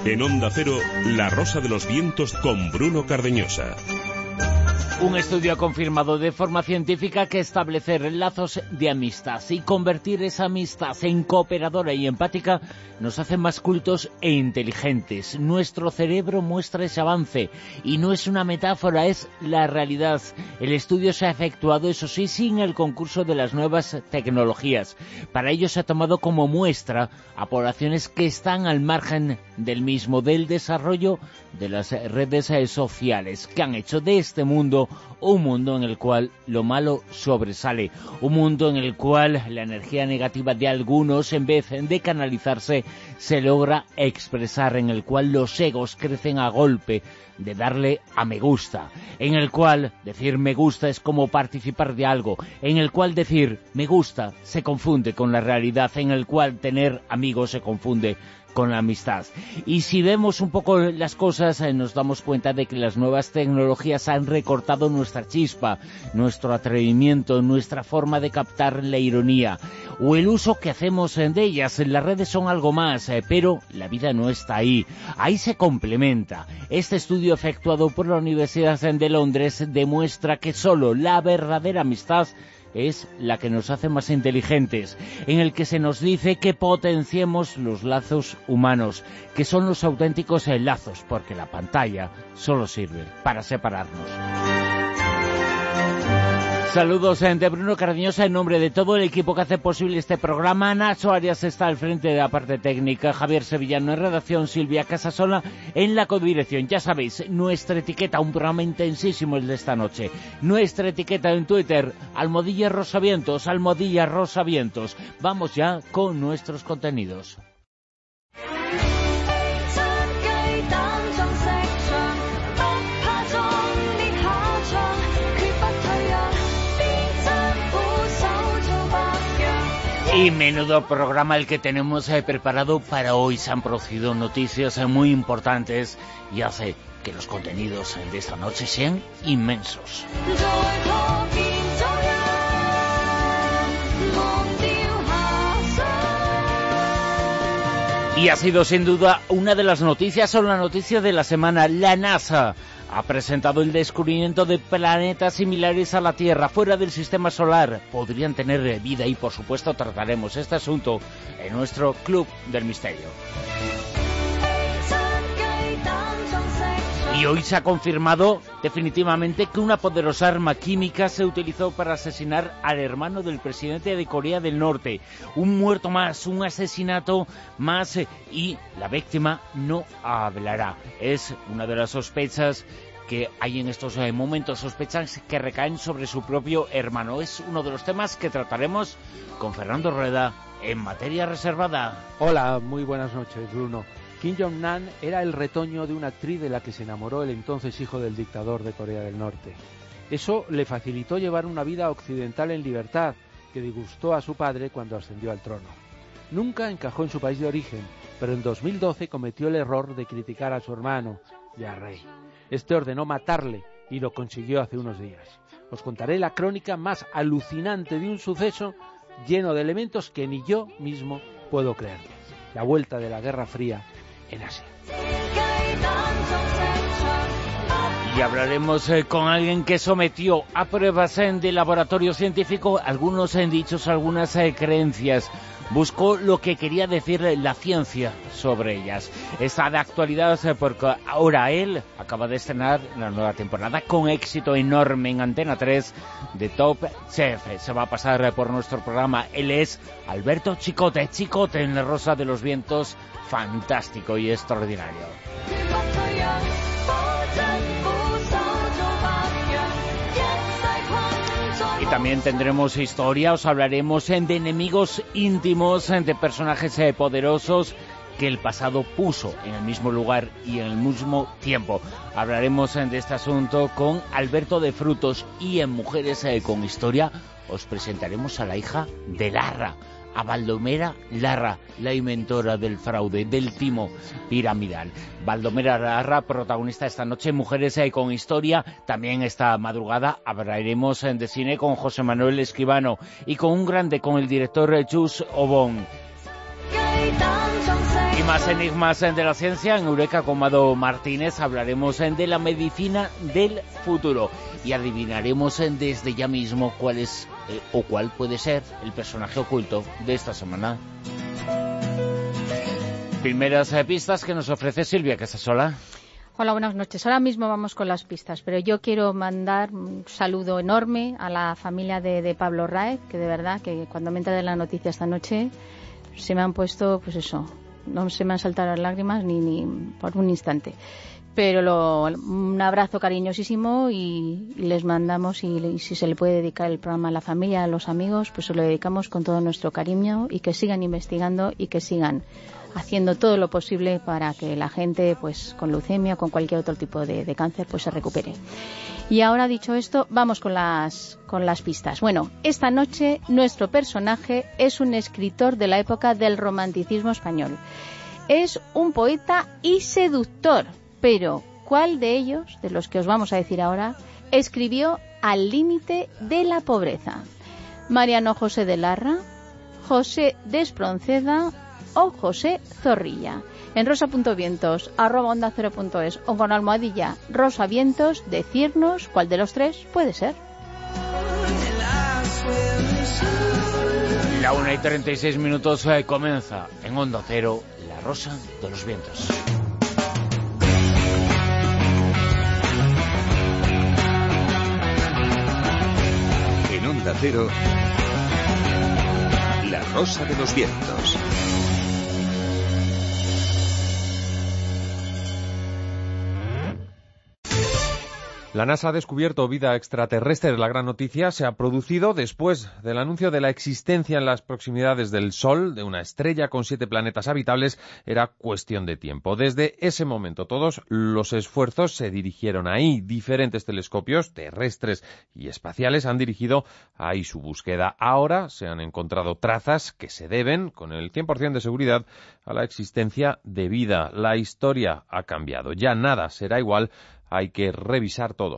En Onda Cero, La Rosa de los Vientos con Bruno Cardeñosa. Un estudio ha confirmado de forma científica que establecer lazos de amistad y convertir esa amistad en cooperadora y empática nos hace más cultos e inteligentes. Nuestro cerebro muestra ese avance y no es una metáfora, es la realidad. El estudio se ha efectuado, eso sí, sin el concurso de las nuevas tecnologías. Para ello se ha tomado como muestra a poblaciones que están al margen del mismo, del desarrollo de las redes sociales, que han hecho de este mundo un mundo en el cual lo malo sobresale, un mundo en el cual la energía negativa de algunos, en vez de canalizarse, se logra expresar, en el cual los egos crecen a golpe de darle a me gusta, en el cual decir me gusta es como participar de algo, en el cual decir me gusta se confunde con la realidad, en el cual tener amigos se confunde con la amistad. Y si vemos un poco las cosas, nos damos cuenta de que las nuevas tecnologías han recortado nuestra chispa, nuestro atrevimiento, nuestra forma de captar la ironía, o el uso que hacemos de ellas. Las redes son algo más, pero la vida no está ahí. Ahí se complementa. Este estudio efectuado por la Universidad de Londres demuestra que solo la verdadera amistad es la que nos hace más inteligentes, en el que se nos dice que potenciemos los lazos humanos, que son los auténticos lazos, porque la pantalla solo sirve para separarnos. Saludos de Bruno Cardeñosa en nombre de todo el equipo que hace posible este programa. Nacho Arias está al frente de la parte técnica, Javier Sevillano en redacción, Silvia Casasola en la codirección. Ya sabéis, nuestra etiqueta, un programa intensísimo el de esta noche. Nuestra etiqueta en Twitter, Almohadilla Rosavientos, Almohadilla Rosavientos. Vamos ya con nuestros contenidos. Y menudo programa el que tenemos preparado para hoy. Se han producido noticias muy importantes y hace que los contenidos de esta noche sean inmensos. Y ha sido sin duda una de las noticias o la noticia de la semana. La NASA ha presentado el descubrimiento de planetas similares a la Tierra fuera del sistema solar. Podrían tener vida y por supuesto trataremos este asunto en nuestro Club del Misterio. Y hoy se ha confirmado definitivamente que una poderosa arma química se utilizó para asesinar al hermano del presidente de Corea del Norte. Un muerto más, un asesinato más y la víctima no hablará. Es una de las sospechas que hay en estos momentos, sospechas que recaen sobre su propio hermano. Es uno de los temas que trataremos con Fernando Rueda en Materia Reservada. Hola, muy buenas noches, Bruno. Kim Jong-nam era el retoño de una actriz de la que se enamoró el entonces hijo del dictador de Corea del Norte. Eso le facilitó llevar una vida occidental en libertad, que disgustó a su padre cuando ascendió al trono. Nunca encajó en su país de origen, pero en 2012 cometió el error de criticar a su hermano y al rey. Este ordenó matarle y lo consiguió hace unos días. Os contaré la crónica más alucinante de un suceso lleno de elementos que ni yo mismo puedo creer. La vuelta de la Guerra Fría en Asia. Y hablaremos con alguien que sometió a pruebas de laboratorio científico algunos dichos, algunas creencias. Buscó lo que quería decir la ciencia sobre ellas. Está de actualidad porque ahora él acaba de estrenar la nueva temporada con éxito enorme en Antena 3 de Top Chef. Se va a pasar por nuestro programa. Él es Alberto Chicote, Chicote en La Rosa de los Vientos, fantástico y extraordinario. Y también tendremos historia, os hablaremos de enemigos íntimos, de personajes poderosos que el pasado puso en el mismo lugar y en el mismo tiempo. Hablaremos de este asunto con Alberto de Frutos y en Mujeres con Historia os presentaremos a la hija de Larra, a Baldomera Larra, la inventora del fraude, del timo piramidal. Baldomera Larra, protagonista esta noche en Mujeres con Historia. También esta madrugada hablaremos de cine con José Manuel Escribano y con un grande, con el director Jus Obón. Y más enigmas de la ciencia. En Eureka con Mado Martínez hablaremos de la medicina del futuro y adivinaremos desde ya mismo cuál es o cuál puede ser el personaje oculto de esta semana. Primeras pistas que nos ofrece Silvia Casasola. Hola, buenas noches. Ahora mismo vamos con las pistas, pero yo quiero mandar un saludo enorme a la familia de Pablo Raez, que de verdad que cuando me enteré de la noticia esta noche se me han puesto, pues eso, no se me han saltado las lágrimas ni por un instante. Pero un abrazo cariñosísimo y les mandamos, y si se le puede dedicar el programa a la familia, a los amigos, pues se lo dedicamos con todo nuestro cariño, y que sigan investigando y que sigan haciendo todo lo posible para que la gente, pues con leucemia o con cualquier otro tipo de cáncer, pues se recupere. Y ahora, dicho esto, vamos con las pistas. Bueno, esta noche nuestro personaje es un escritor de la época del romanticismo español. Es un poeta y seductor, pero ¿cuál de ellos, de los que os vamos a decir ahora, escribió Al límite de la pobreza? ¿Mariano José de Larra, José de Espronceda o José Zorrilla? En rosa.vientos @onda0.es o con almohadilla rosavientos, decirnos cuál de los tres puede ser. La 1:36 comienza en Onda Cero, La Rosa de los Vientos. En Onda Cero, La Rosa de los Vientos. La NASA ha descubierto vida extraterrestre. La gran noticia se ha producido después del anuncio de la existencia en las proximidades del Sol de una estrella con 7 planetas habitables. Era cuestión de tiempo. Desde ese momento todos los esfuerzos se dirigieron ahí. Diferentes telescopios terrestres y espaciales han dirigido ahí su búsqueda. Ahora se han encontrado trazas que se deben, con el 100% de seguridad, a la existencia de vida. La historia ha cambiado. Ya nada será igual. Hay que revisar todo.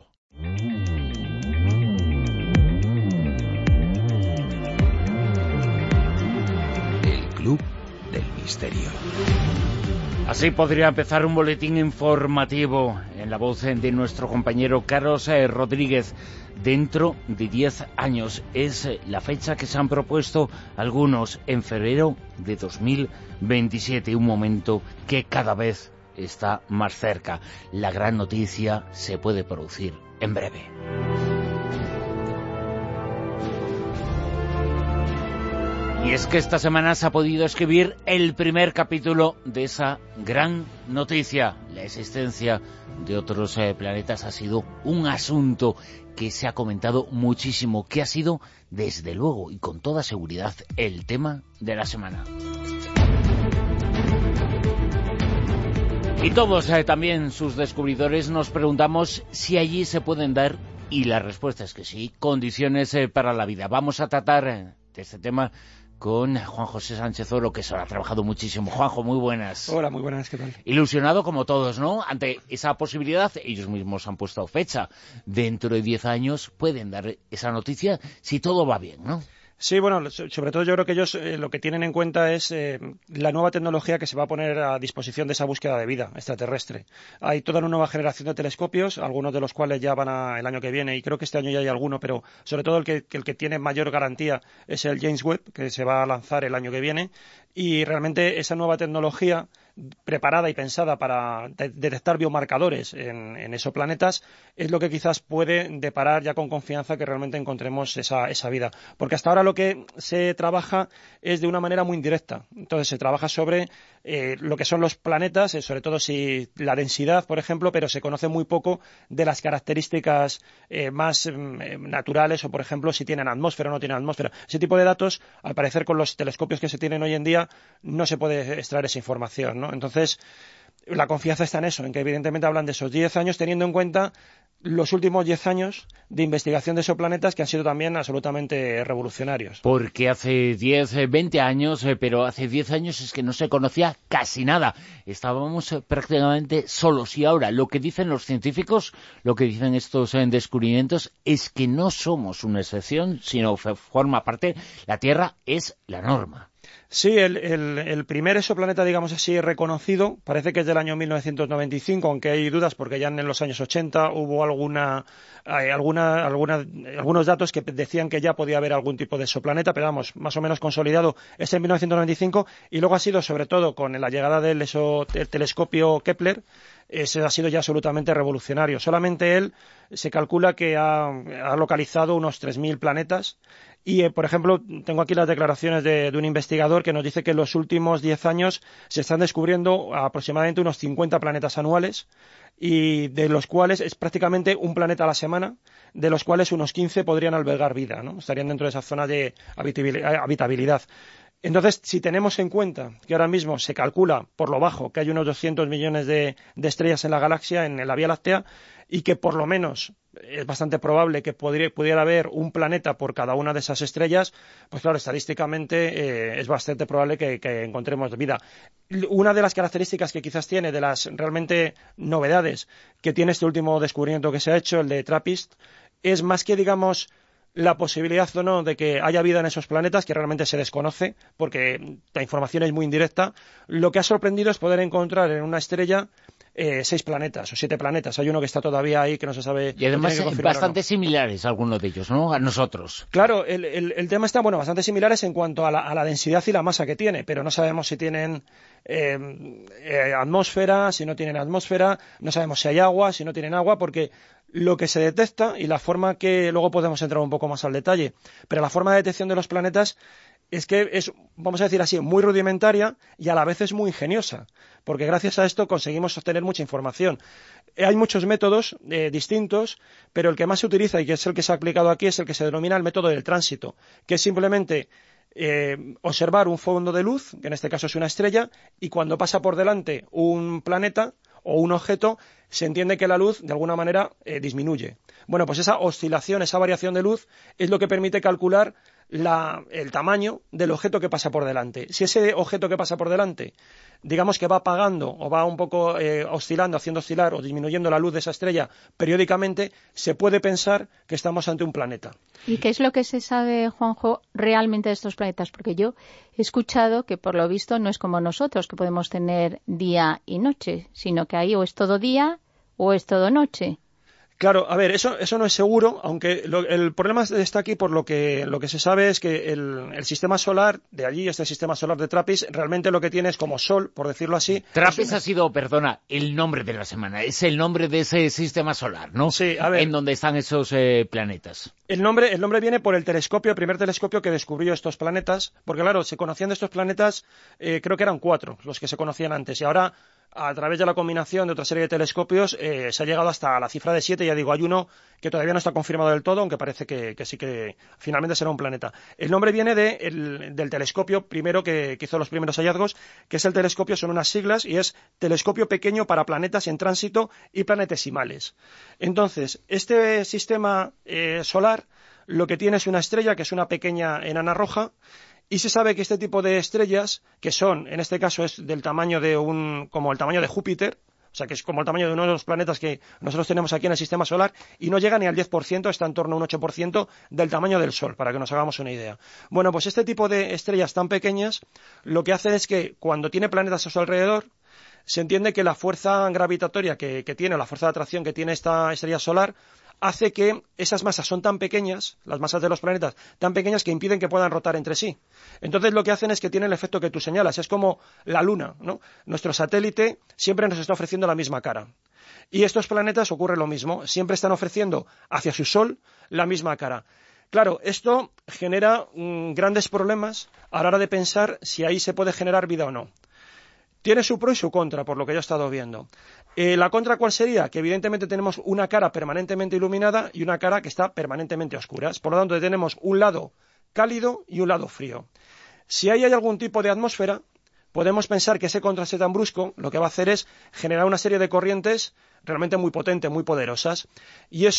El Club del Misterio. Así podría empezar un boletín informativo en la voz de nuestro compañero Carlos Rodríguez. Dentro de 10 años es la fecha que se han propuesto algunos, en febrero de 2027, un momento que cada vez está más cerca. La gran noticia se puede producir en breve. Y es que esta semana se ha podido escribir el primer capítulo de esa gran noticia. La existencia de otros planetas ha sido un asunto que se ha comentado muchísimo, que ha sido, desde luego y con toda seguridad, el tema de la semana. Y todos, también sus descubridores, nos preguntamos si allí se pueden dar, y la respuesta es que sí, condiciones para la vida. Vamos a tratar de este tema con Juan José Sánchez Oro, que solo ha trabajado muchísimo. Juanjo, muy buenas. Hola, muy buenas, ¿qué tal? Ilusionado como todos, ¿no? Ante esa posibilidad, ellos mismos han puesto fecha. Dentro de 10 años pueden dar esa noticia si todo va bien, ¿no? Sí, bueno, sobre todo yo creo que ellos lo que tienen en cuenta es la nueva tecnología que se va a poner a disposición de esa búsqueda de vida extraterrestre. Hay toda una nueva generación de telescopios, algunos de los cuales ya van el año que viene, y creo que este año ya hay alguno, pero sobre todo el que tiene mayor garantía es el James Webb, que se va a lanzar el año que viene, y realmente esa nueva tecnología preparada y pensada para detectar biomarcadores en esos planetas es lo que quizás puede deparar ya con confianza que realmente encontremos esa vida. Porque hasta ahora lo que se trabaja es de una manera muy indirecta. Entonces se trabaja sobre lo que son los planetas, sobre todo si la densidad, por ejemplo, pero se conoce muy poco de las características más naturales, o por ejemplo si tienen atmósfera o no tienen atmósfera. Ese tipo de datos, al parecer con los telescopios que se tienen hoy en día, no se puede extraer esa información, ¿no? Entonces, la confianza está en eso, en que evidentemente hablan de esos 10 años, teniendo en cuenta los últimos 10 años de investigación de esos planetas, que han sido también absolutamente revolucionarios. Porque hace 10, 20 años, pero hace 10 años es que no se conocía casi nada. Estábamos prácticamente solos, y ahora lo que dicen los científicos, lo que dicen estos descubrimientos, es que no somos una excepción, sino que forma parte, la Tierra es la norma. Sí, el primer exoplaneta, digamos así, reconocido, parece que es del año 1995, aunque hay dudas porque ya en los años 80 hubo algunos datos que decían que ya podía haber algún tipo de exoplaneta, pero vamos, más o menos consolidado es en 1995, y luego ha sido, sobre todo, con la llegada del telescopio Kepler, ese ha sido ya absolutamente revolucionario. Solamente él se calcula que ha localizado unos 3.000 planetas. Y, por ejemplo, tengo aquí las declaraciones de un investigador que nos dice que en los últimos 10 años se están descubriendo aproximadamente unos 50 planetas anuales, y de los cuales es prácticamente un planeta a la semana, de los cuales unos 15 podrían albergar vida, ¿no? Estarían dentro de esa zona de habitabilidad. Entonces, si tenemos en cuenta que ahora mismo se calcula, por lo bajo, que hay unos 200 millones de estrellas en la galaxia, en la Vía Láctea, y que por lo menos es bastante probable que pudiera haber un planeta por cada una de esas estrellas, pues claro, estadísticamente es bastante probable que encontremos vida. Una de las características que quizás tiene, de las realmente novedades que tiene este último descubrimiento que se ha hecho, el de TRAPPIST, es más que, digamos, la posibilidad o no de que haya vida en esos planetas, que realmente se desconoce, porque la información es muy indirecta. Lo que ha sorprendido es poder encontrar en una estrella 6 planetas o 7 planetas. Hay uno que está todavía ahí que no se sabe. Y además bastante similares algunos de ellos, ¿no? A nosotros. Claro, el tema está, bueno, bastante similares en cuanto a la densidad y la masa que tiene, pero no sabemos si tienen atmósfera, si no tienen atmósfera, no sabemos si hay agua, si no tienen agua, porque lo que se detecta, y la forma que luego podemos entrar un poco más al detalle, pero la forma de detección de los planetas es que es, vamos a decir así, muy rudimentaria y a la vez es muy ingeniosa, porque gracias a esto conseguimos obtener mucha información. Hay muchos métodos distintos, pero el que más se utiliza y que es el que se ha aplicado aquí es el que se denomina el método del tránsito, que es simplemente observar un fondo de luz, que en este caso es una estrella, y cuando pasa por delante un planeta o un objeto, se entiende que la luz de alguna manera disminuye. Bueno, pues esa oscilación, esa variación de luz es lo que permite calcular el tamaño del objeto que pasa por delante. Si ese objeto que pasa por delante, digamos que va apagando o va un poco oscilando, haciendo oscilar o disminuyendo la luz de esa estrella periódicamente, se puede pensar que estamos ante un planeta. ¿Y qué es lo que se sabe, Juanjo, realmente de estos planetas? Porque yo he escuchado que por lo visto no es como nosotros, que podemos tener día y noche, sino que ahí o es todo día o es todo noche. Claro, a ver, eso no es seguro, aunque el problema está aquí por lo que se sabe es que el sistema solar de allí, este sistema solar de TRAPPIST, realmente lo que tiene es como Sol, por decirlo así. TRAPPIST ha sido, perdona, el nombre de la semana, es el nombre de ese sistema solar, ¿no? Sí, a ver. En donde están esos planetas. El nombre viene por el primer telescopio que descubrió estos planetas, porque claro, se conocían de estos planetas, creo que eran 4 los que se conocían antes, y ahora, a través de la combinación de otra serie de telescopios, se ha llegado hasta la cifra de 7, ya digo, hay uno que todavía no está confirmado del todo, aunque parece que sí que finalmente será un planeta. El nombre viene del telescopio primero que hizo los primeros hallazgos, que es el telescopio, son unas siglas, y es Telescopio Pequeño para Planetas en Tránsito y Planetesimales. Entonces, este sistema solar lo que tiene es una estrella, que es una pequeña enana roja, y se sabe que este tipo de estrellas, que son, en este caso es del tamaño como el tamaño de Júpiter, o sea que es como el tamaño de uno de los planetas que nosotros tenemos aquí en el sistema solar, y no llega ni al 10%, está en torno a un 8% del tamaño del Sol, para que nos hagamos una idea. Bueno, pues este tipo de estrellas tan pequeñas, lo que hace es que cuando tiene planetas a su alrededor, se entiende que la fuerza gravitatoria que tiene, la fuerza de atracción que tiene esta estrella solar, hace que esas masas son tan pequeñas, las masas de los planetas, tan pequeñas que impiden que puedan rotar entre sí. Entonces lo que hacen es que tienen el efecto que tú señalas, es como la Luna, ¿no? Nuestro satélite siempre nos está ofreciendo la misma cara. Y estos planetas ocurre lo mismo, siempre están ofreciendo hacia su Sol la misma cara. Claro, esto genera grandes problemas a la hora de pensar si ahí se puede generar vida o no. Tiene su pro y su contra, por lo que yo he estado viendo. ¿La contra cuál sería? Que evidentemente tenemos una cara permanentemente iluminada y una cara que está permanentemente a oscuras. Por lo tanto, tenemos un lado cálido y un lado frío. Si ahí hay algún tipo de atmósfera, podemos pensar que ese contraste tan brusco lo que va a hacer es generar una serie de corrientes realmente muy potentes, muy poderosas. Y eso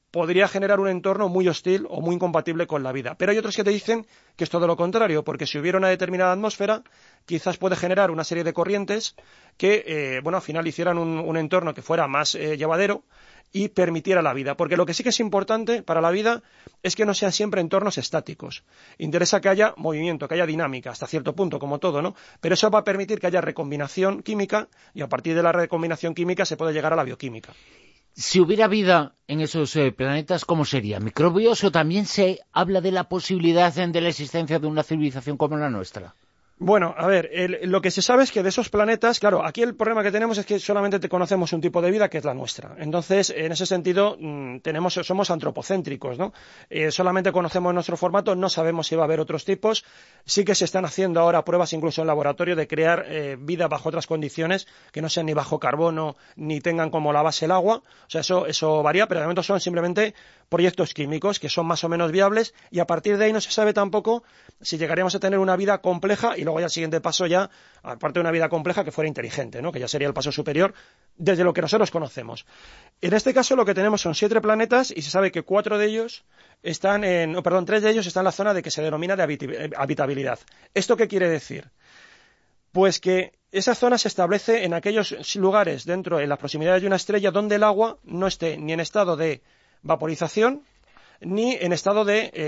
podría generar un entorno muy hostil o muy incompatible con la vida. Pero hay otros que te dicen que es todo lo contrario, porque si hubiera una determinada atmósfera, quizás puede generar una serie de corrientes que, al final hicieran un entorno que fuera más llevadero y permitiera la vida. Porque lo que sí que es importante para la vida es que no sean siempre entornos estáticos. Interesa que haya movimiento, que haya dinámica, hasta cierto punto, como todo, ¿no? Pero eso va a permitir que haya recombinación química y a partir de la recombinación química se puede llegar a la bioquímica. Si hubiera vida en esos planetas, ¿cómo sería? ¿Microbios o también se habla de la posibilidad de la existencia de una civilización como la nuestra? Bueno, a ver, lo que se sabe es que de esos planetas, claro, aquí el problema que tenemos es que solamente conocemos un tipo de vida que es la nuestra. Entonces, en ese sentido, somos antropocéntricos, ¿no? Solamente conocemos nuestro formato, no sabemos si va a haber otros tipos. Sí que se están haciendo ahora pruebas incluso en laboratorio de crear vida bajo otras condiciones que no sean ni bajo carbono ni tengan como la base el agua. O sea, eso varía, pero de momento son simplemente proyectos químicos que son más o menos viables y a partir de ahí no se sabe tampoco si llegaríamos a tener una vida compleja y luego ya el siguiente paso ya, aparte de una vida compleja, que fuera inteligente, ¿no? Que ya sería el paso superior desde lo que nosotros conocemos. En este caso lo que tenemos son 7 planetas y se sabe que 3 de ellos están en la zona de que se denomina de habitabilidad. ¿Esto qué quiere decir? Pues que esa zona se establece en aquellos lugares en las proximidades de una estrella donde el agua no esté ni en estado de vaporización ni en estado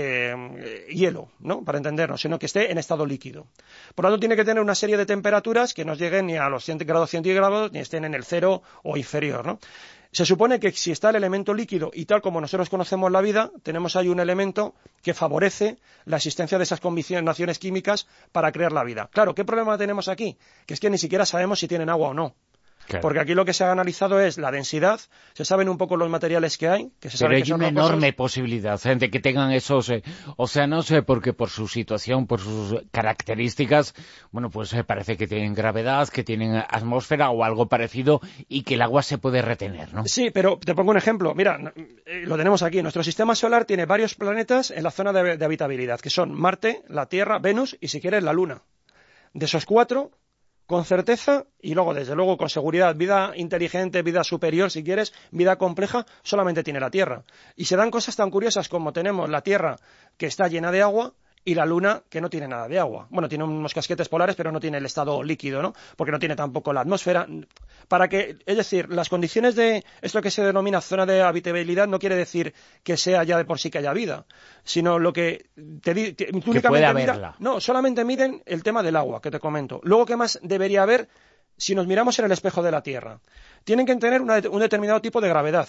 de hielo, ¿no? Para entendernos, sino que esté en estado líquido. Por lo tanto, tiene que tener una serie de temperaturas que no lleguen ni a los 100 grados centígrados ni estén en el 0 o inferior, ¿no? Se supone que si está el elemento líquido y tal como nosotros conocemos la vida, tenemos ahí un elemento que favorece la existencia de esas combinaciones químicas para crear la vida. Claro, ¿qué problema tenemos aquí? Que es que ni siquiera sabemos si tienen agua o no. Claro. Porque aquí lo que se ha analizado es la densidad, se saben un poco los materiales que hay, que se sabe que son rocosos. Pero hay una enorme posibilidad de que tengan esos océanos, porque por su situación, por sus características, bueno, pues parece que tienen gravedad, que tienen atmósfera o algo parecido y que el agua se puede retener, ¿no? Sí, pero te pongo un ejemplo. Mira, lo tenemos aquí. Nuestro sistema solar tiene varios planetas en la zona de habitabilidad, que son Marte, la Tierra, Venus y, si quieres, la Luna. De esos 4... con certeza y luego, desde luego, con seguridad, vida inteligente, vida superior, si quieres, vida compleja, solamente tiene la Tierra. Y se dan cosas tan curiosas como tenemos la Tierra, que está llena de agua, y la Luna, que no tiene nada de agua. Bueno, tiene unos casquetes polares, pero no tiene el estado líquido, ¿no? Porque no tiene tampoco la atmósfera. Es decir, las condiciones de esto que se denomina zona de habitabilidad no quiere decir que sea ya de por sí que haya vida, sino lo que que puede haberla. No, solamente miden el tema del agua, que te comento. Luego, ¿qué más debería haber si nos miramos en el espejo de la Tierra? Tienen que tener un determinado tipo de gravedad.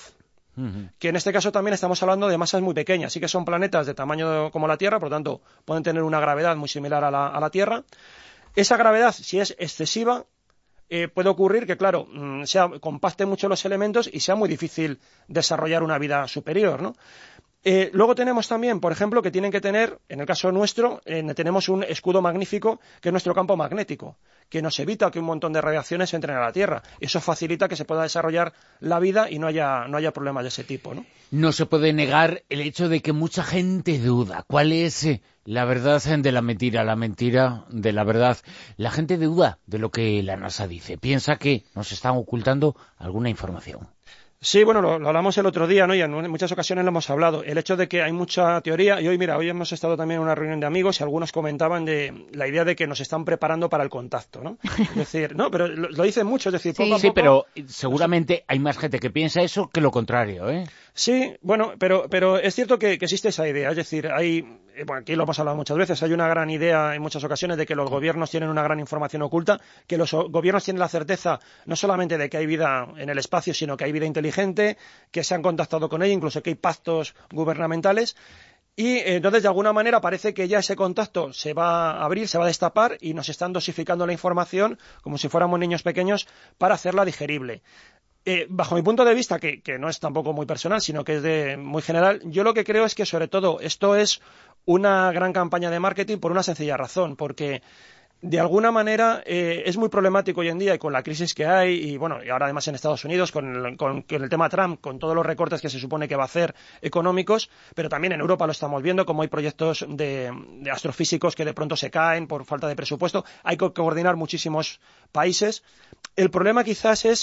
Que en este caso también estamos hablando de masas muy pequeñas, sí que son planetas de tamaño como la Tierra, por lo tanto pueden tener una gravedad muy similar a la Tierra. Esa gravedad, si es excesiva, puede ocurrir que, claro, compacten mucho los elementos y sea muy difícil desarrollar una vida superior, ¿no? Luego tenemos también, por ejemplo, que tienen que tener, en el caso nuestro, tenemos un escudo magnífico que es nuestro campo magnético, que nos evita que un montón de radiaciones entren a la Tierra. Eso facilita que se pueda desarrollar la vida y no haya problemas de ese tipo, ¿no? No se puede negar el hecho de que mucha gente duda. ¿Cuál es la verdad de la mentira de la verdad? La gente duda de lo que la NASA dice. Piensa que nos están ocultando alguna información. Sí, bueno, lo hablamos el otro día, ¿no? Y en muchas ocasiones lo hemos hablado. El hecho de que hay mucha teoría, y hoy hemos estado también en una reunión de amigos y algunos comentaban de la idea de que nos están preparando para el contacto, ¿no? Es decir, no, pero lo dicen mucho, es decir, poco a poco... Sí, pero seguramente hay más gente que piensa eso que lo contrario, ¿eh? Sí, bueno, pero es cierto que existe esa idea, es decir, aquí lo hemos hablado muchas veces, hay una gran idea en muchas ocasiones de que los gobiernos tienen una gran información oculta, que los gobiernos tienen la certeza no solamente de que hay vida en el espacio, sino que hay vida inteligente, que se han contactado con ella, incluso que hay pactos gubernamentales. Y entonces, de alguna manera, parece que ya ese contacto se va a abrir, se va a destapar y nos están dosificando la información como si fuéramos niños pequeños para hacerla digerible. Bajo mi punto de vista, que no es tampoco muy personal, sino que es muy general, yo lo que creo es que, sobre todo, esto es una gran campaña de marketing por una sencilla razón, porque de alguna manera es muy problemático hoy en día y con la crisis que hay y bueno, y ahora además en Estados Unidos con el tema Trump, con todos los recortes que se supone que va a hacer económicos, pero también en Europa lo estamos viendo, como hay proyectos de astrofísicos que de pronto se caen por falta de presupuesto. Hay que coordinar muchísimos países. El problema quizás es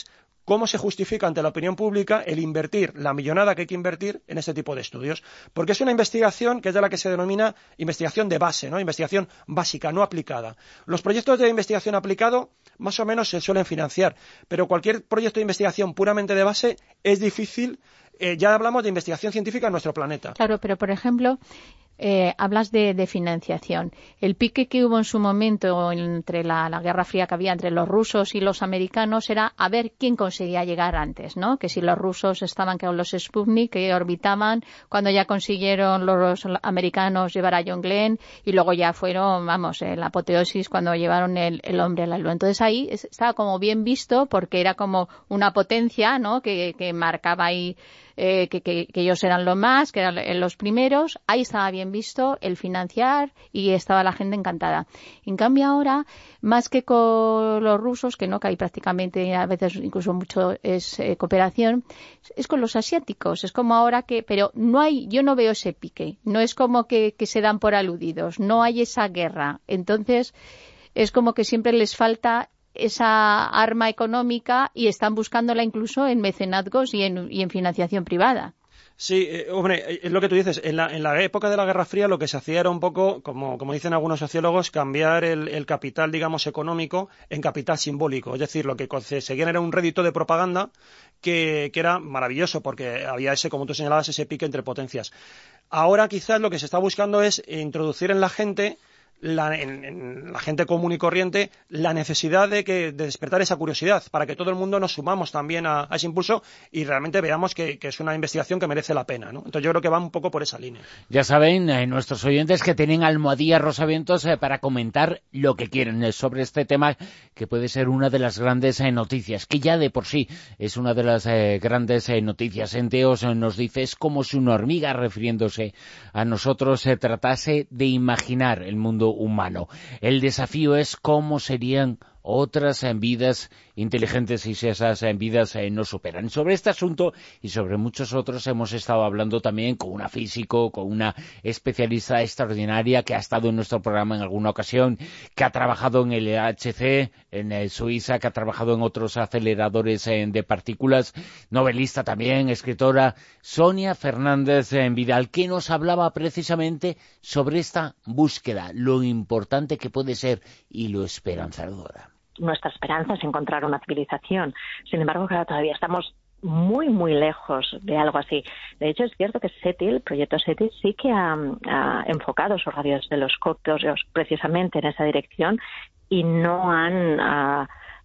cómo se justifica ante la opinión pública el invertir la millonada que hay que invertir en este tipo de estudios. Porque es una investigación que es de la que se denomina investigación de base, ¿no? Investigación básica, no aplicada. Los proyectos de investigación aplicado más o menos se suelen financiar, pero cualquier proyecto de investigación puramente de base es difícil. Ya hablamos de investigación científica en nuestro planeta. Claro, pero por ejemplo, hablas de financiación. El pique que hubo en su momento entre la Guerra Fría que había entre los rusos y los americanos era a ver quién conseguía llegar antes, ¿no? Que si los rusos estaban con los Sputnik que orbitaban, cuando ya consiguieron los americanos llevar a John Glenn, y luego ya fueron, vamos, la apoteosis cuando llevaron el hombre a la luna. Entonces ahí estaba como bien visto porque era como una potencia, ¿no? Que marcaba ahí que ellos eran lo más, que eran los primeros. Ahí estaba bien visto el financiar y estaba la gente encantada. En cambio ahora, más que con los rusos, que no, que hay prácticamente a veces incluso mucho es cooperación, es con los asiáticos. Es como ahora que, pero no hay, yo no veo ese pique. No es como que se dan por aludidos. No hay esa guerra. Entonces es como que siempre les falta esa arma económica y están buscándola incluso en mecenazgos y en financiación privada. Sí, hombre, es lo que tú dices. En la época de la Guerra Fría lo que se hacía era un poco, como dicen algunos sociólogos, cambiar el capital, digamos, económico en capital simbólico. Es decir, lo que conseguían era un rédito de propaganda que era maravilloso porque había ese, como tú señalabas, ese pique entre potencias. Ahora quizás lo que se está buscando es introducir en la gente en la gente común y corriente la necesidad de despertar esa curiosidad para que todo el mundo nos sumamos también a ese impulso y realmente veamos que es una investigación que merece la pena, ¿no? Entonces yo creo que va un poco por esa línea. Ya saben nuestros oyentes que tienen almohadilla Rosavientos para comentar lo que quieren sobre este tema, que puede ser una de las grandes noticias, que ya de por sí es una de las grandes noticias. Enteos nos dice, es como si una hormiga, refiriéndose a nosotros, tratase de imaginar el mundo humano. El desafío es cómo serían otras vidas inteligentes y si esas vidas no superan. Sobre este asunto y sobre muchos otros hemos estado hablando también con una físico, con una especialista extraordinaria que ha estado en nuestro programa en alguna ocasión, que ha trabajado en el LHC, en Suiza, que ha trabajado en otros aceleradores de partículas, novelista también, escritora, Sonia Fernández Vidal, que nos hablaba precisamente sobre esta búsqueda, lo importante que puede ser y lo esperanzadora. Nuestra esperanza es encontrar una civilización. Sin embargo, claro, todavía estamos muy, muy lejos de algo así. De hecho, es cierto que SETI, el proyecto SETI, sí que ha enfocado sus radiotelescopios precisamente en esa dirección y no han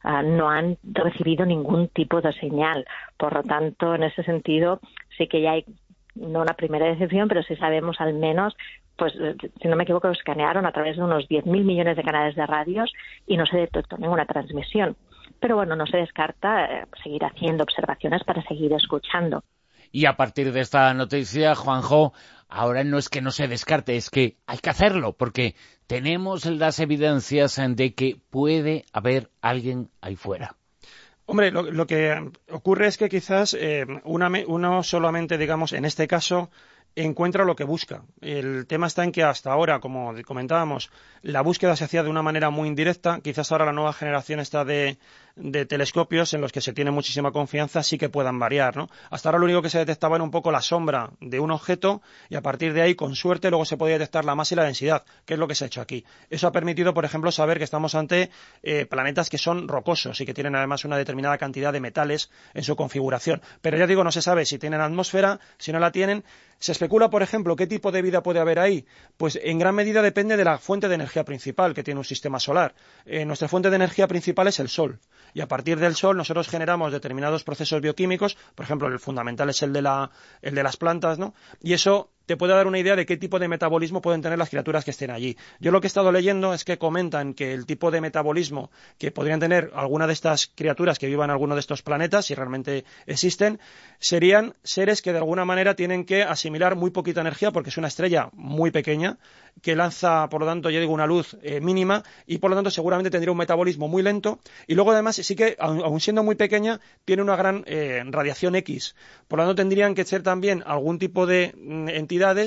recibido ningún tipo de señal. Por lo tanto, en ese sentido, sí que ya hay no una primera decepción, pero sí sabemos al menos, pues si no me equivoco, lo escanearon a través de unos 10.000 millones de canales de radios y no se detectó ninguna transmisión. Pero bueno, no se descarta seguir haciendo observaciones para seguir escuchando. Y a partir de esta noticia, Juanjo, ahora no es que no se descarte, es que hay que hacerlo, porque tenemos las evidencias de que puede haber alguien ahí fuera. Hombre, lo que ocurre es que quizás uno solamente, digamos, en este caso, encuentra lo que busca. El tema está en que hasta ahora, como comentábamos, la búsqueda se hacía de una manera muy indirecta. Quizás ahora la nueva generación está de telescopios en los que se tiene muchísima confianza sí que puedan variar, ¿no? Hasta ahora lo único que se detectaba era un poco la sombra de un objeto y a partir de ahí, con suerte, luego se podía detectar la masa y la densidad, que es lo que se ha hecho aquí. Eso ha permitido, por ejemplo, saber que estamos ante planetas que son rocosos y que tienen además una determinada cantidad de metales en su configuración. Pero ya digo, no se sabe si tienen atmósfera, si no la tienen. Se especula, por ejemplo, qué tipo de vida puede haber ahí. Pues en gran medida depende de la fuente de energía principal que tiene un sistema solar. Nuestra fuente de energía principal es el Sol. Y a partir del Sol nosotros generamos determinados procesos bioquímicos, por ejemplo, el fundamental es el de las plantas, ¿no? Y eso te puede dar una idea de qué tipo de metabolismo pueden tener las criaturas que estén allí. Yo lo que he estado leyendo es que comentan que el tipo de metabolismo que podrían tener alguna de estas criaturas que vivan en alguno de estos planetas, si realmente existen, serían seres que de alguna manera tienen que asimilar muy poquita energía porque es una estrella muy pequeña que lanza, por lo tanto, ya digo, una luz mínima y por lo tanto seguramente tendría un metabolismo muy lento y luego además sí que, aun siendo muy pequeña, tiene una gran radiación X. Por lo tanto tendrían que ser también algún tipo de entidades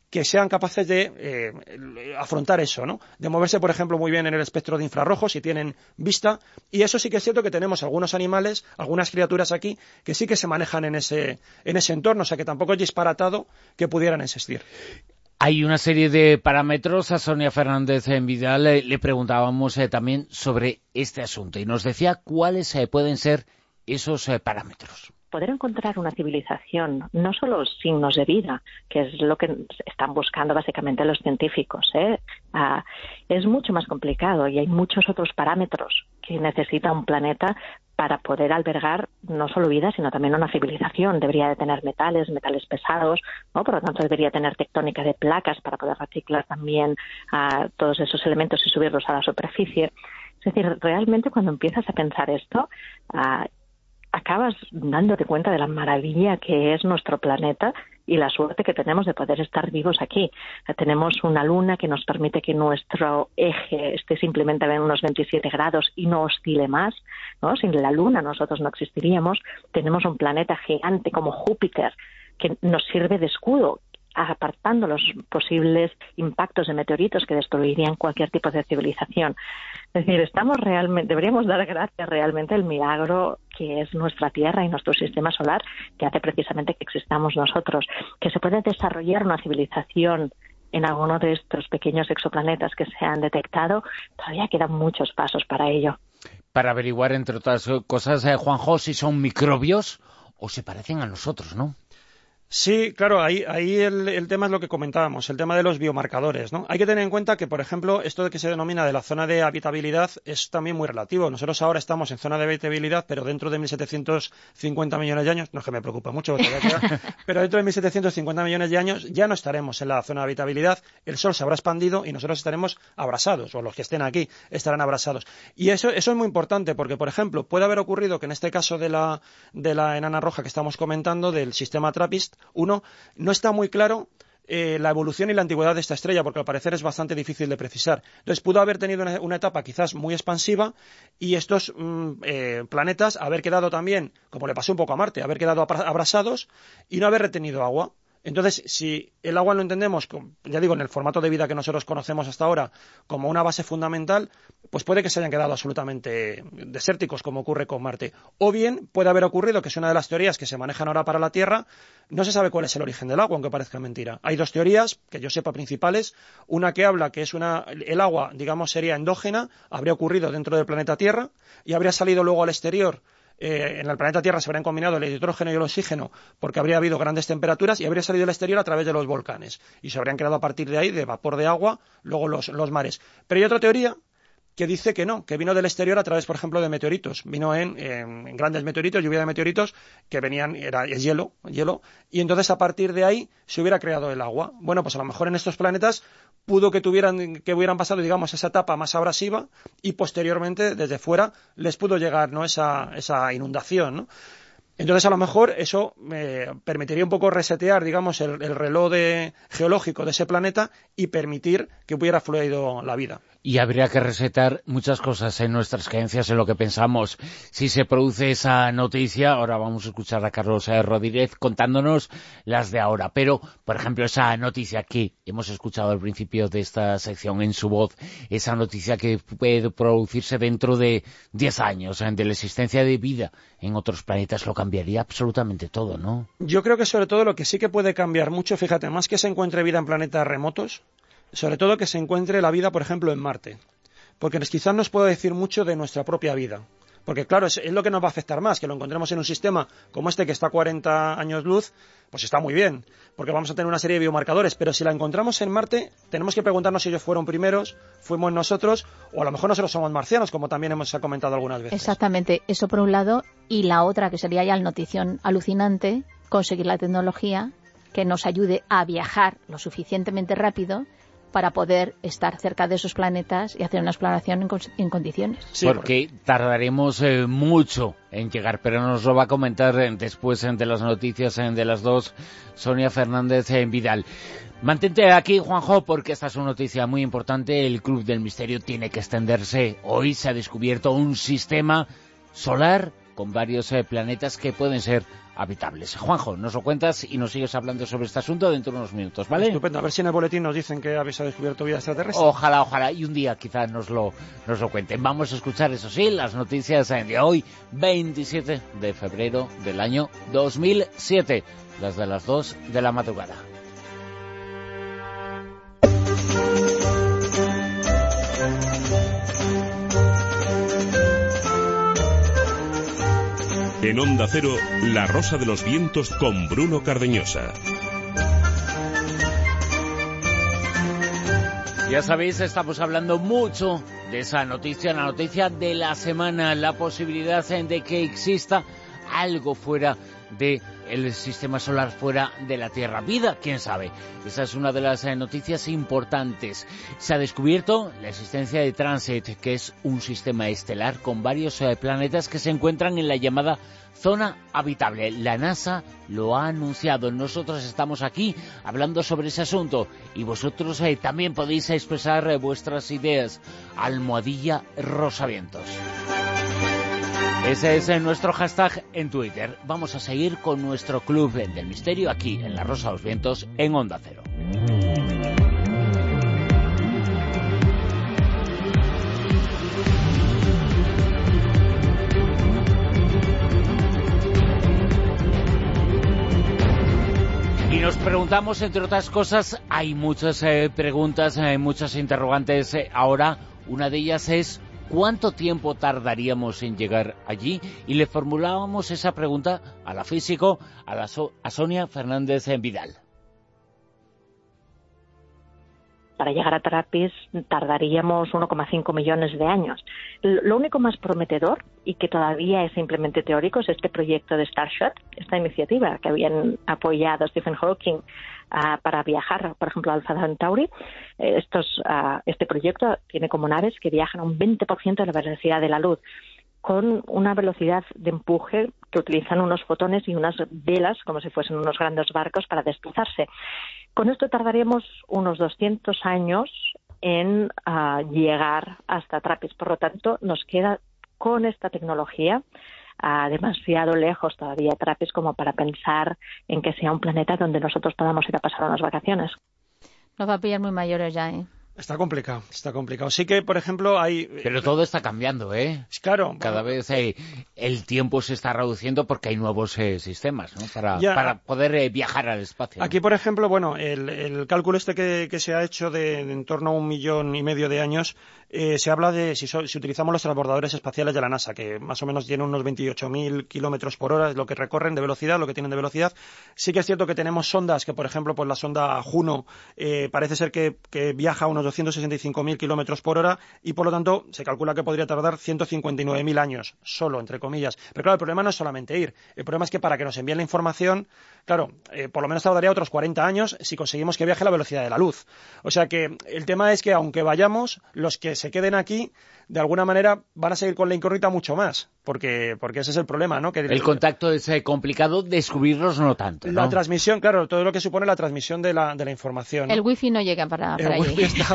que sean capaces de afrontar eso, ¿no? De moverse, por ejemplo, muy bien en el espectro de infrarrojos, si tienen vista, y eso sí que es cierto que tenemos algunos animales, algunas criaturas aquí, que sí que se manejan en ese entorno, o sea que tampoco es disparatado que pudieran existir. Hay una serie de parámetros. A Sonia Fernández en Vidal le preguntábamos también sobre este asunto y nos decía cuáles pueden ser esos parámetros. Poder encontrar una civilización, no solo signos de vida, que es lo que están buscando básicamente los científicos, es mucho más complicado y hay muchos otros parámetros que necesita un planeta para poder albergar no solo vida, sino también una civilización. Debería de tener metales pesados, ¿no? Por lo tanto, debería tener tectónica de placas para poder reciclar también todos esos elementos y subirlos a la superficie. Es decir, realmente cuando empiezas a pensar esto, acabas dándote cuenta de la maravilla que es nuestro planeta y la suerte que tenemos de poder estar vivos aquí. Tenemos una luna que nos permite que nuestro eje esté simplemente en unos 27 grados y no oscile más, ¿no? Sin la luna nosotros no existiríamos. Tenemos un planeta gigante como Júpiter que nos sirve de escudo, apartando los posibles impactos de meteoritos que destruirían cualquier tipo de civilización. Es decir, deberíamos dar gracias realmente al milagro que es nuestra Tierra y nuestro sistema solar, que hace precisamente que existamos nosotros, que se puede desarrollar una civilización en alguno de estos pequeños exoplanetas que se han detectado. Todavía quedan muchos pasos para ello. Para averiguar, entre otras cosas, Juanjo, si son microbios o se parecen a nosotros, ¿no? Sí, claro, ahí el tema es lo que comentábamos, el tema de los biomarcadores, ¿no? Hay que tener en cuenta que, por ejemplo, esto de que se denomina de la zona de habitabilidad es también muy relativo. Nosotros ahora estamos en zona de habitabilidad, pero dentro de 1.750 millones de años, no es que me preocupa mucho, pero dentro de 1.750 millones de años ya no estaremos en la zona de habitabilidad, el Sol se habrá expandido y nosotros estaremos abrasados, o los que estén aquí estarán abrasados. Y eso es muy importante porque, por ejemplo, puede haber ocurrido que en este caso de la enana roja que estamos comentando, del sistema TRAPPIST, no está muy claro la evolución y la antigüedad de esta estrella, porque al parecer es bastante difícil de precisar. Entonces pudo haber tenido una etapa quizás muy expansiva y estos planetas haber quedado también, como le pasó un poco a Marte, haber quedado abrasados y no haber retenido agua. Entonces, si el agua lo entendemos, ya digo, en el formato de vida que nosotros conocemos hasta ahora, como una base fundamental, pues puede que se hayan quedado absolutamente desérticos, como ocurre con Marte. O bien puede haber ocurrido, que es una de las teorías que se manejan ahora para la Tierra, no se sabe cuál es el origen del agua, aunque parezca mentira. Hay dos teorías, que yo sepa, principales. Una que habla que el agua, digamos, sería endógena, habría ocurrido dentro del planeta Tierra y habría salido luego al exterior. En el planeta Tierra se habrían combinado el hidrógeno y el oxígeno porque habría habido grandes temperaturas y habría salido al exterior a través de los volcanes y se habrían creado a partir de ahí de vapor de agua luego los mares. Pero hay otra teoría que dice que no, que vino del exterior a través, por ejemplo, de meteoritos. Vino en grandes meteoritos, lluvia de meteoritos que venían, es hielo, y entonces a partir de ahí se hubiera creado el agua. Bueno, pues a lo mejor en estos planetas pudo que hubieran pasado, digamos, esa etapa más abrasiva y posteriormente, desde fuera, les pudo llegar, ¿no?, esa inundación, ¿no? Entonces, a lo mejor eso permitiría un poco resetear, digamos, el reloj geológico de ese planeta y permitir que hubiera fluido la vida. Y habría que resetar muchas cosas en nuestras creencias, en lo que pensamos. Si se produce esa noticia, ahora vamos a escuchar a Carlos Rodríguez contándonos las de ahora. Pero, por ejemplo, esa noticia que hemos escuchado al principio de esta sección en su voz, esa noticia que puede producirse dentro de 10 años, de la existencia de vida en otros planetas, lo cambiaría absolutamente todo, ¿no? Yo creo que sobre todo lo que sí que puede cambiar mucho, fíjate, más que se encuentre vida en planetas remotos, sobre todo que se encuentre la vida, por ejemplo, en Marte. Porque quizás nos puede decir mucho de nuestra propia vida. Porque, claro, es lo que nos va a afectar más, que lo encontremos en un sistema como este que está a 40 años luz, pues está muy bien, porque vamos a tener una serie de biomarcadores. Pero si la encontramos en Marte, tenemos que preguntarnos si ellos fueron primeros, fuimos nosotros, o a lo mejor nosotros somos marcianos, como también hemos comentado algunas veces. Exactamente, eso por un lado. Y la otra, que sería ya la notición alucinante, conseguir la tecnología que nos ayude a viajar lo suficientemente rápido para poder estar cerca de esos planetas y hacer una exploración en condiciones. Sí, porque tardaremos mucho en llegar, pero nos lo va a comentar después de las noticias de las dos, Sonia Fernández Vidal. Mantente aquí, Juanjo, porque esta es una noticia muy importante. El Club del Misterio tiene que extenderse. Hoy se ha descubierto un sistema solar con varios planetas que pueden ser habitables. Juanjo, nos lo cuentas y nos sigues hablando sobre este asunto dentro de unos minutos, ¿vale? Estupendo, a ver si en el boletín nos dicen que habéis descubierto vida extraterrestre. Ojalá, y un día quizás nos lo cuenten. Vamos a escuchar, eso sí, las noticias de hoy, 27 de febrero del año 2007, las de las 2 de la madrugada. En Onda Cero, La Rosa de los Vientos con Bruno Cardeñosa. Ya sabéis, estamos hablando mucho de esa noticia, la noticia de la semana, la posibilidad de que exista algo fuera del sistema solar, fuera de la Tierra. Vida, quién sabe. Esa es una de las noticias importantes. Se ha descubierto la existencia de Transit, que es un sistema estelar con varios planetas que se encuentran en la llamada zona habitable. La NASA lo ha anunciado. Nosotros estamos aquí hablando sobre ese asunto y vosotros también podéis expresar vuestras ideas. Almohadilla Rosavientos. Ese es nuestro hashtag en Twitter. Vamos a seguir con nuestro Club del Misterio aquí en La Rosa de los Vientos en Onda Cero. Y nos preguntamos, entre otras cosas, hay muchas preguntas, hay muchas interrogantes ahora. Una de ellas es: ¿cuánto tiempo tardaríamos en llegar allí? Y le formulábamos esa pregunta a la físico, a Sonia Fernández Vidal. Para llegar a Trappist tardaríamos 1,5 millones de años. Lo único más prometedor, y que todavía es simplemente teórico, es este proyecto de Starshot, esta iniciativa que habían apoyado Stephen Hawking para viajar, por ejemplo, a Alpha Centauri. Este proyecto tiene como naves que viajan a un 20% de la velocidad de la luz, con una velocidad de empuje que utilizan unos fotones y unas velas, como si fuesen unos grandes barcos, para desplazarse. Con esto tardaríamos unos 200 años en llegar hasta Trappist. Por lo tanto, nos queda con esta tecnología demasiado lejos todavía Trappist como para pensar en que sea un planeta donde nosotros podamos ir a pasar unas vacaciones. Nos va a pillar muy mayores ya, ¿eh? Está complicado. Sí que, por ejemplo, hay... Pero todo está cambiando, ¿eh? Claro. Cada vez el tiempo se está reduciendo porque hay nuevos sistemas, ¿no? Para poder viajar al espacio, ¿no? Aquí, por ejemplo, bueno, el cálculo que se ha hecho de en torno a 1,5 millones de años, se habla de si utilizamos los transbordadores espaciales de la NASA, que más o menos tienen unos 28.000 kilómetros por hora, es lo que recorren de velocidad, lo que tienen de velocidad. Sí que es cierto que tenemos sondas que, por ejemplo, pues la sonda Juno parece ser que viaja a unos 265.000 kilómetros por hora y, por lo tanto, se calcula que podría tardar 159.000 años, solo, entre comillas. Pero claro, el problema no es solamente ir. El problema es que para que nos envíen la información, claro, por lo menos tardaría otros 40 años si conseguimos que viaje a la velocidad de la luz. O sea que el tema es que, aunque vayamos, los que se queden aquí, de alguna manera, van a seguir con la incógnita mucho más, porque ese es el problema, ¿no? Que el contacto es complicado, descubrirlos no tanto, ¿no? La transmisión, claro, todo lo que supone la transmisión de la información, ¿no? El wifi no llega para allí. El wifi está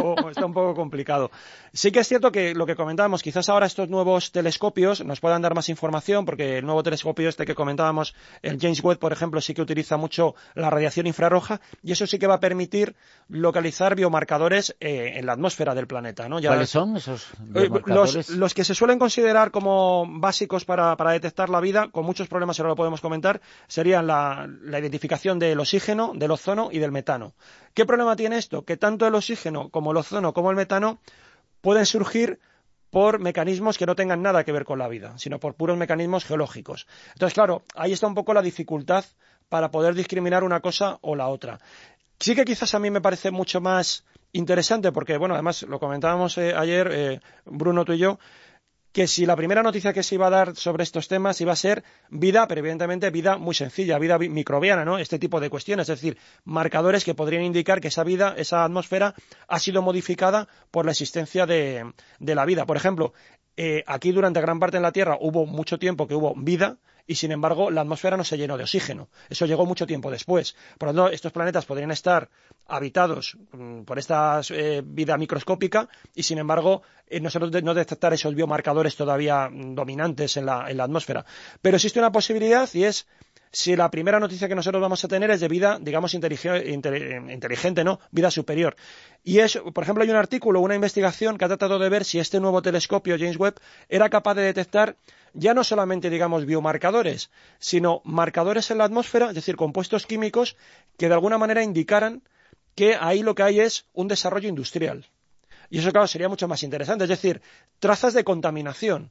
un poco complicado. Sí que es cierto que lo que comentábamos, quizás ahora estos nuevos telescopios nos puedan dar más información, porque el nuevo telescopio que comentábamos, el James Webb, por ejemplo, sí que utiliza mucho la radiación infrarroja, y eso sí que va a permitir localizar biomarcadores en la atmósfera del planeta, ¿no? ¿Cuáles son esos biomarcadores? Los que se suelen considerar como básicos para detectar la vida, con muchos problemas, ahora lo podemos comentar, serían la identificación del oxígeno, del ozono y del metano. ¿Qué problema tiene esto? Que tanto el oxígeno como el ozono como el metano pueden surgir por mecanismos que no tengan nada que ver con la vida, sino por puros mecanismos geológicos. Entonces, claro, ahí está un poco la dificultad para poder discriminar una cosa o la otra. Sí que quizás a mí me parece mucho más interesante, porque, bueno, además lo comentábamos ayer, Bruno, tú y yo, que si la primera noticia que se iba a dar sobre estos temas iba a ser vida, pero evidentemente vida muy sencilla, vida microbiana, ¿no? Este tipo de cuestiones, es decir, marcadores que podrían indicar que esa vida, esa atmósfera, ha sido modificada por la existencia de la vida. Por ejemplo, aquí durante gran parte de la Tierra hubo mucho tiempo que hubo vida, y sin embargo la atmósfera no se llenó de oxígeno. Eso llegó mucho tiempo después. Por lo tanto, estos planetas podrían estar habitados por esta vida microscópica y sin embargo nosotros no detectar esos biomarcadores todavía dominantes en la atmósfera. Pero existe una posibilidad y es si la primera noticia que nosotros vamos a tener es de vida, digamos, inteligente, ¿no? Vida superior. Y es, por ejemplo, hay un artículo, una investigación que ha tratado de ver si este nuevo telescopio James Webb era capaz de detectar ya no solamente, digamos, biomarcadores, sino marcadores en la atmósfera, es decir, compuestos químicos que de alguna manera indicaran que ahí lo que hay es un desarrollo industrial. Y eso, claro, sería mucho más interesante. Es decir, trazas de contaminación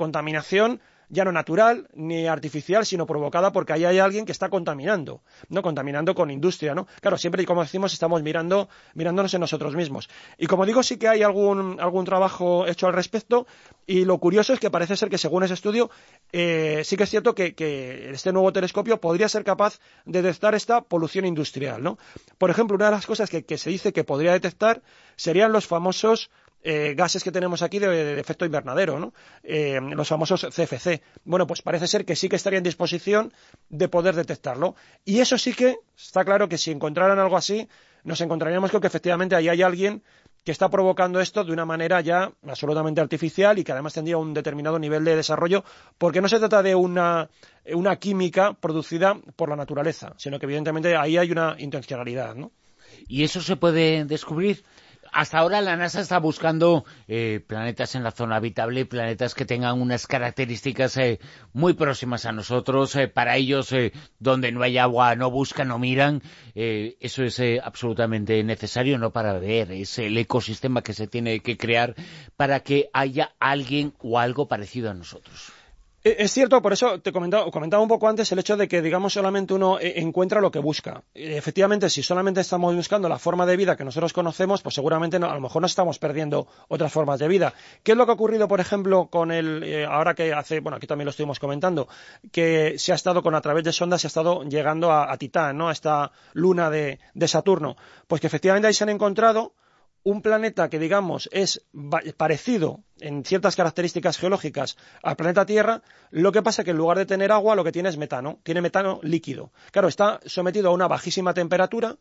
ya no natural ni artificial, sino provocada porque ahí hay alguien que está contaminando, ¿no? Contaminando con industria, ¿no? Claro, siempre, como decimos, estamos mirándonos en nosotros mismos. Y como digo, sí que hay algún trabajo hecho al respecto, y lo curioso es que parece ser que, según ese estudio, sí que es cierto que este nuevo telescopio podría ser capaz de detectar esta polución industrial, ¿no? Por ejemplo, una de las cosas que se dice que podría detectar serían los famosos gases que tenemos aquí de efecto invernadero, ¿no? Los famosos CFC. Bueno, pues parece ser que sí que estaría en disposición de poder detectarlo. Y eso sí que está claro que si encontraran algo así, nos encontraríamos con que efectivamente ahí hay alguien que está provocando esto de una manera ya absolutamente artificial y que además tendría un determinado nivel de desarrollo, porque no se trata de una química producida por la naturaleza, sino que evidentemente ahí hay una intencionalidad, ¿no? ¿Y eso se puede descubrir? Hasta ahora la NASA está buscando planetas en la zona habitable, planetas que tengan unas características muy próximas a nosotros. Para ellos, donde no hay agua, no buscan, no miran. Eso es absolutamente necesario, no para ver. Es el ecosistema que se tiene que crear para que haya alguien o algo parecido a nosotros. Es cierto, por eso te comentaba un poco antes el hecho de que, digamos, solamente uno encuentra lo que busca. Efectivamente, si solamente estamos buscando la forma de vida que nosotros conocemos, pues seguramente a lo mejor nos estamos perdiendo otras formas de vida. ¿Qué es lo que ha ocurrido, por ejemplo, con ahora que aquí también lo estuvimos comentando, que se ha estado a través de sondas, se ha estado llegando a Titán, ¿no? A esta luna de Saturno? Pues que efectivamente ahí se han encontrado un planeta que, digamos, es parecido en ciertas características geológicas al planeta Tierra. Lo que pasa es que en lugar de tener agua, lo que tiene es metano, tiene metano líquido. Claro, está sometido a una bajísima temperatura,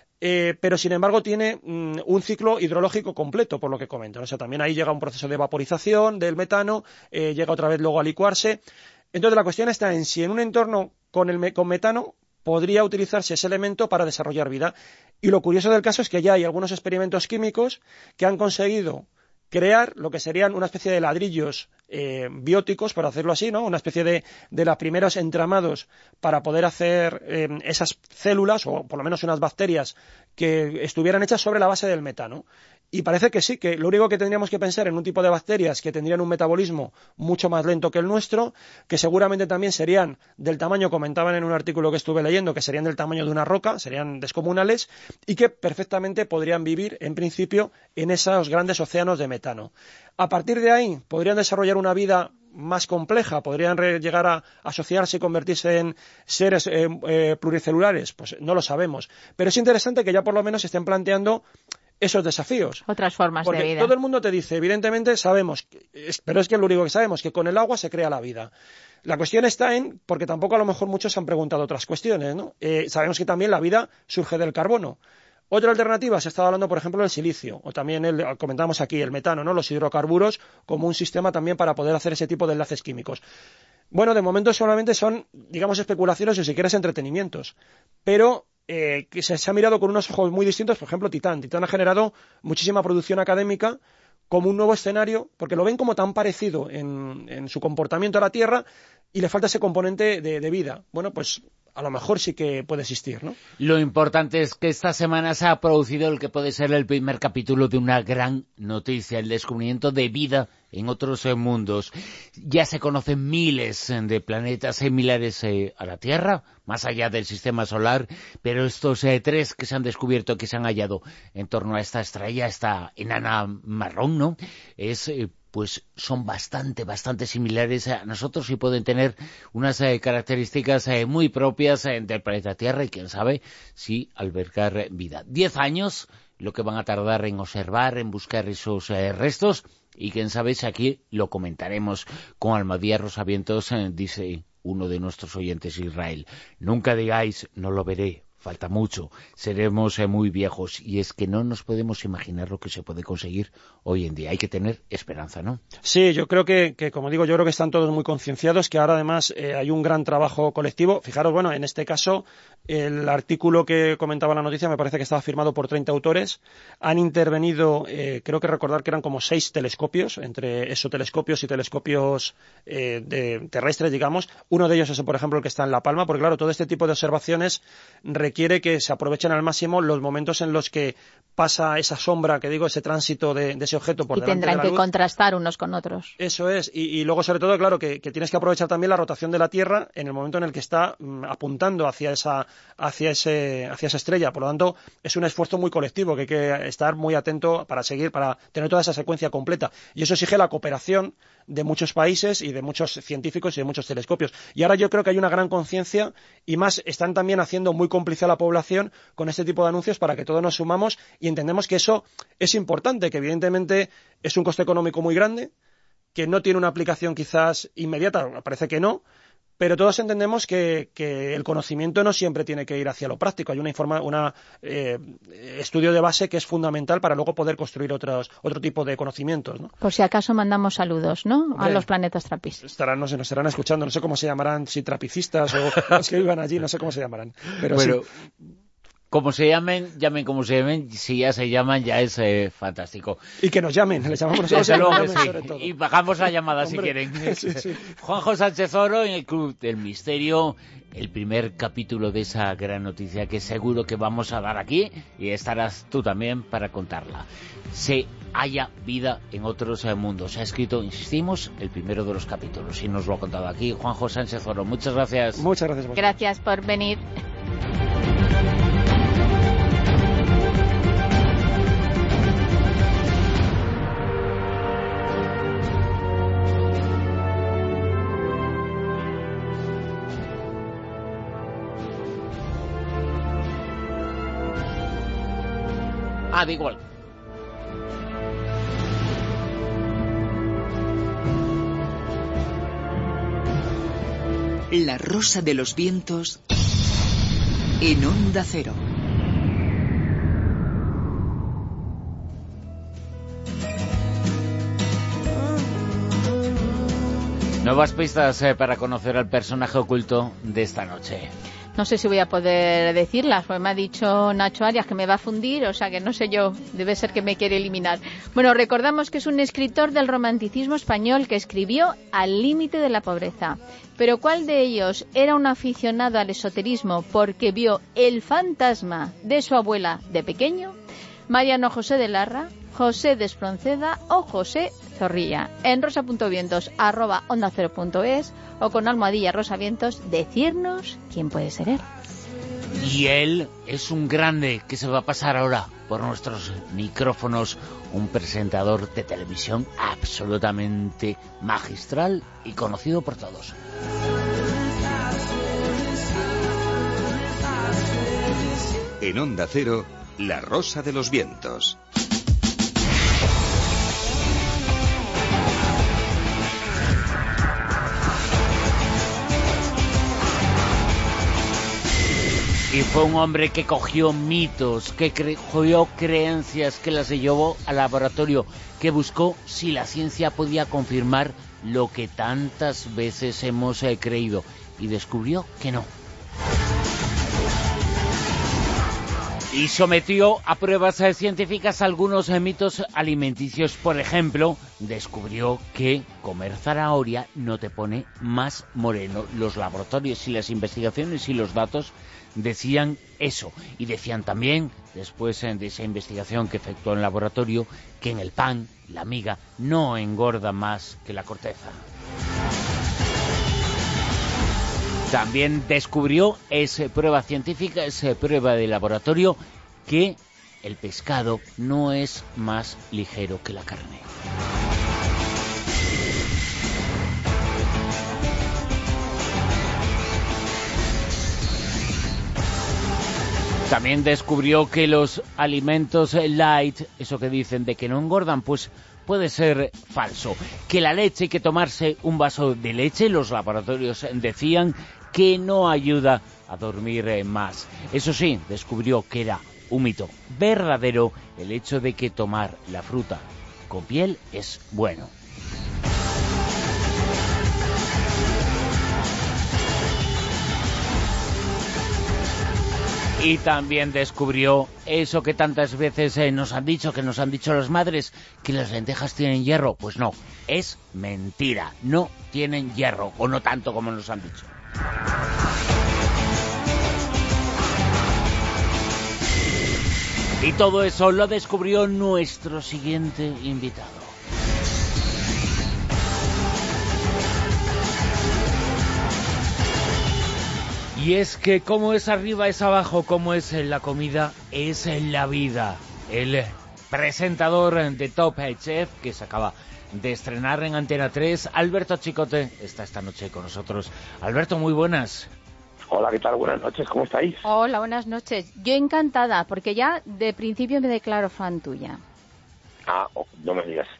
pero sin embargo tiene un ciclo hidrológico completo, por lo que comento. O sea, también ahí llega un proceso de vaporización del metano, llega otra vez luego a licuarse. Entonces la cuestión está en si en un entorno con metano podría utilizarse ese elemento para desarrollar vida. Y lo curioso del caso es que ya hay algunos experimentos químicos que han conseguido crear lo que serían una especie de ladrillos bióticos, por decirlo así, ¿no? Una especie de los primeros entramados para poder hacer esas células, o por lo menos unas bacterias que estuvieran hechas sobre la base del metano. Y parece que sí, que lo único que tendríamos que pensar en un tipo de bacterias que tendrían un metabolismo mucho más lento que el nuestro, que seguramente también serían del tamaño, comentaban en un artículo que estuve leyendo, que serían del tamaño de una roca, serían descomunales, y que perfectamente podrían vivir, en principio, en esos grandes océanos de metano. A partir de ahí, podrían desarrollar una vida más compleja, podrían llegar a asociarse y convertirse en seres pluricelulares, pues no lo sabemos. Pero es interesante que ya por lo menos se estén planteando esos desafíos. Otras formas de vida. Porque todo el mundo te dice, evidentemente sabemos, pero es que lo único que sabemos, que con el agua se crea la vida. La cuestión está porque tampoco a lo mejor muchos han preguntado otras cuestiones, ¿no? Sabemos que también la vida surge del carbono. Otra alternativa, se estaba hablando, por ejemplo, del silicio, o también comentamos aquí, el metano, ¿no? Los hidrocarburos, como un sistema también para poder hacer ese tipo de enlaces químicos. Bueno, de momento solamente son, digamos, especulaciones o si quieres entretenimientos, pero que se ha mirado con unos ojos muy distintos. Por ejemplo, Titán. Titán ha generado muchísima producción académica como un nuevo escenario, porque lo ven como tan parecido en su comportamiento a la Tierra y le falta ese componente de vida. Bueno, pues a lo mejor sí que puede existir, ¿no? Lo importante es que esta semana se ha producido el que puede ser el primer capítulo de una gran noticia, el descubrimiento de vida en otros mundos. Ya se conocen miles de planetas similares a la Tierra, más allá del sistema solar, pero estos 3 que se han descubierto, que se han hallado en torno a esta estrella, esta enana marrón, ¿no? Pues son bastante similares a nosotros y pueden tener unas características muy propias del planeta Tierra y quién sabe si albergar vida. 10 años lo que van a tardar en observar, en buscar esos restos, y quién sabe si aquí lo comentaremos con Almadía Rosavientos, dice uno de nuestros oyentes, Israel. Nunca digáis, no lo veré. Falta mucho, seremos muy viejos, y es que no nos podemos imaginar lo que se puede conseguir hoy en día. Hay que tener esperanza, ¿no? Sí, yo creo que como digo, yo creo que están todos muy concienciados, que ahora además hay un gran trabajo colectivo. Fijaros, bueno, en este caso, el artículo que comentaba la noticia me parece que estaba firmado por 30 autores. Han intervenido, creo que recordar que eran como 6 telescopios, entre exotelescopios y telescopios terrestres, digamos. Uno de ellos es, por ejemplo, el que está en La Palma, porque claro, todo este tipo de observaciones requiere que se aprovechen al máximo los momentos en los que pasa esa sombra, que digo, ese tránsito de ese objeto por delante de la luz. Y tendrán que contrastar unos con otros. Eso es, y luego sobre todo, claro, que tienes que aprovechar también la rotación de la Tierra en el momento en el que está apuntando hacia esa estrella. Por lo tanto, es un esfuerzo muy colectivo, que hay que estar muy atento para tener toda esa secuencia completa. Y eso exige la cooperación de muchos países y de muchos científicos y de muchos telescopios. Y ahora yo creo que hay una gran conciencia, y más están también haciendo muy cómplice a la población con este tipo de anuncios, para que todos nos sumamos y entendemos que eso es importante, que evidentemente es un coste económico muy grande, que no tiene una aplicación quizás inmediata, parece que no, pero todos entendemos que el conocimiento no siempre tiene que ir hacia lo práctico. Hay un estudio de base que es fundamental para luego poder construir otro tipo de conocimientos, ¿no? Por si acaso mandamos saludos, ¿no? Hombre, a los planetas trapistas. Nos estarán escuchando, no sé cómo se llamarán, si trapicistas o los que vivan allí, no sé cómo se llamarán. Pero bueno, sí. Como se llamen como se llamen, si ya se llaman ya es fantástico. Y que nos llamen, les llamamos nosotros. Desde luego que sí. sí. Y bajamos la llamada, hombre, si quieren. Sí. Juanjo Sánchez Oro en el Club del Misterio, el primer capítulo de esa gran noticia que seguro que vamos a dar aquí, y estarás tú también para contarla. Se haya vida en otros mundos. Se ha escrito, insistimos, el primero de los capítulos y nos lo ha contado aquí Juanjo Sánchez Oro. Muchas gracias. Muchas gracias. Gracias por venir. Da igual. La Rosa de los Vientos en Onda Cero. Nuevas pistas para conocer al personaje oculto de esta noche. No sé si voy a poder decirlas, porque me ha dicho Nacho Arias que me va a fundir, o sea que no sé yo, debe ser que me quiere eliminar. Bueno, recordamos que es un escritor del romanticismo español que escribió Al límite de la pobreza. Pero ¿cuál de ellos era un aficionado al esoterismo porque vio el fantasma de su abuela de pequeño? Mariano José de Larra, José de Espronceda o José Zorrilla. En rosa.vientos@ondacero.es o con almohadilla rosavientos, decirnos quién puede ser él. Y él es un grande que se va a pasar ahora por nuestros micrófonos, un presentador de televisión absolutamente magistral y conocido por todos. En Onda Cero, La Rosa de los Vientos. Y fue un hombre que cogió mitos, que cogió creencias, que las llevó al laboratorio, que buscó si la ciencia podía confirmar lo que tantas veces hemos creído, y descubrió que no. Y sometió a pruebas científicas algunos mitos alimenticios. Por ejemplo, descubrió que comer zanahoria no te pone más moreno. Los laboratorios y las investigaciones y los datos decían eso. Y decían también, después de esa investigación que efectuó en el laboratorio, que en el pan la miga no engorda más que la corteza. También descubrió, es prueba científica, es prueba de laboratorio, que el pescado no es más ligero que la carne. También descubrió que los alimentos light, eso que dicen de que no engordan, pues puede ser falso. Que la leche, hay que tomarse un vaso de leche, los laboratorios decían que no ayuda a dormir más. Eso sí, descubrió que era un mito verdadero el hecho de que tomar la fruta con piel es bueno. Y también descubrió eso que tantas veces nos han dicho las madres, que las lentejas tienen hierro. Pues no, es mentira, no tienen hierro, o no tanto como nos han dicho. Y todo eso lo descubrió nuestro siguiente invitado. Y es que como es arriba es abajo, como es en la comida, es en la vida. El presentador de Top Chef, que se acaba de estrenar en Antena 3, Alberto Chicote, está esta noche con nosotros. Alberto, muy buenas. Hola, ¿qué tal? Buenas noches, ¿cómo estáis? Hola, buenas noches. Yo encantada, porque ya de principio me declaro fan tuya. No me digas.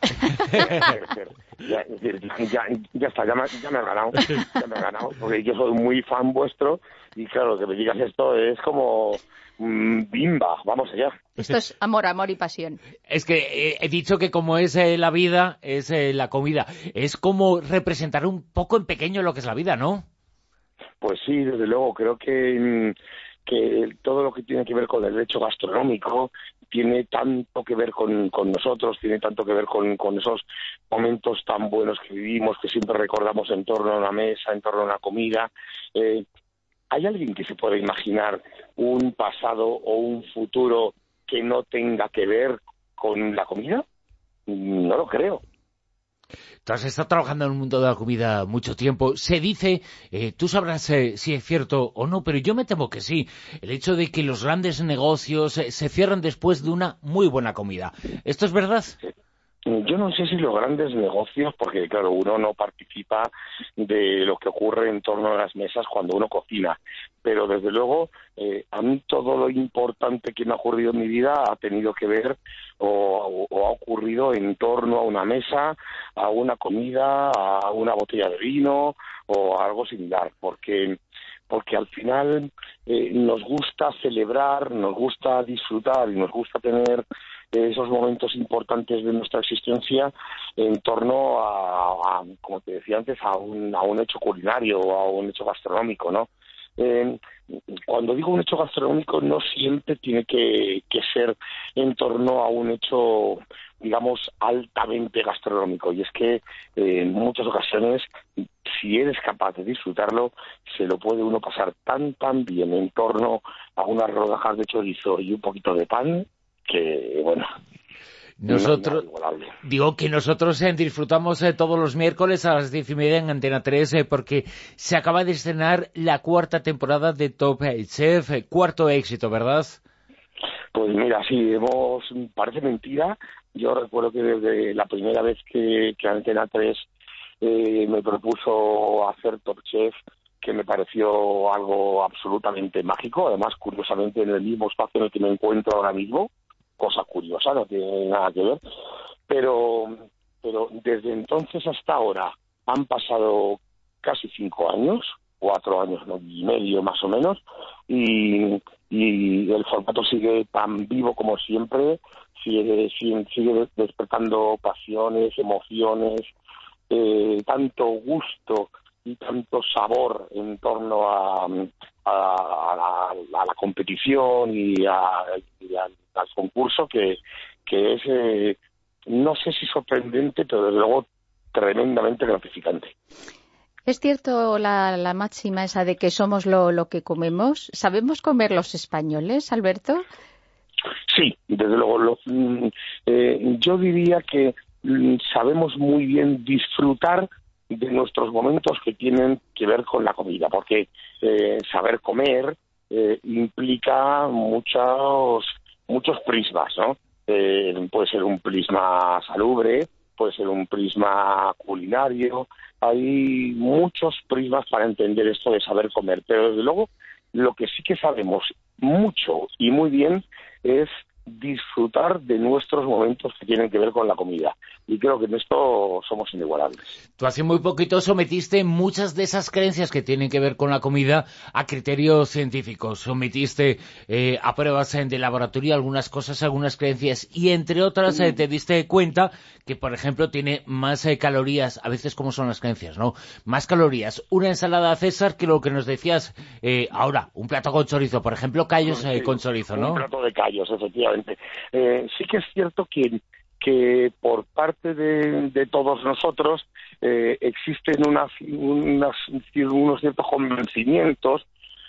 Ya está, ya me has ganado, porque yo soy muy fan vuestro y claro, que me digas esto es como bimba, vamos allá. Esto es amor y pasión. Es que he dicho que como es la vida, es la comida. Es como representar un poco en pequeño lo que es la vida, ¿no? Pues sí, desde luego, creo que todo lo que tiene que ver con el hecho gastronómico tiene tanto que ver con nosotros, tiene tanto que ver con esos momentos tan buenos que vivimos, que siempre recordamos en torno a una mesa, en torno a una comida. ¿Hay alguien que se pueda imaginar un pasado o un futuro que no tenga que ver con la comida? No lo creo. Tú has estado trabajando en el mundo de la comida mucho tiempo. Se dice, tú sabrás si es cierto o no, pero yo me temo que sí. El hecho de que los grandes negocios se cierran después de una muy buena comida. ¿Esto es verdad? Yo no sé si los grandes negocios, porque claro, uno no participa de lo que ocurre en torno a las mesas cuando uno cocina, pero desde luego a mí todo lo importante que me ha ocurrido en mi vida ha tenido que ver o ha ocurrido en torno a una mesa, a una comida, a una botella de vino o algo similar, porque al final nos gusta celebrar, nos gusta disfrutar y nos gusta tener esos momentos importantes de nuestra existencia en torno a como te decía antes, a un hecho culinario o a un hecho gastronómico, ¿no? Cuando digo un hecho gastronómico no siempre tiene que ser en torno a un hecho, digamos, altamente gastronómico, y es que en muchas ocasiones, si eres capaz de disfrutarlo, se lo puede uno pasar tan bien en torno a unas rodajas de chorizo y un poquito de pan, que bueno, nosotros digo que nosotros disfrutamos todos los miércoles a las 10:30 en Antena 3 porque se acaba de estrenar la 4ª temporada de Top Chef, 4º éxito, ¿verdad? Pues mira, sí, parece mentira. Yo recuerdo que desde la primera vez que Antena 3 me propuso hacer Top Chef, que me pareció algo absolutamente mágico, además curiosamente en el mismo espacio en el que me encuentro ahora mismo, cosa curiosa, no tiene nada que ver, pero desde entonces hasta ahora han pasado casi 5 años, 4 años y medio más o menos, y el formato sigue tan vivo como siempre, sigue despertando pasiones, emociones, tanto gusto y tanto sabor en torno a la competición y al concurso que es, no sé si sorprendente, pero desde luego tremendamente gratificante. ¿Es cierto la máxima esa de que somos lo que comemos? ¿Sabemos comer los españoles, Alberto? Sí, desde luego. Yo diría que sabemos muy bien disfrutar de nuestros momentos que tienen que ver con la comida, porque saber comer implica muchos prismas, ¿no? Puede ser un prisma salubre, puede ser un prisma culinario, hay muchos prismas para entender esto de saber comer, pero desde luego lo que sí que sabemos mucho y muy bien es disfrutar de nuestros momentos que tienen que ver con la comida. Y creo que en esto somos inigualables. Tú hace muy poquito sometiste muchas de esas creencias que tienen que ver con la comida a criterios científicos. Sometiste a pruebas de laboratorio algunas cosas, algunas creencias, y entre otras te diste cuenta que, por ejemplo, tiene más calorías, a veces como son las creencias, ¿no? Más calorías una ensalada César que lo que nos decías ahora, un plato con chorizo, por ejemplo, callos con chorizo, ¿no? Un plato de callos, efectivamente. Sí que es cierto que por parte de todos nosotros existen unos ciertos convencimientos,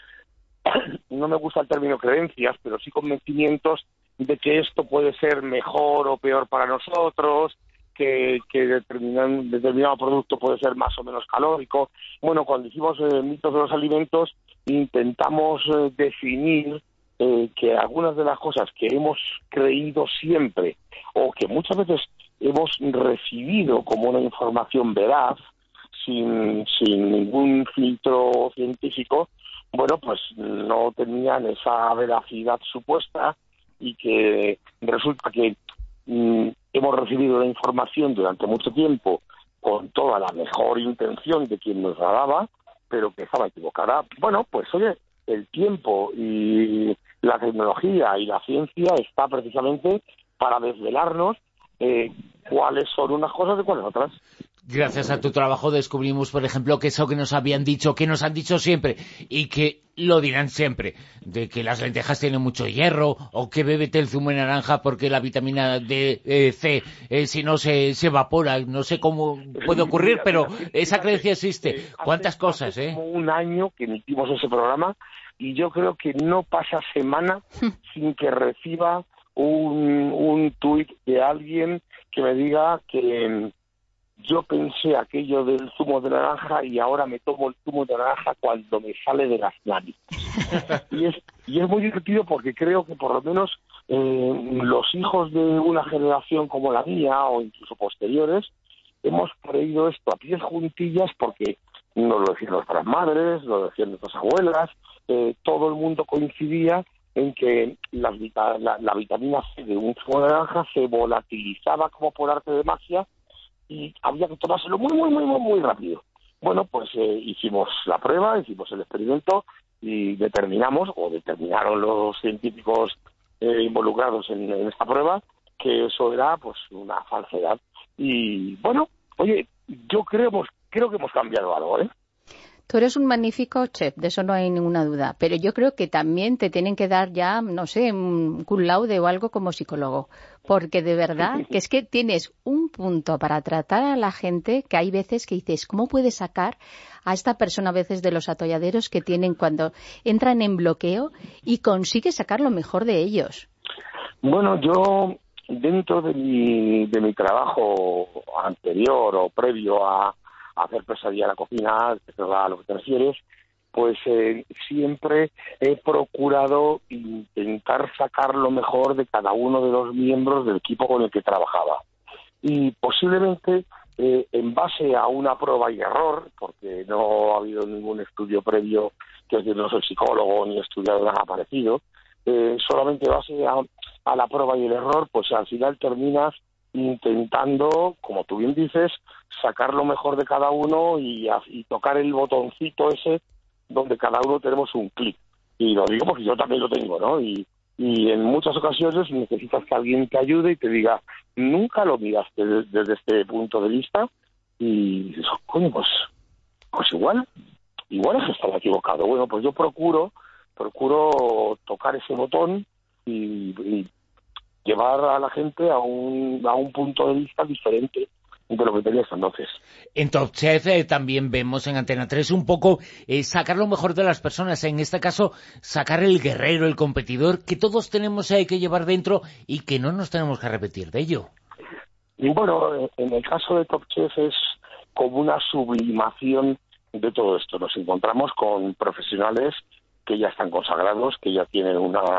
no me gusta el término creencias, pero sí convencimientos de que esto puede ser mejor o peor para nosotros, que determinado producto puede ser más o menos calórico. Bueno, cuando hicimos mitos de los alimentos, intentamos definir que algunas de las cosas que hemos creído siempre o que muchas veces hemos recibido como una información veraz, sin ningún filtro científico, bueno, pues no tenían esa veracidad supuesta, y que resulta que hemos recibido la información durante mucho tiempo con toda la mejor intención de quien nos la daba, pero que estaba equivocada. Bueno, pues oye, el tiempo y la tecnología y la ciencia está precisamente para desvelarnos cuáles son unas cosas y cuáles otras. Gracias a tu trabajo descubrimos, por ejemplo, que eso que nos habían dicho, que nos han dicho siempre y que lo dirán siempre, de que las lentejas tienen mucho hierro, o que bébete el zumo de naranja porque la vitamina C, si no se evapora. No sé cómo puede ocurrir, pero esa creencia existe. ¿Cuántas cosas, hace como un año que emitimos ese programa, y yo creo que no pasa semana sin que reciba un tuit de alguien que me diga que yo pensé aquello del zumo de naranja y ahora me tomo el zumo de naranja cuando me sale de las narices. y es muy divertido, porque creo que por lo menos los hijos de una generación como la mía, o incluso posteriores, hemos creído esto a pies juntillas, porque nos lo decían nuestras madres, lo decían nuestras abuelas, todo el mundo coincidía en que la vitamina C de un zumo de naranja se volatilizaba como por arte de magia, y había que tomárselo muy rápido. Bueno, pues hicimos la prueba, hicimos el experimento, y determinaron los científicos involucrados en esta prueba, que eso era pues una falsedad. Y bueno, oye, yo creo que hemos cambiado algo, ¿eh? Tú eres un magnífico chef, de eso no hay ninguna duda, pero yo creo que también te tienen que dar ya, no sé, un cum laude o algo como psicólogo, porque de verdad que es que tienes un punto para tratar a la gente que hay veces que dices, ¿cómo puedes sacar a esta persona a veces de los atolladeros que tienen cuando entran en bloqueo, y consigues sacar lo mejor de ellos? Bueno, yo dentro de mi trabajo anterior o previo a hacer Pesadilla en la cocina, que es a lo que te refieres, pues siempre he procurado intentar sacar lo mejor de cada uno de los miembros del equipo con el que trabajaba. Y posiblemente en base a una prueba y error, porque no ha habido ningún estudio previo, que es decir, no soy psicólogo ni he estudiado nada parecido, solamente en base a la prueba y el error, pues al final terminas intentando, como tú bien dices, sacar lo mejor de cada uno y tocar el botoncito ese donde cada uno tenemos un clic. Y lo digo porque yo también lo tengo, ¿no? Y en muchas ocasiones necesitas que alguien te ayude y te diga, nunca lo miraste desde este punto de vista, y dices, coño, pues igual es que estaba equivocado. Bueno, pues yo procuro tocar ese botón y llevar a la gente a un punto de vista diferente de lo que tenía hasta entonces. En Top Chef también vemos en Antena 3 un poco sacar lo mejor de las personas, en este caso sacar el guerrero, el competidor, que todos tenemos que llevar dentro y que no nos tenemos que repetir de ello. Y bueno, en el caso de Top Chef es como una sublimación de todo esto. Nos encontramos con profesionales que ya están consagrados, que ya tienen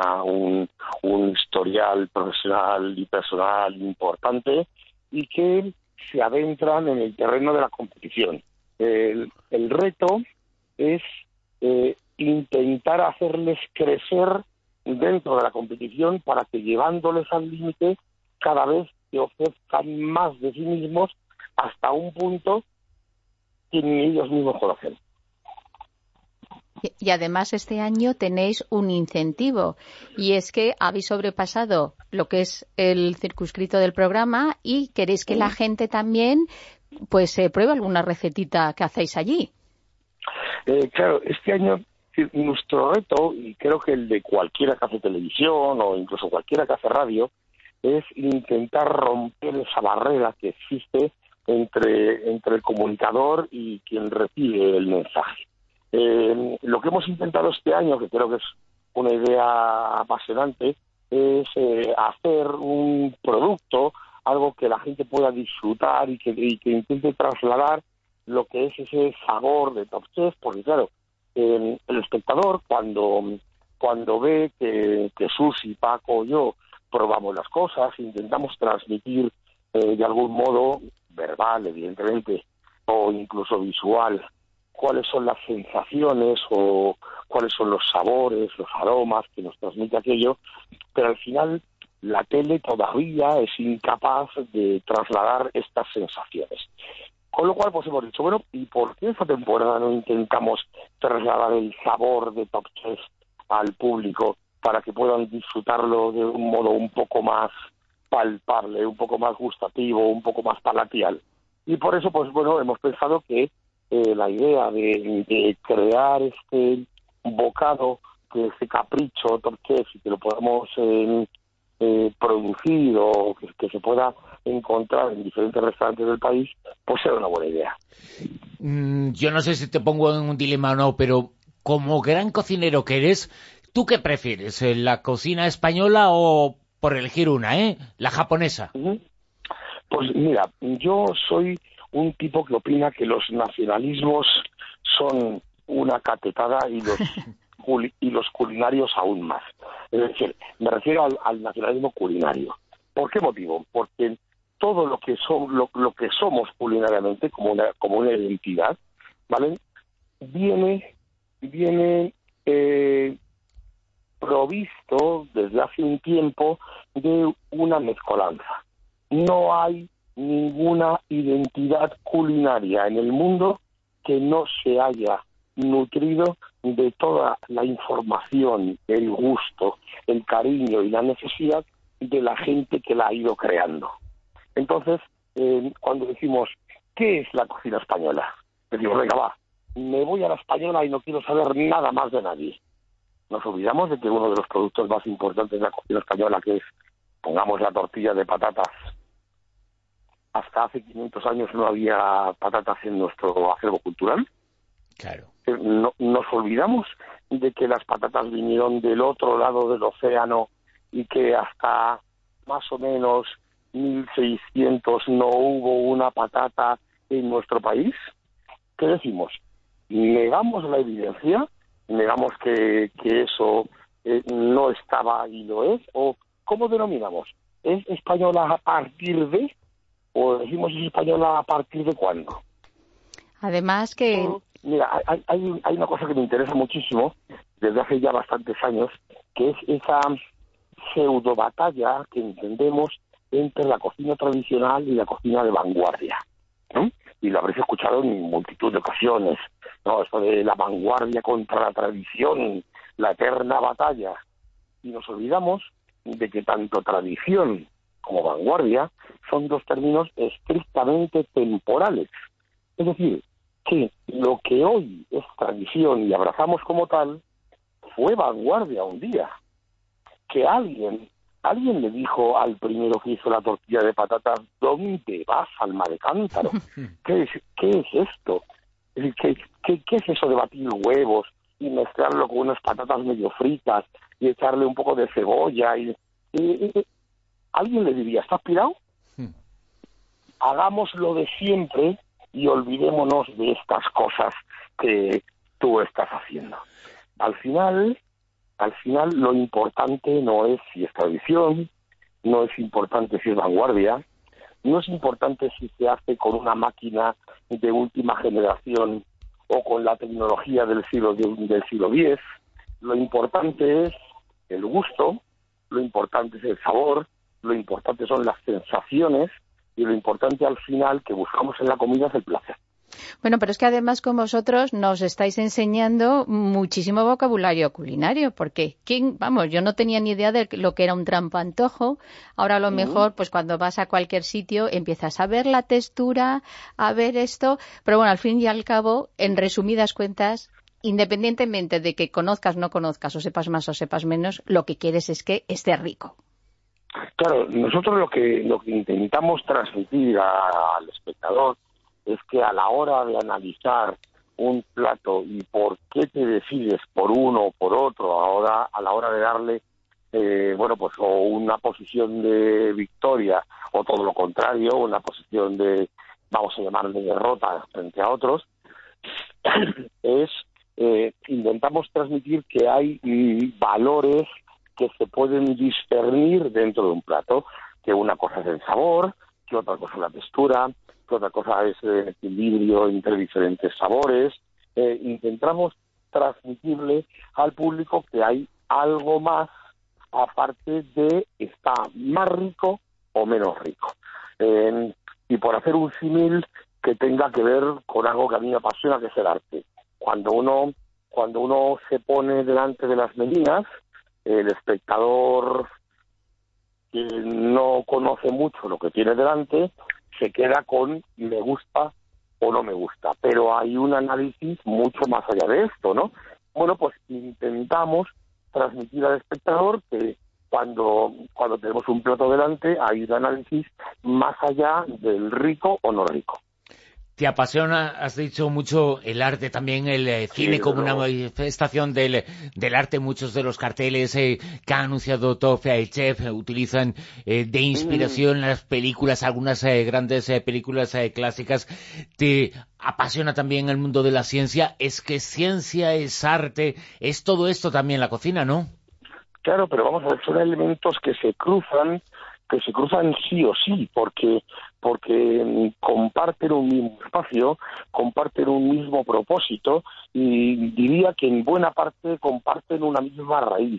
un historial profesional y personal importante, y que se adentran en el terreno de la competición. El reto es intentar hacerles crecer dentro de la competición para que, llevándoles al límite, cada vez se ofrezcan más de sí mismos hasta un punto que ni ellos mismos conocen. Y además este año tenéis un incentivo, y es que habéis sobrepasado lo que es el circunscrito del programa y queréis que la gente también pues pruebe alguna recetita que hacéis allí. Claro, este año nuestro reto, y creo que el de cualquiera que hace televisión o incluso cualquiera que hace radio, es intentar romper esa barrera que existe entre el comunicador y quien recibe el mensaje. Lo que hemos intentado este año, que creo que es una idea apasionante, es hacer un producto, algo que la gente pueda disfrutar y que intente trasladar lo que es ese sabor de Top Chef, porque claro, el espectador cuando ve que Susi, Paco y yo probamos las cosas, intentamos transmitir de algún modo, verbal evidentemente, o incluso visual, cuáles son las sensaciones o cuáles son los sabores, los aromas que nos transmite aquello, pero al final la tele todavía es incapaz de trasladar estas sensaciones. Con lo cual, pues hemos dicho, bueno, ¿y por qué esta temporada no intentamos trasladar el sabor de Top Chef al público para que puedan disfrutarlo de un modo un poco más palpable, un poco más gustativo, un poco más palatial? Y por eso, pues bueno, hemos pensado que la idea de crear este bocado, que ese capricho Top Chef, y que lo podamos producir o que se pueda encontrar en diferentes restaurantes del país, pues era una buena idea. Yo no sé si te pongo en un dilema o no, pero como gran cocinero que eres, ¿tú qué prefieres? ¿La cocina española o, por elegir una, la japonesa? Pues mira, yo soy un tipo que opina que los nacionalismos son una catetada y los culinarios aún más. Es decir, me refiero al nacionalismo culinario. ¿Por qué motivo? Porque todo lo que somos culinariamente como una identidad, ¿vale? Viene provisto desde hace un tiempo de una mezcolanza. No hay ninguna identidad culinaria en el mundo que no se haya nutrido de toda la información, el gusto, el cariño y la necesidad de la gente que la ha ido creando. Entonces, cuando decimos, ¿qué es la cocina española? Decimos, venga, va, me voy a la española y no quiero saber nada más de nadie. Nos olvidamos de que uno de los productos más importantes de la cocina española, que es, pongamos, la tortilla de patatas. Hasta hace 500 años no había patatas en nuestro acervo cultural. Claro. Nos olvidamos de que las patatas vinieron del otro lado del océano y que hasta más o menos 1600 no hubo una patata en nuestro país. ¿Qué decimos? ¿Negamos la evidencia? ¿Negamos que eso no estaba y lo es? ¿O cómo denominamos? ¿Es española a partir de? ¿O decimos es española a partir de cuándo? Además que... Mira, hay una cosa que me interesa muchísimo desde hace ya bastantes años, que es esa pseudo batalla que entendemos entre la cocina tradicional y la cocina de vanguardia, ¿no? Y lo habréis escuchado en multitud de ocasiones, ¿no? Esto de la vanguardia contra la tradición, la eterna batalla. Y nos olvidamos de que tanto tradición como vanguardia son dos términos estrictamente temporales. Es decir, que lo que hoy es tradición y abrazamos como tal, fue vanguardia un día. Que alguien le dijo al primero que hizo la tortilla de patatas, ¿dónde vas, alma de cántaro? ¿Qué es esto? ¿Qué es eso de batir huevos y mezclarlo con unas patatas medio fritas y echarle un poco de cebolla? ¿Alguien le diría, ¿estás pirado? Hagamos lo de siempre y olvidémonos de estas cosas que tú estás haciendo. Al final lo importante no es si es tradición, no es importante si es vanguardia, no es importante si se hace con una máquina de última generación o con la tecnología del siglo X. Lo importante es el gusto, lo importante es el sabor, lo importante son las sensaciones y lo importante al final que buscamos en la comida es el placer. Bueno, pero es que además con vosotros nos estáis enseñando muchísimo vocabulario culinario, porque yo no tenía ni idea de lo que era un trampantojo. Ahora a lo mejor, pues cuando vas a cualquier sitio empiezas a ver la textura, a ver esto, pero bueno, al fin y al cabo, en resumidas cuentas, independientemente de que conozcas, no conozcas, o sepas más o sepas menos, lo que quieres es que esté rico. Claro, nosotros lo que intentamos transmitir al espectador es que a la hora de analizar un plato y por qué te decides por uno o por otro, ahora a la hora de darle pues o una posición de victoria o todo lo contrario, una posición de, vamos a llamarle, derrota frente a otros, intentamos transmitir que hay valores que se pueden discernir dentro de un plato, que una cosa es el sabor, que otra cosa es la textura, que otra cosa es el equilibrio entre diferentes sabores. Intentamos transmitirle al público que hay algo más aparte de está más rico o menos rico. Y por hacer un símil que tenga que ver con algo que a mí me apasiona, que es el arte. Cuando uno se pone delante de las meninas, el espectador que no conoce mucho lo que tiene delante se queda con me gusta o no me gusta, pero hay un análisis mucho más allá de esto, ¿no? Bueno, pues intentamos transmitir al espectador que cuando tenemos un plato delante hay un análisis más allá del rico o no rico. Te apasiona, has dicho mucho el arte, también el cine como una manifestación del arte. Muchos de los carteles que ha anunciado Top Chef utilizan de inspiración las películas, algunas grandes películas clásicas. Te apasiona también el mundo de la ciencia. Es que ciencia es arte, es todo esto también la cocina, ¿no? Claro, pero vamos a ver, son elementos que se cruzan sí o sí, porque comparten un mismo espacio, comparten un mismo propósito y diría que en buena parte comparten una misma raíz.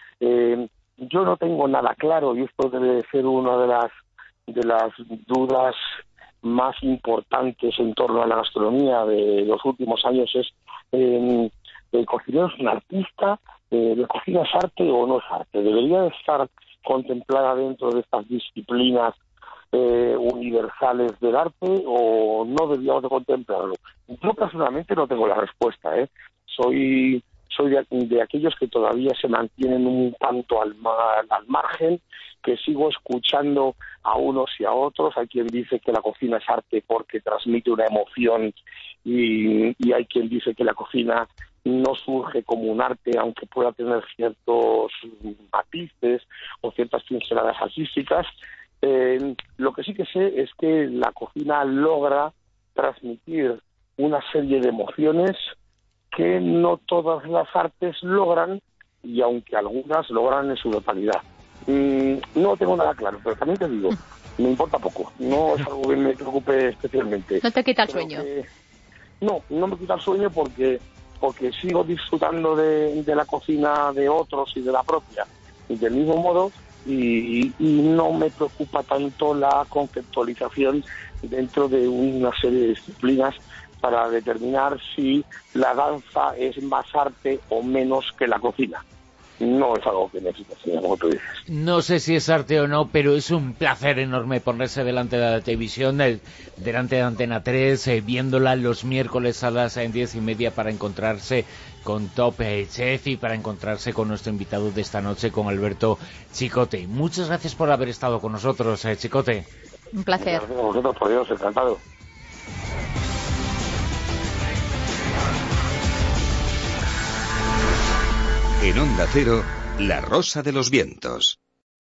Yo no tengo nada claro, y esto debe de ser una de las dudas más importantes en torno a la gastronomía de los últimos años, es ¿el cocinero es un artista? ¿La cocina es arte o no es arte? ¿Debería de estar contemplada dentro de estas disciplinas universales del arte o no deberíamos de contemplarlo? Yo personalmente no tengo la respuesta, soy de aquellos que todavía se mantienen un tanto al margen, que sigo escuchando a unos y a otros. Hay quien dice que la cocina es arte porque transmite una emoción y hay quien dice que la cocina no surge como un arte, aunque pueda tener ciertos matices o ciertas pinceladas artísticas. Lo que sí que sé es que la cocina logra transmitir una serie de emociones que no todas las artes logran, y aunque algunas logran en su totalidad. No tengo nada claro, pero también te digo, me importa poco, no es algo que me preocupe especialmente. ¿No te quita el sueño? No me quita el sueño porque sigo disfrutando de la cocina de otros y de la propia, y del mismo modo, y no me preocupa tanto la conceptualización dentro de una serie de disciplinas para determinar si la danza es más arte o menos que la cocina. No es algo que necesitas, como tú dices. No sé si es arte o no, pero es un placer enorme ponerse delante de la televisión, delante de Antena 3, viéndola los miércoles a las 10:30 para encontrarse con Top Chef y para encontrarse con nuestro invitado de esta noche, con Alberto Chicote. Muchas gracias por haber estado con nosotros, Chicote. Un placer. Gracias a vosotros, por Dios, encantado. En Onda Cero, La Rosa de los Vientos.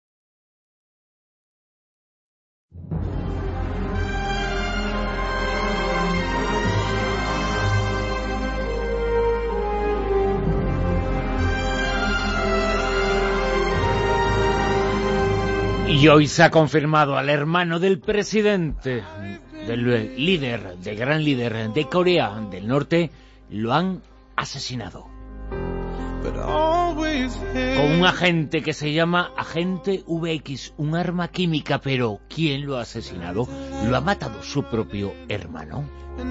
Y hoy se ha confirmado al hermano del presidente, del líder, del gran líder de Corea del Norte, lo han asesinado. con un agente que se llama Agente VX, un arma química, pero ¿quién lo ha asesinado? ¿Lo ha matado su propio hermano?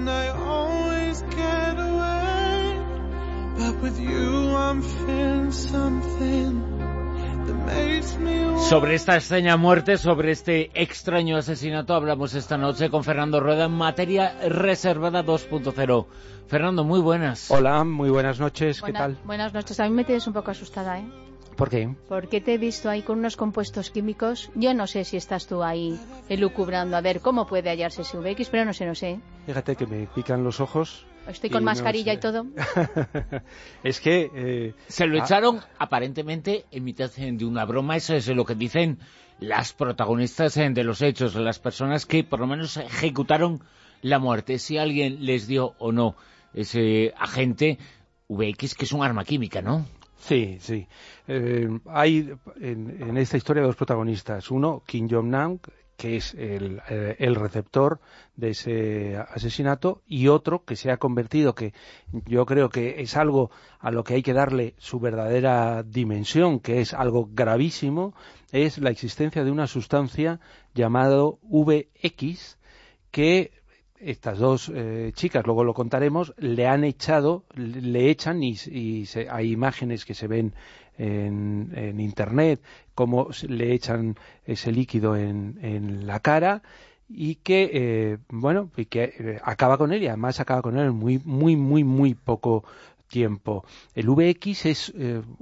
Sobre esta extraña muerte, sobre este extraño asesinato, hablamos esta noche con Fernando Rueda en Materia Reservada 2.0. Fernando, muy buenas. Hola, muy buenas noches, ¿qué tal? Buenas noches, a mí me tienes un poco asustada, ¿eh? ¿Por qué? Porque te he visto ahí con unos compuestos químicos. Yo no sé si estás tú ahí elucubrando a ver cómo puede hallarse ese VX, pero no sé. Fíjate que me pican los ojos. Estoy con mascarilla y todo. Es que... Se lo echaron aparentemente en mitad de una broma. Eso es lo que dicen las protagonistas de los hechos, las personas que por lo menos ejecutaron la muerte. Si alguien les dio o no ese agente VX, que es un arma química, ¿no? Sí. Hay en esta historia dos protagonistas. Uno, Kim Jong-nam, que es el receptor de ese asesinato, y otro que se ha convertido, que yo creo que es algo a lo que hay que darle su verdadera dimensión, que es algo gravísimo, es la existencia de una sustancia llamada VX, que estas dos chicas, luego lo contaremos, le echan y hay imágenes que se ven en internet, cómo le echan ese líquido en la cara y que, acaba con él, y además acaba con él en muy poco tiempo. El VX es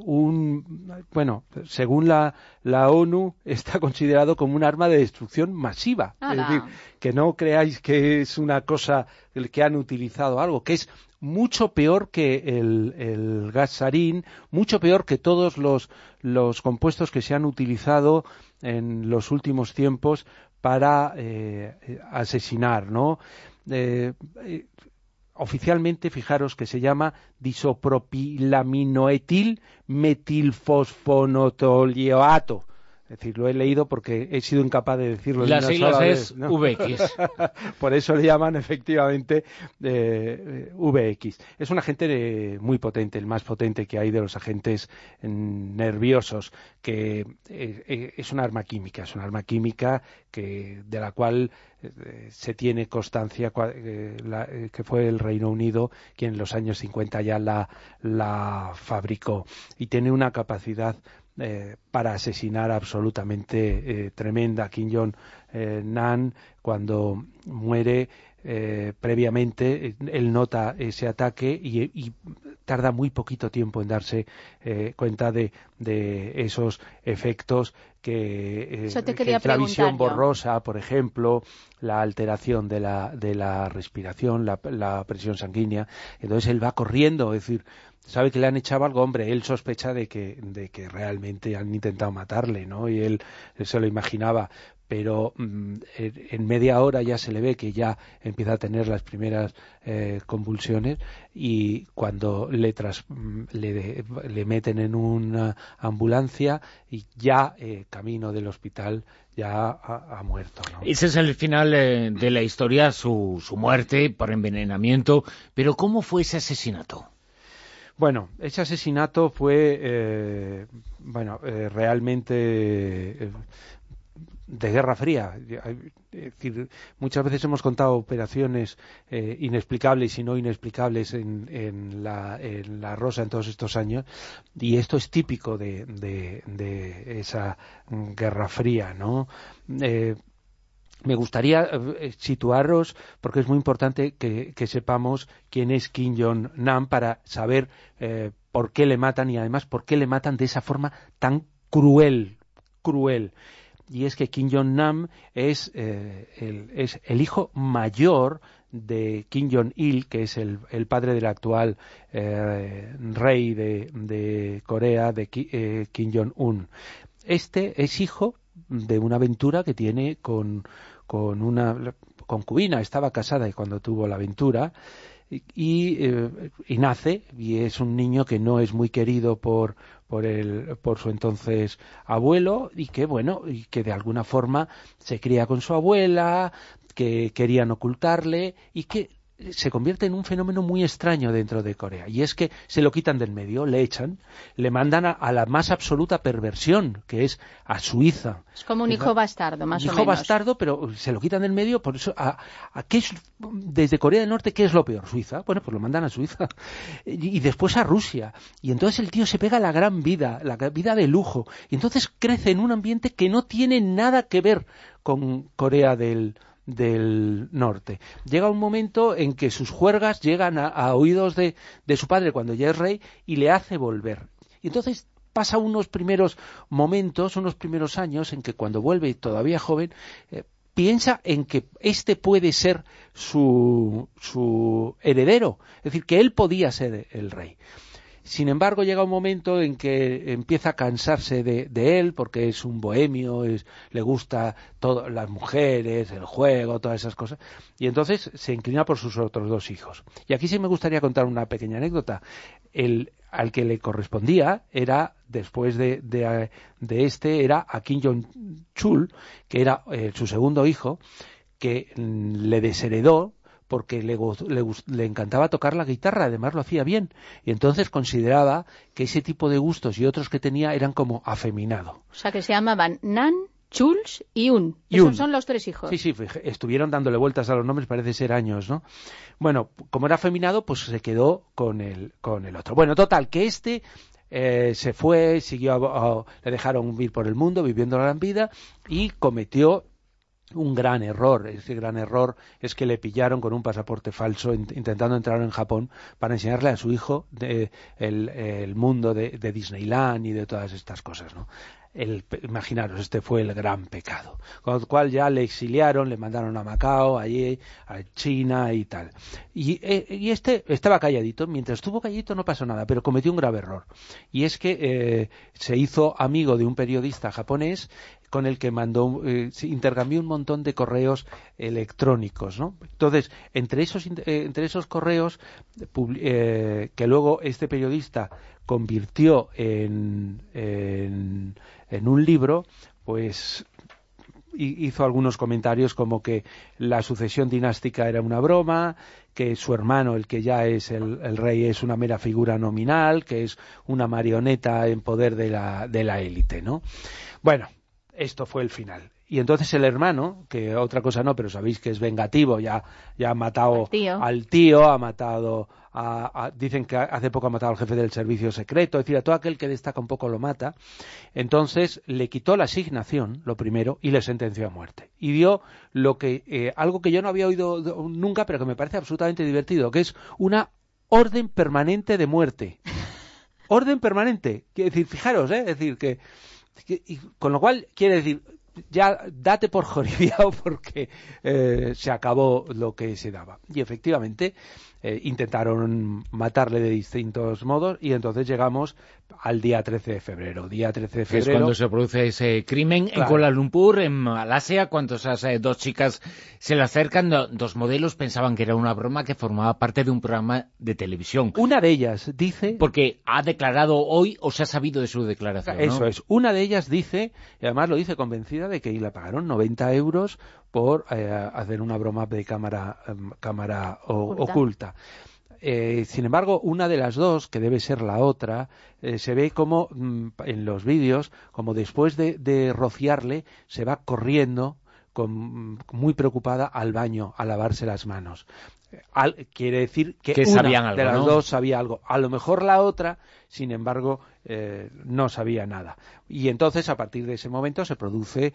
según la ONU, está considerado como un arma de destrucción masiva. ¡Hala! Es decir, que no creáis que es una cosa que han utilizado algo, que es mucho peor que el gas sarín, mucho peor que todos los compuestos que se han utilizado en los últimos tiempos para asesinar, ¿no? Oficialmente, fijaros que se llama disopropilaminoetil metilfosfonotolioato. Es decir, lo he leído porque he sido incapaz de decirlo en una sola vez, ¿no? VX. Por eso le llaman efectivamente VX. Es un agente muy potente, el más potente que hay de los agentes nerviosos, que es un arma química, de la cual se tiene constancia que fue el Reino Unido quien en los años 50 ya la fabricó, y tiene una capacidad para asesinar absolutamente tremenda. Kim Jong-nam, cuando muere, previamente él nota ese ataque y tarda muy poquito tiempo en darse cuenta de esos efectos que la visión borrosa, por ejemplo, la alteración de la respiración, la presión sanguínea. Entonces él va corriendo, es decir, sabe que le han echado algo, hombre, él sospecha de que realmente han intentado matarle, ¿no? Y él se lo imaginaba, pero en media hora ya se le ve que ya empieza a tener las primeras convulsiones, y cuando le meten en una ambulancia y ya camino del hospital ya ha muerto, ¿no? Ese es el final de la historia, su muerte por envenenamiento. Pero ¿cómo fue ese asesinato? Bueno, ese asesinato fue realmente de Guerra Fría. Es decir, muchas veces hemos contado operaciones inexplicables y no inexplicables en la Rosa en todos estos años, y esto es típico de esa Guerra Fría, ¿no? Me gustaría situaros, porque es muy importante que sepamos quién es Kim Jong-nam para saber por qué le matan, y además por qué le matan de esa forma tan cruel. Y es que Kim Jong-nam es el hijo mayor de Kim Jong-il, que es el padre del actual rey de Corea, de Kim Jong-un. Este es hijo de una aventura que tiene con una concubina. Estaba casada cuando tuvo la aventura, y nace, y es un niño que no es muy querido por su entonces abuelo, y que de alguna forma se cría con su abuela, que querían ocultarle, y que se convierte en un fenómeno muy extraño dentro de Corea, y es que se lo quitan del medio, le echan, le mandan a la más absoluta perversión, que es a Suiza. Es como un hijo bastardo, más o menos. Hijo bastardo, pero se lo quitan del medio. Por eso, ¿qué es, desde Corea del Norte, qué es lo peor? Suiza. Bueno, pues lo mandan a Suiza. Y después a Rusia. Y entonces el tío se pega la gran vida, la vida de lujo. Y entonces crece en un ambiente que no tiene nada que ver con Corea del Norte. Llega un momento en que sus juergas llegan a oídos de su padre cuando ya es rey, y le hace volver. Y entonces pasa unos primeros momentos, unos primeros años en que cuando vuelve todavía joven, piensa en que este puede ser su heredero, es decir, que él podía ser el rey. Sin embargo, llega un momento en que empieza a cansarse de él, porque es un bohemio, le gusta las mujeres, el juego, todas esas cosas, y entonces se inclina por sus otros 2 hijos. Y aquí sí me gustaría contar una pequeña anécdota. Al que le correspondía era, después de era a Kim Jong-chul, que era su segundo hijo, que le desheredó porque le encantaba tocar la guitarra, además lo hacía bien, y entonces consideraba que ese tipo de gustos y otros que tenía eran como afeminado. O sea, que se llamaban Nan, Chuls y Un. Esos son los 3 hijos. Sí, estuvieron dándole vueltas a los nombres, parece ser años, ¿no? Bueno, como era afeminado, pues se quedó con el otro. Bueno, total, que se fue, le dejaron ir por el mundo, viviendo la gran vida, y cometió un gran error. Ese gran error es que le pillaron con un pasaporte falso intentando entrar en Japón para enseñarle a su hijo el mundo de Disneyland y de todas estas cosas, ¿no? Imaginaros, este fue el gran pecado. Con lo cual ya le exiliaron, le mandaron a Macao, allí, a China y tal. Y este estaba calladito. Mientras estuvo calladito no pasó nada, pero cometió un grave error. Y es que se hizo amigo de un periodista japonés con el que intercambió un montón de correos electrónicos, ¿no? Entonces, entre esos correos que luego este periodista convirtió en un libro, pues hizo algunos comentarios como que la sucesión dinástica era una broma, que su hermano, el que ya es el rey, es una mera figura nominal, que es una marioneta en poder de la élite, ¿no? Bueno, esto fue el final. Y entonces el hermano, que otra cosa no, pero sabéis que es vengativo, ya ha matado al tío, ha matado dicen que hace poco ha matado al jefe del servicio secreto, es decir, a todo aquel que destaca un poco lo mata. Entonces le quitó la asignación, lo primero, y le sentenció a muerte. Y dio algo que yo no había oído nunca, pero que me parece absolutamente divertido, que es una orden permanente de muerte. Orden permanente. Quiere decir, fijaros, es decir, y con lo cual quiere decir, ya date por joribiao porque se acabó lo que se daba. Y efectivamente intentaron matarle de distintos modos, y entonces llegamos al día 13 de febrero. Día 13 de febrero. Es cuando se produce ese crimen, claro. En Kuala Lumpur, en Malasia, cuando esas 2 chicas se le acercan, 2 modelos, pensaban que era una broma, que formaba parte de un programa de televisión. Una de ellas dice... Porque ha declarado hoy, o se ha sabido de su declaración, Eso, ¿no? Es. Una de ellas dice, y además lo dice convencida, de que le pagaron 90 euros por hacer una broma de cámara oculta. Sin embargo, una de las 2, que debe ser la otra, se ve como en los vídeos, como después de rociarle, se va corriendo muy preocupada al baño a lavarse las manos. Quiere decir que una de las 2 sabía algo. A lo mejor la otra, sin embargo, no sabía nada. Y entonces, a partir de ese momento, se produce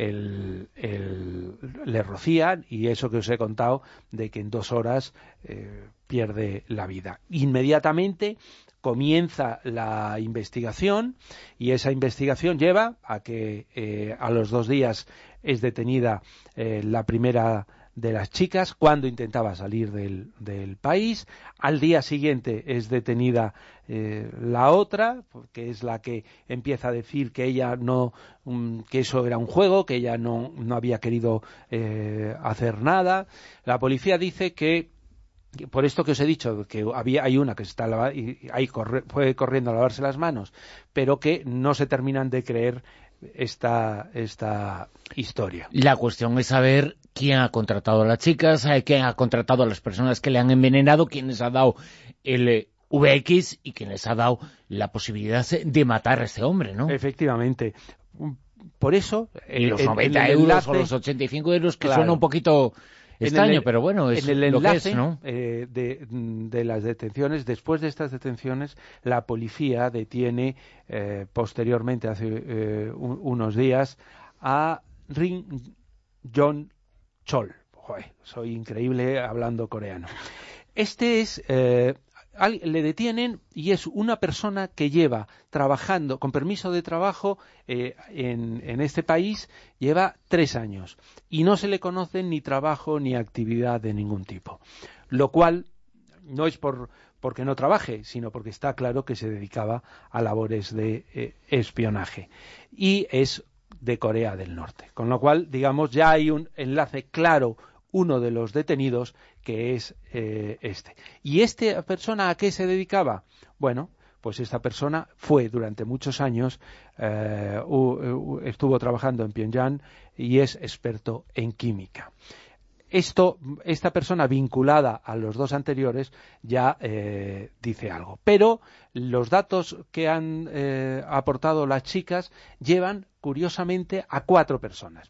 le rocían, y eso que os he contado, de que en 2 horas pierde la vida. Inmediatamente comienza la investigación, y esa investigación lleva a que a los 2 días es detenida la primera de las chicas cuando intentaba salir del país. Al día siguiente es detenida la otra, que es la que empieza a decir que ella que eso era un juego, que ella no había querido hacer nada. La policía dice que, por esto que os he dicho, que hay una que fue corriendo a lavarse las manos, pero que no se terminan de creer esta historia. La cuestión es saber quién ha contratado a las chicas, quién ha contratado a las personas que le han envenenado, quién les ha dado el VX y quién les ha dado la posibilidad de matar a este hombre, ¿no? Efectivamente. Por eso... Y los 90 euros o los 85 euros, que suena un poquito extraño, pero bueno, es lo que es, ¿no? De las detenciones, después de estas detenciones, la policía detiene posteriormente, hace unos días, a Ring John Chol. Joder, soy increíble hablando coreano. Este es... le detienen y es una persona que lleva trabajando con permiso de trabajo en este país, lleva 3 años y no se le conoce ni trabajo ni actividad de ningún tipo, lo cual no es porque no trabaje, sino porque está claro que se dedicaba a labores de espionaje y es de Corea del Norte, con lo cual, digamos, ya hay un enlace claro. Uno de los detenidos, que es este. ¿Y esta persona a qué se dedicaba? Bueno, pues esta persona fue durante muchos años, estuvo trabajando en Pyongyang y es experto en química. Esta persona vinculada a los 2 anteriores ya dice algo. Pero los datos que han aportado las chicas llevan, curiosamente, a 4 personas.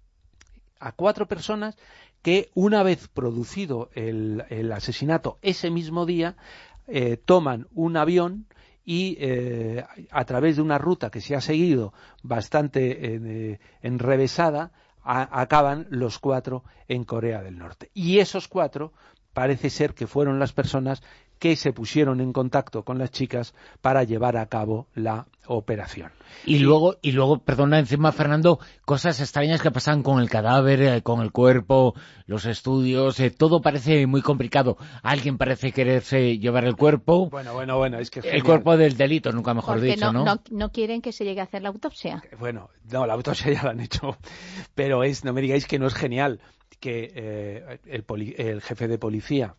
A 4 personas que una vez producido el asesinato ese mismo día, toman un avión y a través de una ruta que se ha seguido bastante enrevesada, acaban los 4 en Corea del Norte. Y esos 4 parece ser que fueron las personas que se pusieron en contacto con las chicas para llevar a cabo la operación. Y luego, perdona, encima, Fernando, cosas extrañas que pasan con el cadáver, con el cuerpo, los estudios, todo parece muy complicado. Alguien parece quererse llevar el cuerpo. Bueno, es que es el cuerpo del delito, nunca mejor porque dicho, no quieren que se llegue a hacer la autopsia. Bueno, no, la autopsia ya la han hecho, pero no me digáis que no es genial que el jefe de policía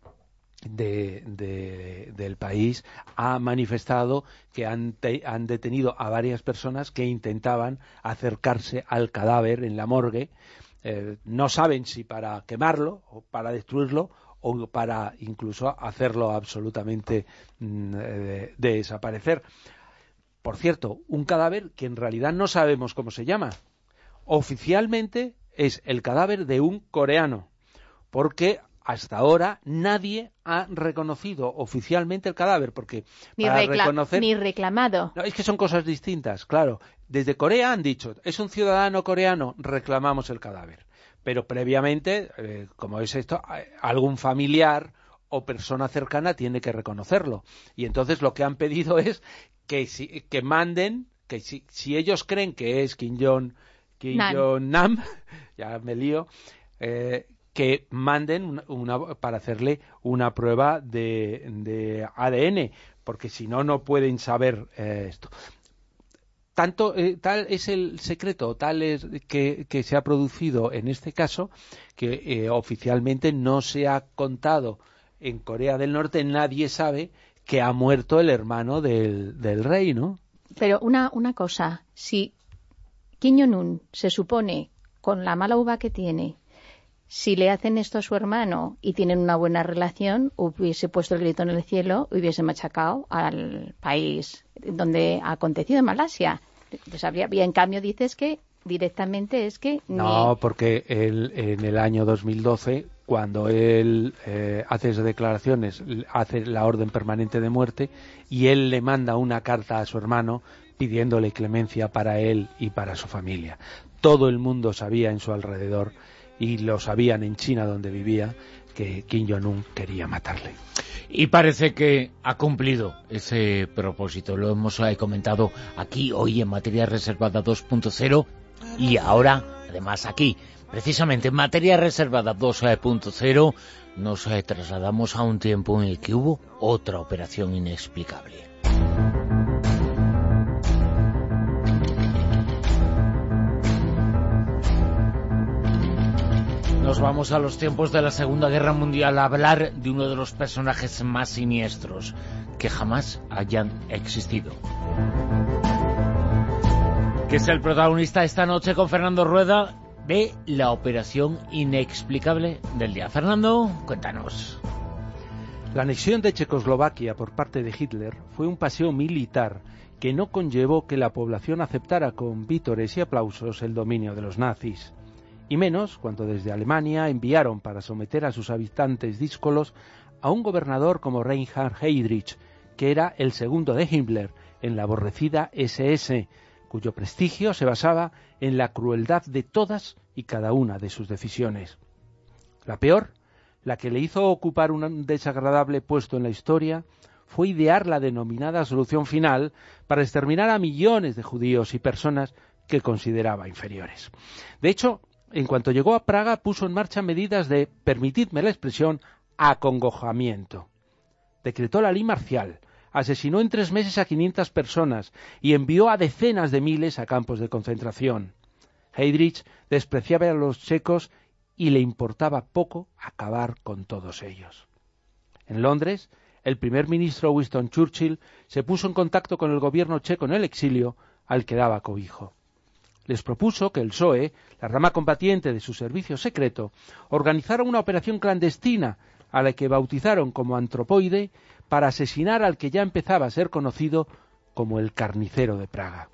del país ha manifestado que han detenido a varias personas que intentaban acercarse al cadáver en la morgue. No saben si para quemarlo o para destruirlo o para incluso hacerlo absolutamente desaparecer. Por cierto, un cadáver que en realidad no sabemos cómo se llama. Oficialmente es el cadáver de un coreano, porque hasta ahora nadie ha reconocido oficialmente el cadáver, porque ni reclamado. No, es que son cosas distintas, claro. Desde Corea han dicho, es un ciudadano coreano, reclamamos el cadáver. Pero previamente, como es esto, algún familiar o persona cercana tiene que reconocerlo. Y entonces lo que han pedido es que manden, que si ellos creen que es Kim Jong-nam, ya me lío, que manden para hacerle una prueba de ADN, porque si no, no pueden saber esto. Tal es el secreto, tal es que se ha producido en este caso, que oficialmente no se ha contado en Corea del Norte, nadie sabe que ha muerto el hermano del rey, ¿no? Pero una cosa, si Kim Jong-un se supone, con la mala uva que tiene, si le hacen esto a su hermano y tienen una buena relación, hubiese puesto el grito en el cielo, hubiese machacado al país donde ha acontecido, en Malasia. Y en cambio dices que directamente es que... No, porque en el año 2012, cuando él hace esas declaraciones, hace la orden permanente de muerte y él le manda una carta a su hermano pidiéndole clemencia para él y para su familia. Todo el mundo sabía en su alrededor, y lo sabían en China donde vivía, que Kim Jong-un quería matarle. Y parece que ha cumplido ese propósito. Lo hemos comentado aquí hoy en Materia Reservada 2.0 y ahora, además aquí, precisamente en Materia Reservada 2.0, nos trasladamos a un tiempo en el que hubo otra operación inexplicable. Nos vamos a los tiempos de la Segunda Guerra Mundial a hablar de uno de los personajes más siniestros que jamás hayan existido. Que es el protagonista esta noche con Fernando Rueda de la operación inexplicable del día. Fernando, cuéntanos. La anexión de Checoslovaquia por parte de Hitler fue un paseo militar que no conllevó que la población aceptara con vítores y aplausos el dominio de los nazis, y menos cuando desde Alemania enviaron para someter a sus habitantes díscolos a un gobernador como Reinhard Heydrich, que era el segundo de Himmler en la aborrecida SS, cuyo prestigio se basaba en la crueldad de todas y cada una de sus decisiones. La peor, la que le hizo ocupar un desagradable puesto en la historia, fue idear la denominada solución final para exterminar a millones de judíos y personas que consideraba inferiores. De hecho, en cuanto llegó a Praga, puso en marcha medidas de, permitidme la expresión, acongojamiento. Decretó la ley marcial, asesinó en 3 meses a 500 personas y envió a decenas de miles a campos de concentración. Heydrich despreciaba a los checos y le importaba poco acabar con todos ellos. En Londres, el primer ministro Winston Churchill se puso en contacto con el gobierno checo en el exilio, al que daba cobijo. Les propuso que el PSOE, la rama combatiente de su servicio secreto, organizara una operación clandestina a la que bautizaron como Antropoide para asesinar al que ya empezaba a ser conocido como el carnicero de Praga.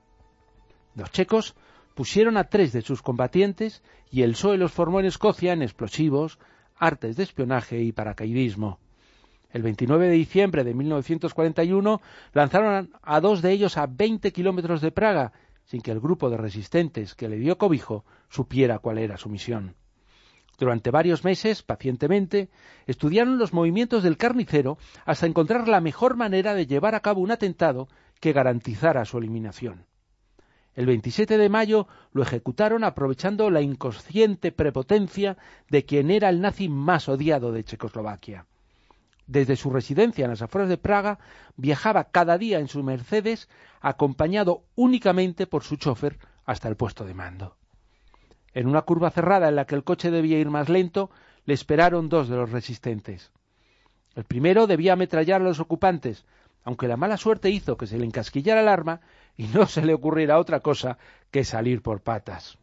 Los checos pusieron a 3 de sus combatientes y el PSOE los formó en Escocia en explosivos, artes de espionaje y paracaidismo. El 29 de diciembre de 1941 lanzaron a 2 de ellos a 20 kilómetros de Praga, sin que el grupo de resistentes que le dio cobijo supiera cuál era su misión. Durante varios meses, pacientemente, estudiaron los movimientos del carnicero hasta encontrar la mejor manera de llevar a cabo un atentado que garantizara su eliminación. El 27 de mayo lo ejecutaron aprovechando la inconsciente prepotencia de quien era el nazi más odiado de Checoslovaquia. Desde su residencia en las afueras de Praga, viajaba cada día en su Mercedes, acompañado únicamente por su chofer hasta el puesto de mando. En una curva cerrada en la que el coche debía ir más lento, le esperaron 2 de los resistentes. El primero debía ametrallar a los ocupantes, aunque la mala suerte hizo que se le encasquillara el arma y no se le ocurriera otra cosa que salir por patas.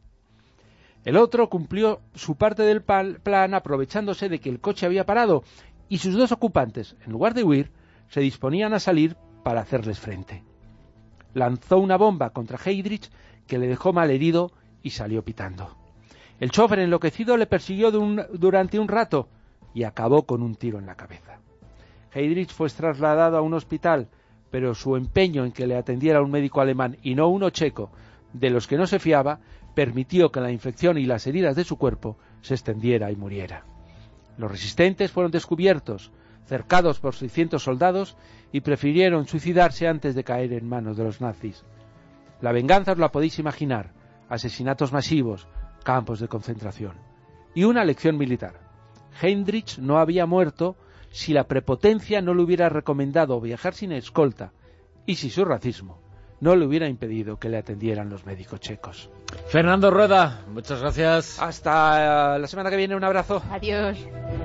El otro cumplió su parte del plan aprovechándose de que el coche había parado y sus 2 ocupantes, en lugar de huir, se disponían a salir para hacerles frente. Lanzó una bomba contra Heydrich que le dejó malherido y salió pitando. El chofer enloquecido le persiguió durante un rato y acabó con un tiro en la cabeza. Heydrich fue trasladado a un hospital, pero su empeño en que le atendiera un médico alemán y no uno checo, de los que no se fiaba, permitió que la infección y las heridas de su cuerpo se extendiera y muriera. Los resistentes fueron descubiertos, cercados por 600 soldados y prefirieron suicidarse antes de caer en manos de los nazis. La venganza os la podéis imaginar: asesinatos masivos, campos de concentración. Y una lección militar: Heydrich no había muerto si la prepotencia no le hubiera recomendado viajar sin escolta y si su racismo no le hubiera impedido que le atendieran los médicos checos. Fernando Rueda, muchas gracias. Hasta la semana que viene, un abrazo. Adiós.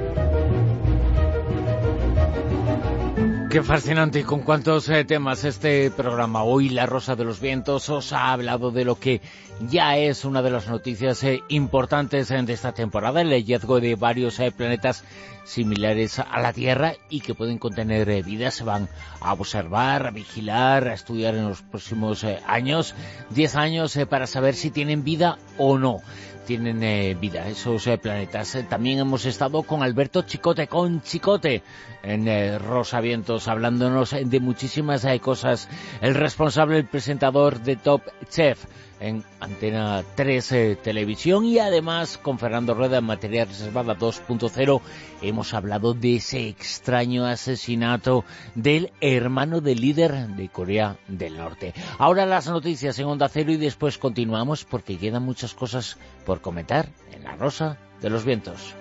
Qué fascinante y con cuántos temas este programa. Hoy La Rosa de los Vientos os ha hablado de lo que ya es una de las noticias importantes de esta temporada, el hallazgo de varios planetas similares a la Tierra y que pueden contener vida. Se van a observar, a vigilar, a estudiar en los próximos años, 10 años para saber si tienen vida o no. Tienen vida esos planetas. También hemos estado con Alberto Chicote, con Chicote, en Rosavientos, hablándonos de muchísimas cosas. El responsable, el presentador de Top Chef en Antena 3 Televisión, y además con Fernando Rueda en Materia Reservada 2.0 hemos hablado de ese extraño asesinato del hermano del líder de Corea del Norte. Ahora las noticias en Onda Cero y después continuamos porque quedan muchas cosas por comentar en La Rosa de los Vientos.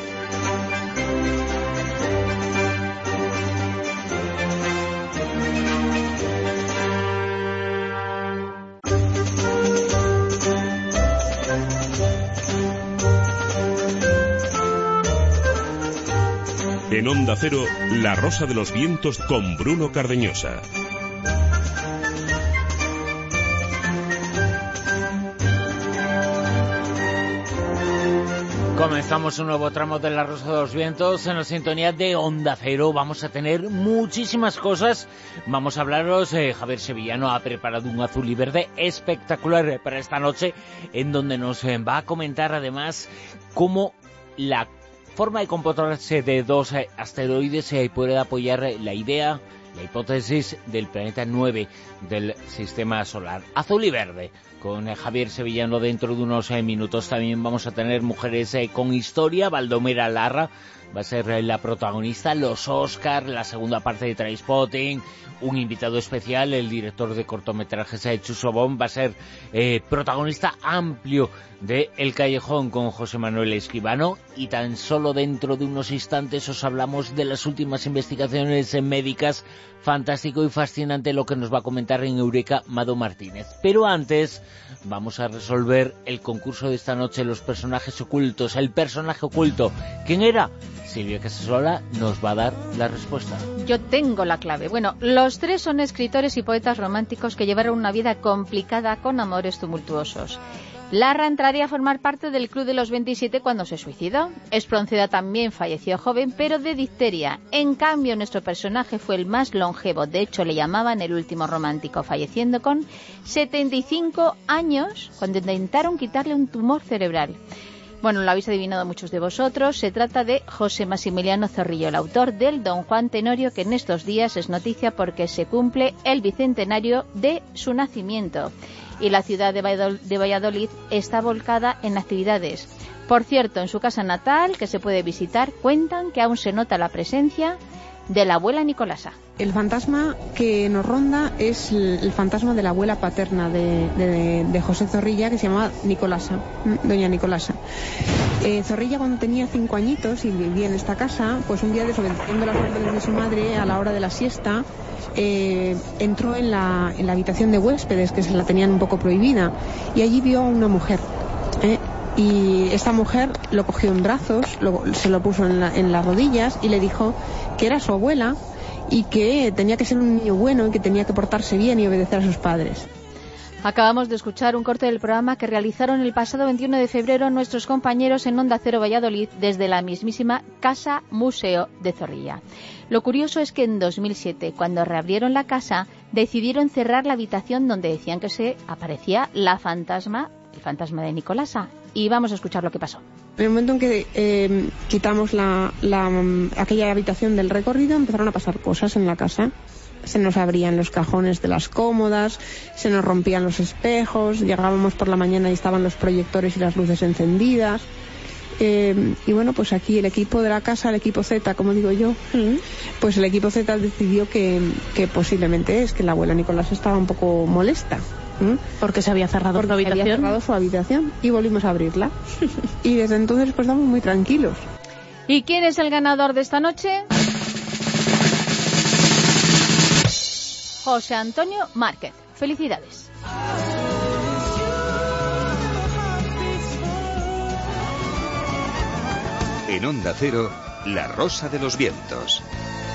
En Onda Cero, La Rosa de los Vientos con Bruno Cardeñosa. Comenzamos un nuevo tramo de La Rosa de los Vientos en la sintonía de Onda Cero. Vamos a tener muchísimas cosas. Vamos a hablaros, Javier Sevillano ha preparado un azul y verde espectacular para esta noche, en donde nos va a comentar además cómo la forma de comportarse de dos asteroides puede apoyar la idea, la hipótesis del planeta 9 del sistema solar. Azul y verde, con Javier Sevillano dentro de unos minutos. También vamos a tener mujeres con historia. Baldomera Larra va a ser la protagonista, los Oscar, la segunda parte de Trainspotting, un invitado especial, el director de cortometrajes Chuso Bon, va a ser protagonista amplio de El Callejón con José Manuel Escribano, y tan solo dentro de unos instantes os hablamos de las últimas investigaciones médicas. Fantástico y fascinante lo que nos va a comentar en Eureka Mado Martínez. Pero antes vamos a resolver el concurso de esta noche, los personajes ocultos. El personaje oculto, ¿quién era? Silvia Casasola nos va a dar la respuesta. Yo tengo la clave. Bueno, los tres son escritores y poetas románticos que llevaron una vida complicada con amores tumultuosos. Larra entraría a formar parte del Club de los 27 cuando se suicidó. Espronceda también falleció joven, pero de difteria. En cambio, nuestro personaje fue el más longevo. De hecho, le llamaban el último romántico, falleciendo con 75 años cuando intentaron quitarle un tumor cerebral. Bueno, lo habéis adivinado muchos de vosotros. Se trata de José Maximiliano Zorrilla, el autor del Don Juan Tenorio, que en estos días es noticia porque se cumple el bicentenario de su nacimiento. Y la ciudad de Valladolid está volcada en actividades. Por cierto, en su casa natal, que se puede visitar, cuentan que aún se nota la presencia de la abuela Nicolasa. El fantasma que nos ronda es el fantasma de la abuela paterna de José Zorrilla, que se llamaba Nicolasa, doña Nicolasa. Zorrilla, cuando tenía 5 añitos y vivía en esta casa, pues un día, desobedeciendo las órdenes de su madre a la hora de la siesta, entró en la habitación de huéspedes, que se la tenían un poco prohibida, y allí vio a una mujer. Y esta mujer lo cogió en brazos, se lo puso en las rodillas y le dijo que era su abuela y que tenía que ser un niño bueno y que tenía que portarse bien y obedecer a sus padres. Acabamos de escuchar un corte del programa que realizaron el pasado 21 de febrero nuestros compañeros en Onda Cero Valladolid desde la mismísima Casa Museo de Zorrilla. Lo curioso es que en 2007, cuando reabrieron la casa, decidieron cerrar la habitación donde decían que se aparecía el fantasma de Nicolasa. Y vamos a escuchar lo que pasó. En el momento en que quitamos aquella habitación del recorrido, empezaron a pasar cosas en la casa. Se nos abrían los cajones de las cómodas, se nos rompían los espejos, llegábamos por la mañana y estaban los proyectores y las luces encendidas. Y bueno, pues aquí el equipo de la casa, el equipo Z, como digo yo, pues el equipo Z decidió que posiblemente es que la abuela Nicolás estaba un poco molesta. Porque se había cerrado su habitación. Había cerrado su habitación y volvimos a abrirla. Y desde entonces pues estamos muy tranquilos. ¿Y quién es el ganador de esta noche? José Antonio Márquez. Felicidades. En Onda Cero, La Rosa de los Vientos.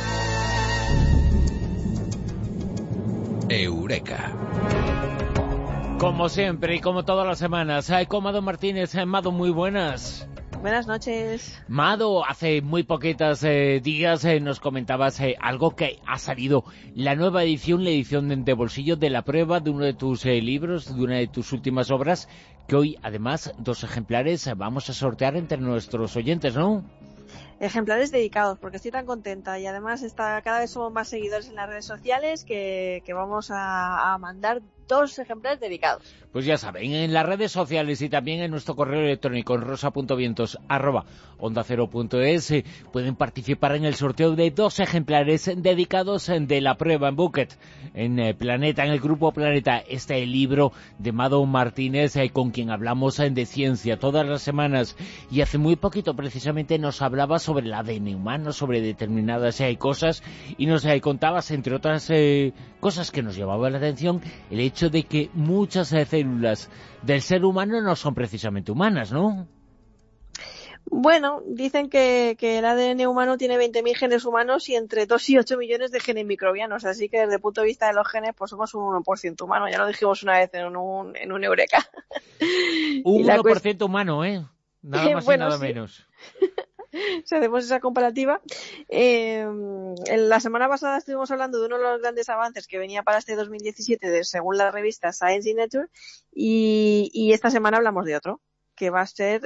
Eureka. Como siempre y como todas las semanas, con Mado Martínez. Mado, muy buenas. Buenas noches. Mado, hace muy poquitos días nos comentabas algo que ha salido, la nueva edición, la edición de bolsillo de La Prueba, de uno de tus libros, de una de tus últimas obras, que hoy, además, 2 ejemplares vamos a sortear entre nuestros oyentes, ¿no? Ejemplares dedicados, porque estoy tan contenta y además cada vez somos más seguidores en las redes sociales que vamos a mandar 2 ejemplares dedicados. Pues ya saben, en las redes sociales y también en nuestro correo electrónico en rosa.vientos@ondacero.es pueden participar en el sorteo de 2 ejemplares dedicados de La Prueba en Bucket, en Planeta, en el grupo Planeta, este libro de Mado Martínez, con quien hablamos de ciencia todas las semanas, y hace muy poquito precisamente nos hablaba sobre el ADN humano, sobre determinadas cosas, y nos contabas, entre otras cosas que nos llamaban la atención, el hecho de que muchas células del ser humano no son precisamente humanas, ¿no? Bueno, dicen que el ADN humano tiene 20.000 genes humanos y entre 2 y 8 millones de genes microbianos, así que desde el punto de vista de los genes, pues somos un 1% humano, ya lo dijimos una vez en un Eureka. Un 1% humano, ¿eh? Nada más bueno, y nada sí. menos. Si hacemos esa comparativa, en la semana pasada estuvimos hablando de uno de los grandes avances que venía para este 2017 según la revista Science y Nature, y esta semana hablamos de otro, que va a ser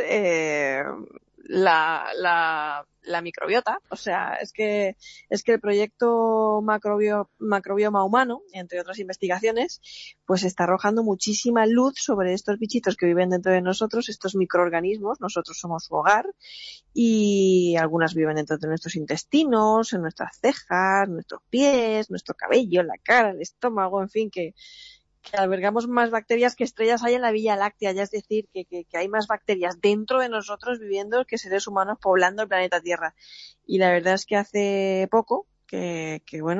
la microbiota. O sea, es que el proyecto Macrobioma Humano, entre otras investigaciones, pues está arrojando muchísima luz sobre estos bichitos que viven dentro de nosotros, estos microorganismos. Nosotros somos su hogar y algunas viven dentro de nuestros intestinos, en nuestras cejas, nuestros pies, nuestro cabello, la cara, el estómago, en fin, que albergamos más bacterias que estrellas hay en la Vía Láctea, ya es decir, que hay más bacterias dentro de nosotros viviendo que seres humanos poblando el planeta Tierra. Y la verdad es que hace poco que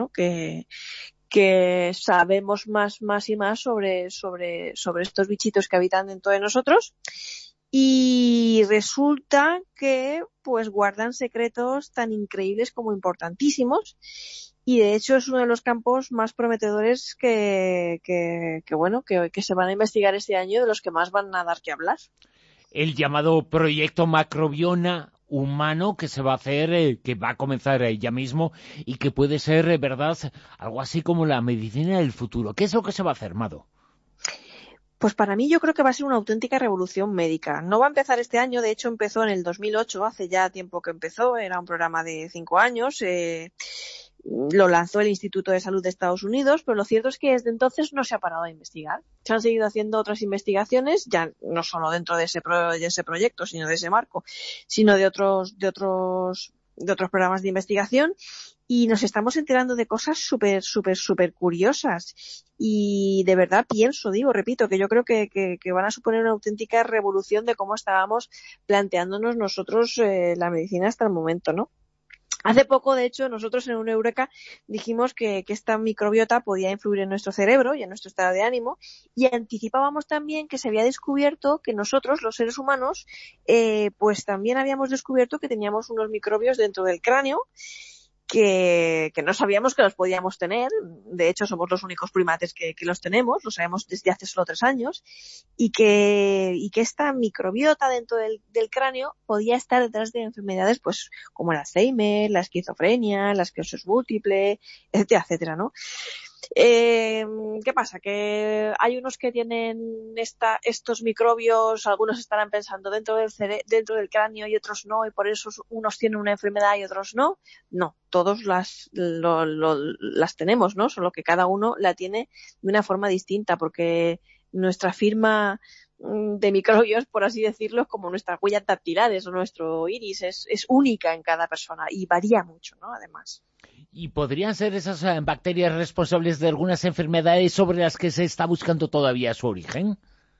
sabemos más y más sobre estos bichitos que habitan dentro de nosotros, y resulta que pues guardan secretos tan increíbles como importantísimos. Y de hecho es uno de los campos más prometedores que se van a investigar este año, de los que más van a dar que hablar. El llamado proyecto Macrobioma Humano, que se va a hacer, que va a comenzar ya mismo, y que puede ser, verdad, algo así como la medicina del futuro. ¿Qué es lo que se va a hacer, Mado? Pues para mí yo creo que va a ser una auténtica revolución médica. No va a empezar este año, de hecho empezó en el 2008, hace ya tiempo que empezó, era un programa de 5 años, lo lanzó el Instituto de Salud de Estados Unidos, pero lo cierto es que desde entonces no se ha parado a investigar. Se han seguido haciendo otras investigaciones, ya no solo dentro de ese proyecto, sino de ese marco, sino de otros programas de investigación, y nos estamos enterando de cosas súper curiosas. Y de verdad repito, que yo creo que van a suponer una auténtica revolución de cómo estábamos planteándonos nosotros la medicina hasta el momento, ¿no? Hace poco, de hecho, nosotros en Eureka dijimos que esta microbiota podía influir en nuestro cerebro y en nuestro estado de ánimo, y anticipábamos también que se había descubierto que nosotros, los seres humanos, pues también habíamos descubierto que teníamos unos microbios dentro del cráneo que no sabíamos que los podíamos tener. De hecho, somos los únicos primates que los tenemos, lo sabemos desde hace solo 3 años, y que esta microbiota dentro del cráneo podía estar detrás de enfermedades pues como el Alzheimer, la esquizofrenia, la esclerosis múltiple, etcétera, etcétera, ¿no? ¿Qué pasa? Que hay unos que tienen estos microbios, algunos estarán pensando dentro del cráneo y otros no, y por eso unos tienen una enfermedad y otros no. No, todos las tenemos, ¿no? Solo que cada uno la tiene de una forma distinta, porque nuestra firma de microbios, por así decirlo, como nuestras huellas dactilares o nuestro iris, es única en cada persona y varía mucho, ¿no? Además. ¿Y podrían ser esas bacterias responsables de algunas enfermedades sobre las que se está buscando todavía su origen?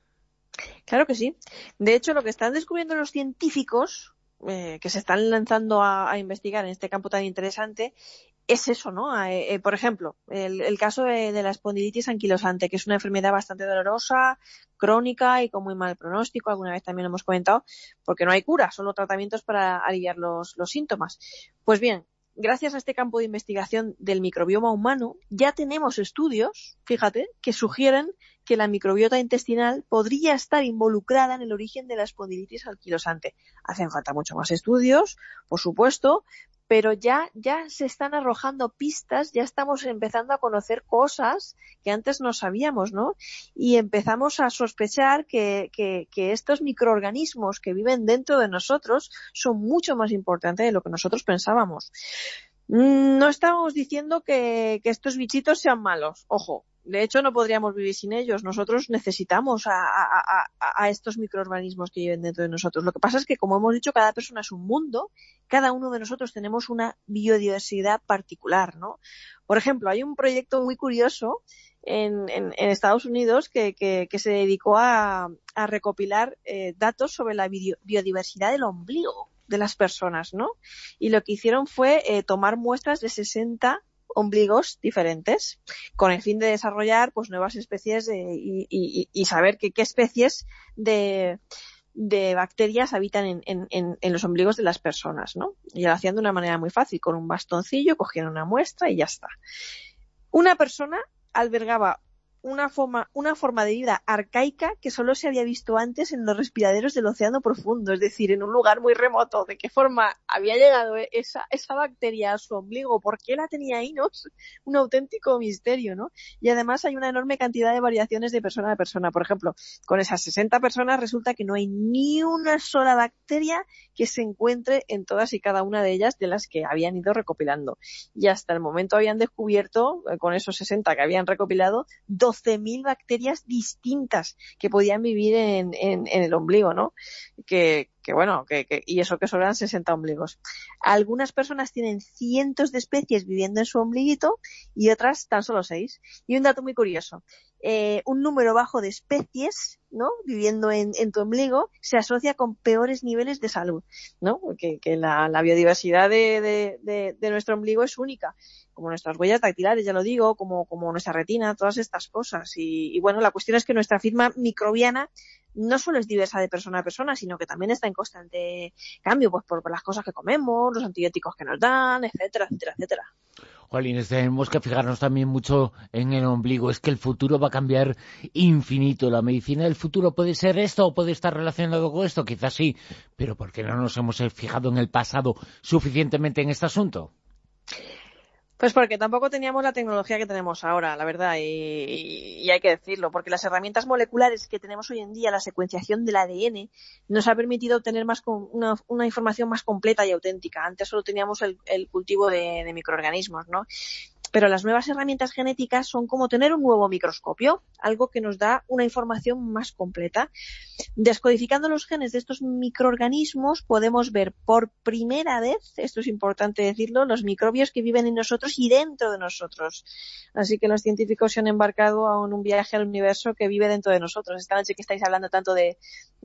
Claro que sí. De hecho, lo que están descubriendo los científicos que se están lanzando a investigar en este campo tan interesante es eso, ¿no? Por ejemplo, el caso de la espondilitis anquilosante, que es una enfermedad bastante dolorosa, crónica y con muy mal pronóstico. Alguna vez también lo hemos comentado, porque no hay cura, solo tratamientos para aliviar los síntomas. Pues bien, gracias a este campo de investigación del microbioma humano, ya tenemos estudios, fíjate, que sugieren que la microbiota intestinal podría estar involucrada en el origen de la espondilitis anquilosante. Hacen falta mucho más estudios, por supuesto, pero ya se están arrojando pistas, ya estamos empezando a conocer cosas que antes no sabíamos, ¿no? Y empezamos a sospechar que estos microorganismos que viven dentro de nosotros son mucho más importantes de lo que nosotros pensábamos. No estamos diciendo que estos bichitos sean malos, ojo. De hecho, no podríamos vivir sin ellos. Nosotros necesitamos a estos microorganismos que viven dentro de nosotros. Lo que pasa es que, como hemos dicho, cada persona es un mundo. Cada uno de nosotros tenemos una biodiversidad particular, ¿no? Por ejemplo, hay un proyecto muy curioso en Estados Unidos que se dedicó a recopilar datos sobre la biodiversidad del ombligo de las personas, ¿no? Y lo que hicieron fue tomar muestras de 60 ombligos diferentes con el fin de desarrollar pues nuevas especies y saber qué especies de bacterias habitan en los ombligos de las personas, ¿no? Y lo hacían de una manera muy fácil, con un bastoncillo, cogían una muestra y ya está. Una persona albergaba una forma de vida arcaica que solo se había visto antes en los respiraderos del océano profundo, es decir, en un lugar muy remoto. ¿De qué forma había llegado esa bacteria a su ombligo? ¿Por qué la tenía ahí? ¿No? Un auténtico misterio, ¿no? Y además hay una enorme cantidad de variaciones de persona a persona. Por ejemplo, con esas 60 personas resulta que no hay ni una sola bacteria que se encuentre en todas y cada una de ellas de las que habían ido recopilando. Y hasta el momento habían descubierto, con esos 60 que habían recopilado, 12.000 bacterias distintas que podían vivir en el ombligo, ¿no? Y eso que solo eran 60 ombligos. Algunas personas tienen cientos de especies viviendo en su ombliguito y otras tan solo 6. Y un dato muy curioso, un número bajo de especies, ¿no?, viviendo en tu ombligo se asocia con peores niveles de salud, ¿no? Que la biodiversidad de nuestro ombligo es única, como nuestras huellas dactilares, ya lo digo, como nuestra retina, todas estas cosas. Y bueno, la cuestión es que nuestra firma microbiana no solo es diversa de persona a persona, sino que también está en constante cambio, pues por las cosas que comemos, los antibióticos que nos dan, etcétera, etcétera, etcétera. Jolines, tenemos que fijarnos también mucho en el ombligo. Es que el futuro va a cambiar infinito. La medicina del futuro puede ser esto o puede estar relacionado con esto, quizás sí, pero ¿por qué no nos hemos fijado en el pasado suficientemente en este asunto? Pues porque tampoco teníamos la tecnología que tenemos ahora, la verdad, y hay que decirlo, porque las herramientas moleculares que tenemos hoy en día, la secuenciación del ADN, nos ha permitido obtener una información más completa y auténtica. Antes solo teníamos el cultivo de microorganismos, ¿no? Pero las nuevas herramientas genéticas son como tener un nuevo microscopio, algo que nos da una información más completa. Descodificando los genes de estos microorganismos podemos ver por primera vez, esto es importante decirlo, los microbios que viven en nosotros y dentro de nosotros. Así que los científicos se han embarcado a un viaje al universo que vive dentro de nosotros. Esta noche que estáis hablando tanto de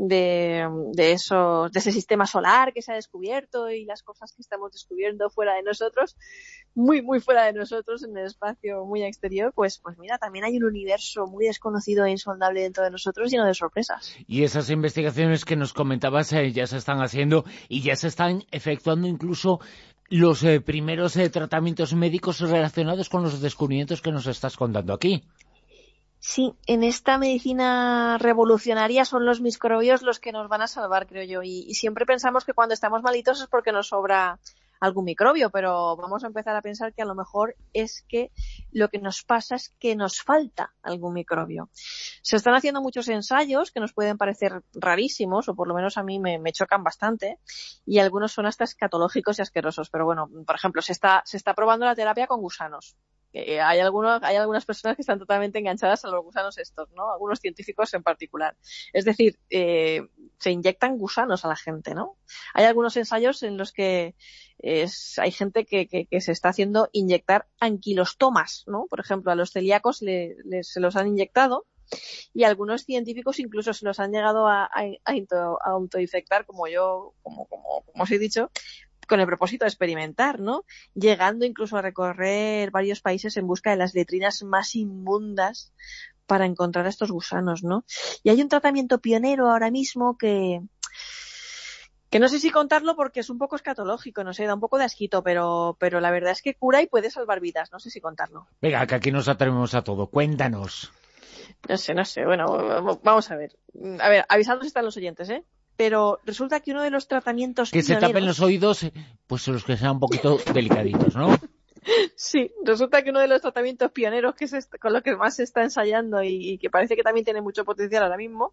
ese sistema solar que se ha descubierto y las cosas que estamos descubriendo fuera de nosotros, muy, muy fuera de nosotros, en el espacio muy exterior, pues mira, también hay un universo muy desconocido e insondable dentro de nosotros, lleno de sorpresas. Y esas investigaciones que nos comentabas ya se están haciendo y ya se están efectuando incluso los primeros tratamientos médicos relacionados con los descubrimientos que nos estás contando aquí. Sí, en esta medicina revolucionaria son los microbios los que nos van a salvar, creo yo, y siempre pensamos que cuando estamos malitos es porque nos sobra algún microbio, pero vamos a empezar a pensar que a lo mejor es que lo que nos pasa es que nos falta algún microbio. Se están haciendo muchos ensayos que nos pueden parecer rarísimos, o por lo menos a mí me chocan bastante, y algunos son hasta escatológicos y asquerosos, pero bueno, por ejemplo, se está probando la terapia con gusanos. Hay algunas personas que están totalmente enganchadas a los gusanos estos, ¿no? Algunos científicos en particular. Es decir, se inyectan gusanos a la gente, ¿no? Hay algunos ensayos en los que hay gente que se está haciendo inyectar anquilostomas, ¿no? Por ejemplo, a los celíacos se los han inyectado y algunos científicos incluso se los han llegado a autoinfectar, como os he dicho, con el propósito de experimentar, ¿no? Llegando incluso a recorrer varios países en busca de las letrinas más inmundas para encontrar a estos gusanos, ¿no? Y hay un tratamiento pionero ahora mismo que no sé si contarlo porque es un poco escatológico, no sé, da un poco de asquito, pero la verdad es que cura y puede salvar vidas, no sé si contarlo. Venga, que aquí nos atrevemos a todo, cuéntanos. No sé, bueno, vamos a ver. A ver, avisados están los oyentes, ¿eh? Pero resulta que uno de los tratamientos que pioneros... se tapen los oídos, pues los que sean un poquito delicaditos, ¿no? Sí, resulta que uno de los tratamientos pioneros con los que más se está ensayando y que parece que también tiene mucho potencial ahora mismo,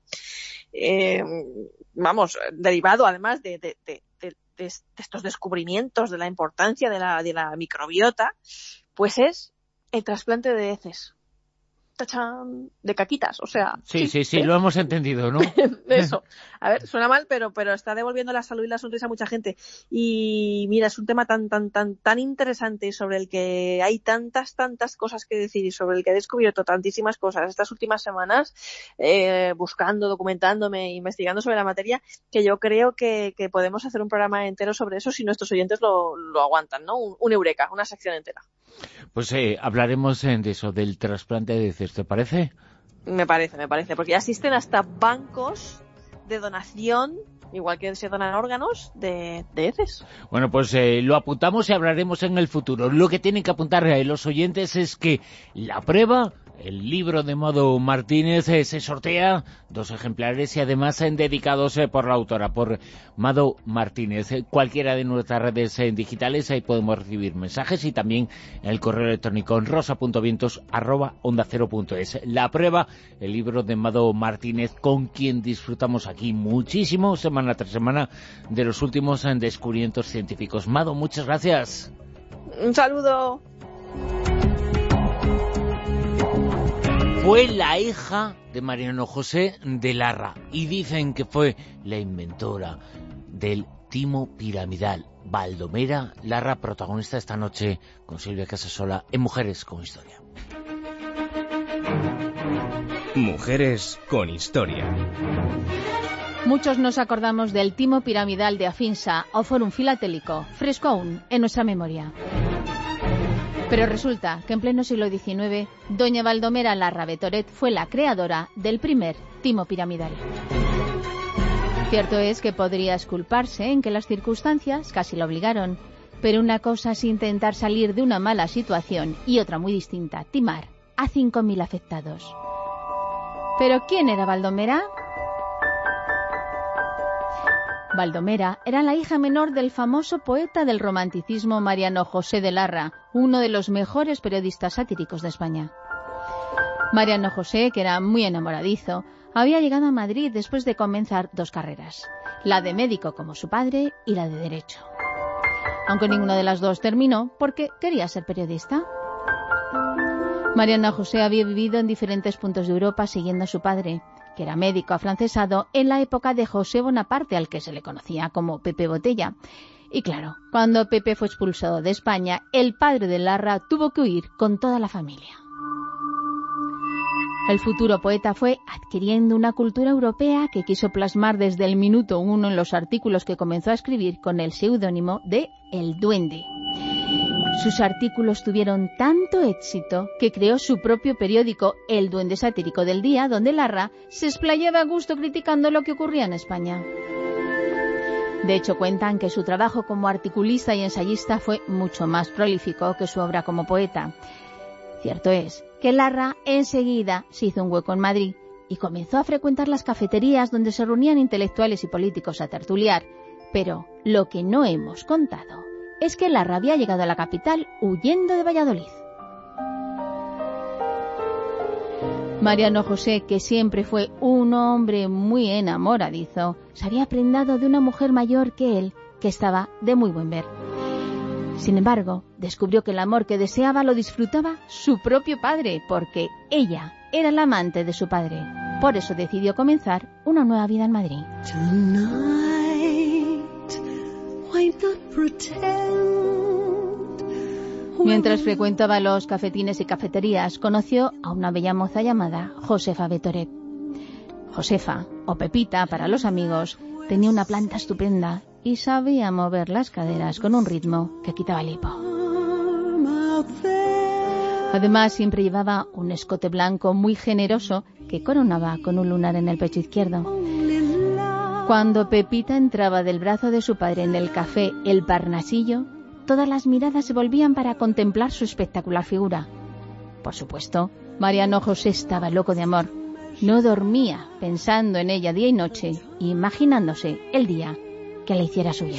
derivado además de estos descubrimientos de la importancia de la microbiota, pues es el trasplante de heces. ¡Tachán! De caquitas, o sea... Sí, lo hemos entendido, ¿no? Eso. A ver, suena mal, pero está devolviendo la salud y la sonrisa a mucha gente. Y mira, es un tema tan interesante sobre el que hay tantas cosas que decir y sobre el que he descubierto tantísimas cosas estas últimas semanas, buscando, documentándome, investigando sobre la materia, que yo creo que podemos hacer un programa entero sobre eso si nuestros oyentes lo aguantan, ¿no? Un eureka, una sección entera. Pues hablaremos de eso, del trasplante de heces, ¿te parece? Me parece, porque ya existen hasta bancos de donación, igual que se donan órganos, de heces. Bueno, pues lo apuntamos y hablaremos en el futuro. Lo que tienen que apuntar los oyentes es que la prueba El libro de Mado Martínez se sortea 2 ejemplares y además dedicados por la autora, por Mado Martínez. Cualquiera de nuestras redes digitales, ahí podemos recibir mensajes y también el correo electrónico en rosa.vientos@ondacero.es. La prueba, el libro de Mado Martínez, con quien disfrutamos aquí muchísimo, semana tras semana, de los últimos descubrimientos científicos. Mado, muchas gracias. Un saludo. Fue la hija de Mariano José de Larra y dicen que fue la inventora del timo piramidal. Baldomera Larra, protagonista esta noche con Silvia Casasola en Mujeres con Historia. Mujeres con Historia. Muchos nos acordamos del timo piramidal de Afinsa o Forum Filatélico, fresco aún en nuestra memoria. Pero resulta que en pleno siglo XIX, doña Baldomera Larra Betoret fue la creadora del primer timo piramidal. Cierto es que podría exculparse en que las circunstancias casi la obligaron, pero una cosa es intentar salir de una mala situación y otra muy distinta, timar a 5.000 afectados. ¿Pero quién era Baldomera? Baldomera era la hija menor del famoso poeta del romanticismo Mariano José de Larra, uno de los mejores periodistas satíricos de España. Mariano José, que era muy enamoradizo, había llegado a Madrid después de comenzar 2 carreras, la de médico como su padre y la de derecho. Aunque ninguna de las 2 terminó porque quería ser periodista. Mariano José había vivido en diferentes puntos de Europa siguiendo a su padre, que era médico afrancesado en la época de José Bonaparte, al que se le conocía como Pepe Botella. Y claro, cuando Pepe fue expulsado de España, el padre de Larra tuvo que huir con toda la familia. El futuro poeta fue adquiriendo una cultura europea que quiso plasmar desde el minuto 1 en los artículos que comenzó a escribir con el seudónimo de El Duende. Sus artículos tuvieron tanto éxito que creó su propio periódico, El Duende Satírico del Día, donde Larra se explayaba a gusto criticando lo que ocurría en España. De hecho, cuentan que su trabajo como articulista y ensayista fue mucho más prolífico que su obra como poeta. Cierto es que Larra enseguida se hizo un hueco en Madrid y comenzó a frecuentar las cafeterías donde se reunían intelectuales y políticos a tertuliar. Pero lo que no hemos contado es que Larra había llegado a la capital huyendo de Valladolid. Mariano José, que siempre fue un hombre muy enamoradizo, se había prendado de una mujer mayor que él, que estaba de muy buen ver. Sin embargo, descubrió que el amor que deseaba lo disfrutaba su propio padre, porque ella era la amante de su padre. Por eso decidió comenzar una nueva vida en Madrid. Mientras frecuentaba los cafetines y cafeterías, conoció a una bella moza llamada Josefa Betoret. Josefa, o Pepita para los amigos, tenía una planta estupenda y sabía mover las caderas con un ritmo que quitaba el hipo. Además, siempre llevaba un escote blanco muy generoso que coronaba con un lunar en el pecho izquierdo. Cuando Pepita entraba del brazo de su padre en el café El Parnasillo, todas las miradas se volvían para contemplar su espectacular figura. Por supuesto, Mariano José estaba loco de amor. No dormía pensando en ella día y noche, imaginándose el día que la hiciera suya.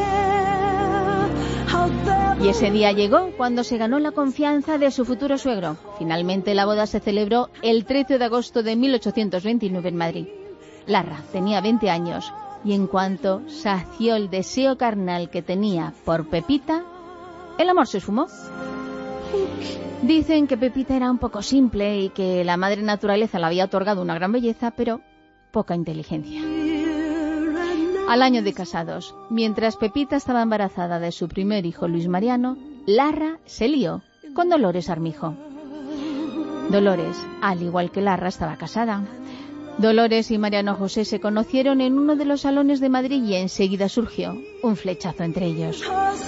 Y ese día llegó cuando se ganó la confianza de su futuro suegro. Finalmente la boda se celebró el 13 de agosto de 1829 en Madrid. Larra tenía 20 años y en cuanto sació el deseo carnal que tenía por Pepita, el amor se esfumó. Dicen que Pepita era un poco simple y que la madre naturaleza le había otorgado una gran belleza, pero poca inteligencia. Al año de casados, mientras Pepita estaba embarazada de su primer hijo Luis Mariano, Larra se lió con Dolores Armijo. Dolores, al igual que Larra, estaba casada. Dolores y Mariano José se conocieron en uno de los salones de Madrid y enseguida surgió un flechazo entre ellos.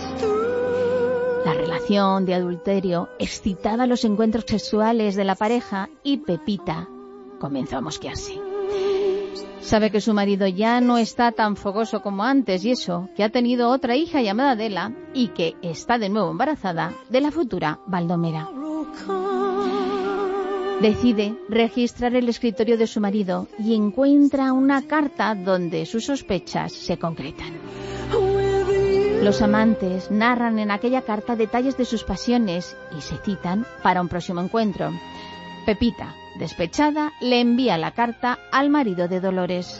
La relación de adulterio excitaba los encuentros sexuales de la pareja y Pepita comenzó a mosquearse. Sabe que su marido ya no está tan fogoso como antes y eso, que ha tenido otra hija llamada Adela y que está de nuevo embarazada de la futura Baldomera. Decide registrar el escritorio de su marido y encuentra una carta donde sus sospechas se concretan. Los amantes narran en aquella carta detalles de sus pasiones y se citan para un próximo encuentro. Pepita, despechada, le envía la carta al marido de Dolores.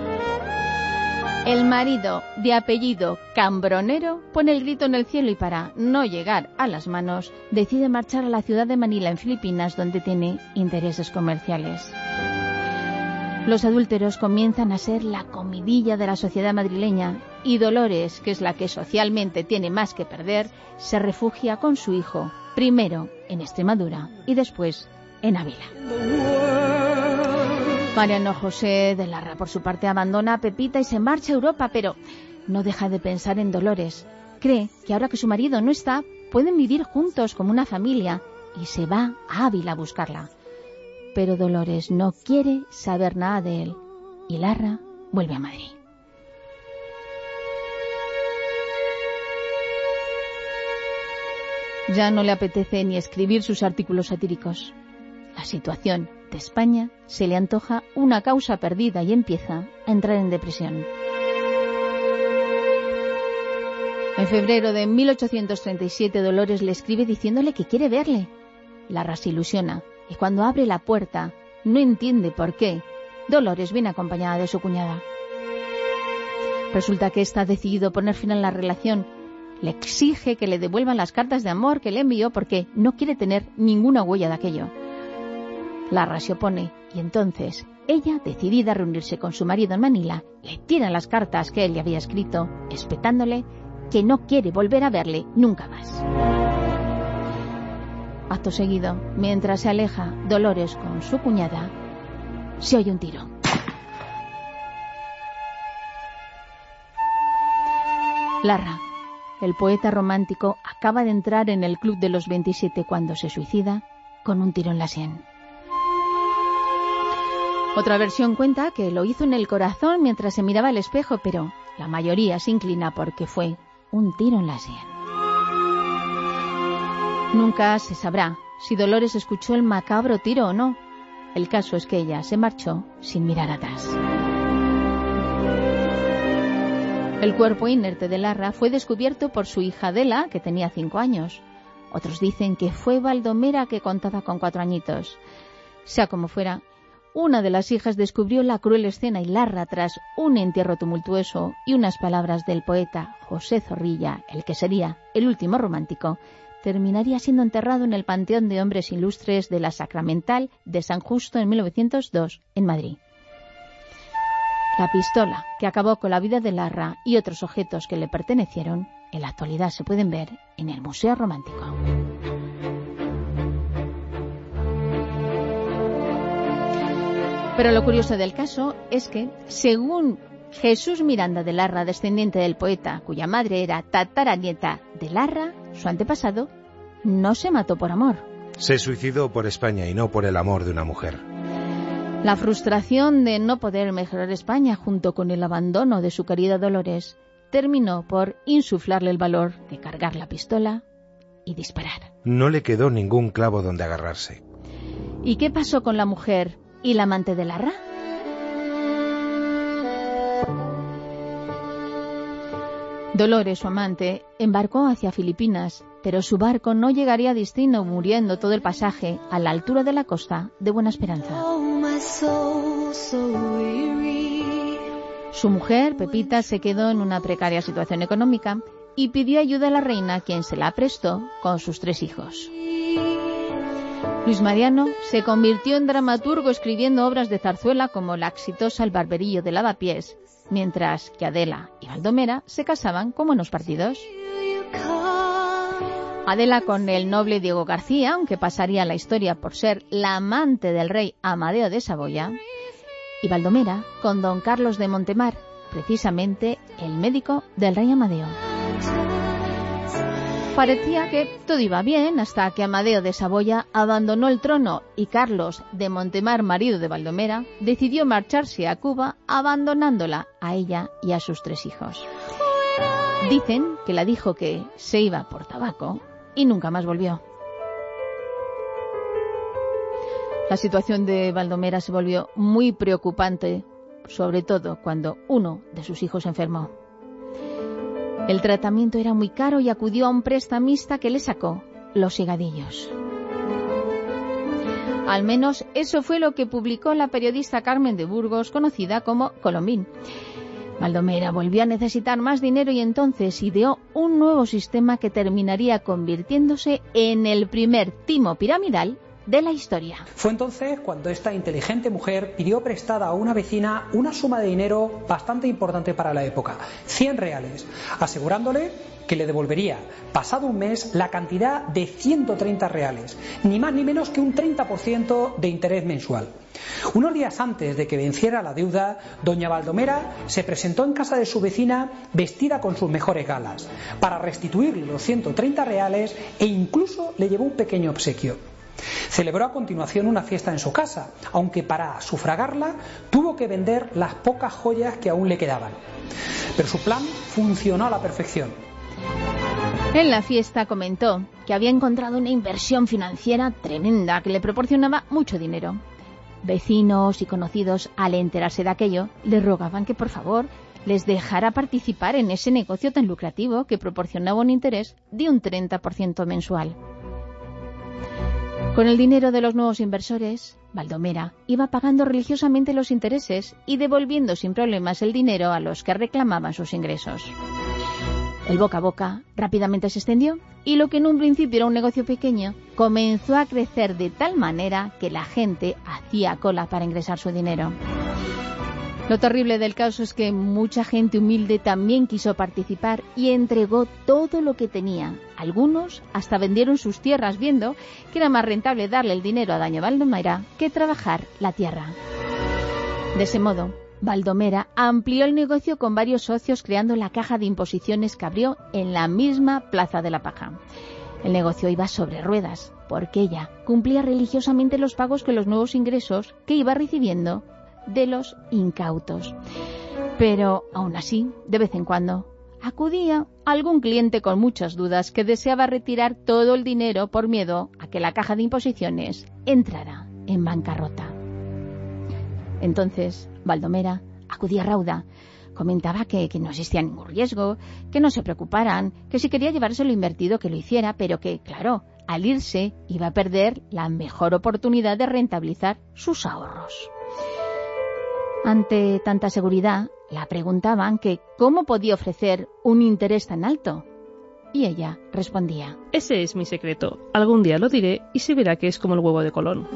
El marido, de apellido Cambronero, pone el grito en el cielo y para no llegar a las manos, decide marchar a la ciudad de Manila, en Filipinas, donde tiene intereses comerciales. Los adúlteros comienzan a ser la comidilla de la sociedad madrileña y Dolores, que es la que socialmente tiene más que perder, se refugia con su hijo, primero en Extremadura y después en Ávila. Mariano José de Larra, por su parte, abandona a Pepita y se marcha a Europa, pero no deja de pensar en Dolores. Cree que ahora que su marido no está, pueden vivir juntos como una familia y se va a Ávila a buscarla. Pero Dolores no quiere saber nada de él y Larra vuelve a Madrid. Ya no le apetece ni escribir sus artículos satíricos. La situación de España se le antoja una causa perdida y empieza a entrar en depresión. En febrero de 1837 Dolores le escribe diciéndole que quiere verle. Larra se ilusiona y cuando abre la puerta, no entiende por qué, Dolores viene acompañada de su cuñada. Resulta que ésta ha decidido poner fin a la relación. Le exige que le devuelvan las cartas de amor que le envió porque no quiere tener ninguna huella de aquello. Larra se opone y entonces ella, decidida a reunirse con su marido en Manila, le tira las cartas que él le había escrito, espetándole que no quiere volver a verle nunca más. Acto seguido, mientras se aleja Dolores con su cuñada, se oye un tiro. Larra, el poeta romántico, acaba de entrar en el Club de los 27 cuando se suicida con un tiro en la sien. Otra versión cuenta que lo hizo en el corazón mientras se miraba al espejo, pero la mayoría se inclina porque fue un tiro en la sien. Nunca se sabrá si Dolores escuchó el macabro tiro o no. El caso es que ella se marchó sin mirar atrás. El cuerpo inerte de Larra fue descubierto por su hija Adela, que tenía 5 años. Otros dicen que fue Baldomera, que contaba con 4 añitos. Sea como fuera, una de las hijas descubrió la cruel escena y Larra, tras un entierro tumultuoso y unas palabras del poeta José Zorrilla, el que sería el último romántico, terminaría siendo enterrado en el Panteón de Hombres Ilustres de la Sacramental de San Justo en 1902, en Madrid. La pistola que acabó con la vida de Larra y otros objetos que le pertenecieron, en la actualidad se pueden ver en el Museo Romántico. Pero lo curioso del caso es que, según Jesús Miranda de Larra, descendiente del poeta, cuya madre era tataranieta de Larra, su antepasado no se mató por amor. Se suicidó por España y no por el amor de una mujer. La frustración de no poder mejorar España, junto con el abandono de su querida Dolores, terminó por insuflarle el valor de cargar la pistola y disparar. No le quedó ningún clavo donde agarrarse. ¿Y qué pasó con la mujer y la amante de Larra? Dolores, su amante, embarcó hacia Filipinas, pero su barco no llegaría a destino, muriendo todo el pasaje a la altura de la costa de Buena Esperanza. Su mujer, Pepita, se quedó en una precaria situación económica y pidió ayuda a la reina, quien se la prestó con sus 3 hijos. Luis Mariano se convirtió en dramaturgo escribiendo obras de zarzuela como la exitosa El barberillo de Lavapiés, mientras que Adela y Baldomera se casaban con buenos partidos. Adela con el noble Diego García, aunque pasaría a la historia por ser la amante del rey Amadeo de Saboya, y Baldomera con don Carlos de Montemar, precisamente el médico del rey Amadeo. Parecía que todo iba bien hasta que Amadeo de Saboya abandonó el trono y Carlos de Montemar, marido de Baldomera, decidió marcharse a Cuba, abandonándola a ella y a sus 3 hijos. Dicen que la dijo que se iba por tabaco y nunca más volvió. La situación de Baldomera se volvió muy preocupante, sobre todo cuando uno de sus hijos enfermó. El tratamiento era muy caro y acudió a un prestamista que le sacó los higadillos. Al menos eso fue lo que publicó la periodista Carmen de Burgos, conocida como Colombín. Baldomera volvió a necesitar más dinero y entonces ideó un nuevo sistema que terminaría convirtiéndose en el primer timo piramidal de la historia. Fue entonces cuando esta inteligente mujer pidió prestada a una vecina una suma de dinero bastante importante para la época, 100 reales, asegurándole que le devolvería, pasado un mes, la cantidad de 130 reales, ni más ni menos que un 30% de interés mensual. Unos días antes de que venciera la deuda, doña Baldomera se presentó en casa de su vecina vestida con sus mejores galas, para restituirle los 130 reales e incluso le llevó un pequeño obsequio. Celebró a continuación una fiesta en su casa, aunque para sufragarla tuvo que vender las pocas joyas que aún le quedaban. Pero su plan funcionó a la perfección. En la fiesta comentó que había encontrado una inversión financiera tremenda que le proporcionaba mucho dinero. Vecinos y conocidos, al enterarse de aquello, le rogaban que por favor les dejara participar en ese negocio tan lucrativo que proporcionaba un interés de un 30% mensual. Con el dinero de los nuevos inversores, Baldomera iba pagando religiosamente los intereses y devolviendo sin problemas el dinero a los que reclamaban sus ingresos. El boca a boca rápidamente se extendió y lo que en un principio era un negocio pequeño comenzó a crecer de tal manera que la gente hacía cola para ingresar su dinero. Lo terrible del caso es que mucha gente humilde también quiso participar y entregó todo lo que tenía. Algunos hasta vendieron sus tierras viendo que era más rentable darle el dinero a doña Baldomera que trabajar la tierra. De ese modo, Baldomera amplió el negocio con varios socios creando la caja de imposiciones que abrió en la misma Plaza de la Paja. El negocio iba sobre ruedas porque ella cumplía religiosamente los pagos con los nuevos ingresos que iba recibiendo de los incautos. Pero aún así, de vez en cuando, acudía algún cliente con muchas dudas que deseaba retirar todo el dinero por miedo a que la caja de imposiciones entrara en bancarrota. Entonces, Baldomera acudía rauda, comentaba que no existía ningún riesgo, que no se preocuparan, que si quería llevarse lo invertido que lo hiciera, pero que, claro, al irse iba a perder la mejor oportunidad de rentabilizar sus ahorros. Ante tanta seguridad, la preguntaban que cómo podía ofrecer un interés tan alto. Y ella respondía: ese es mi secreto. Algún día lo diré y se verá que es como el huevo de Colón.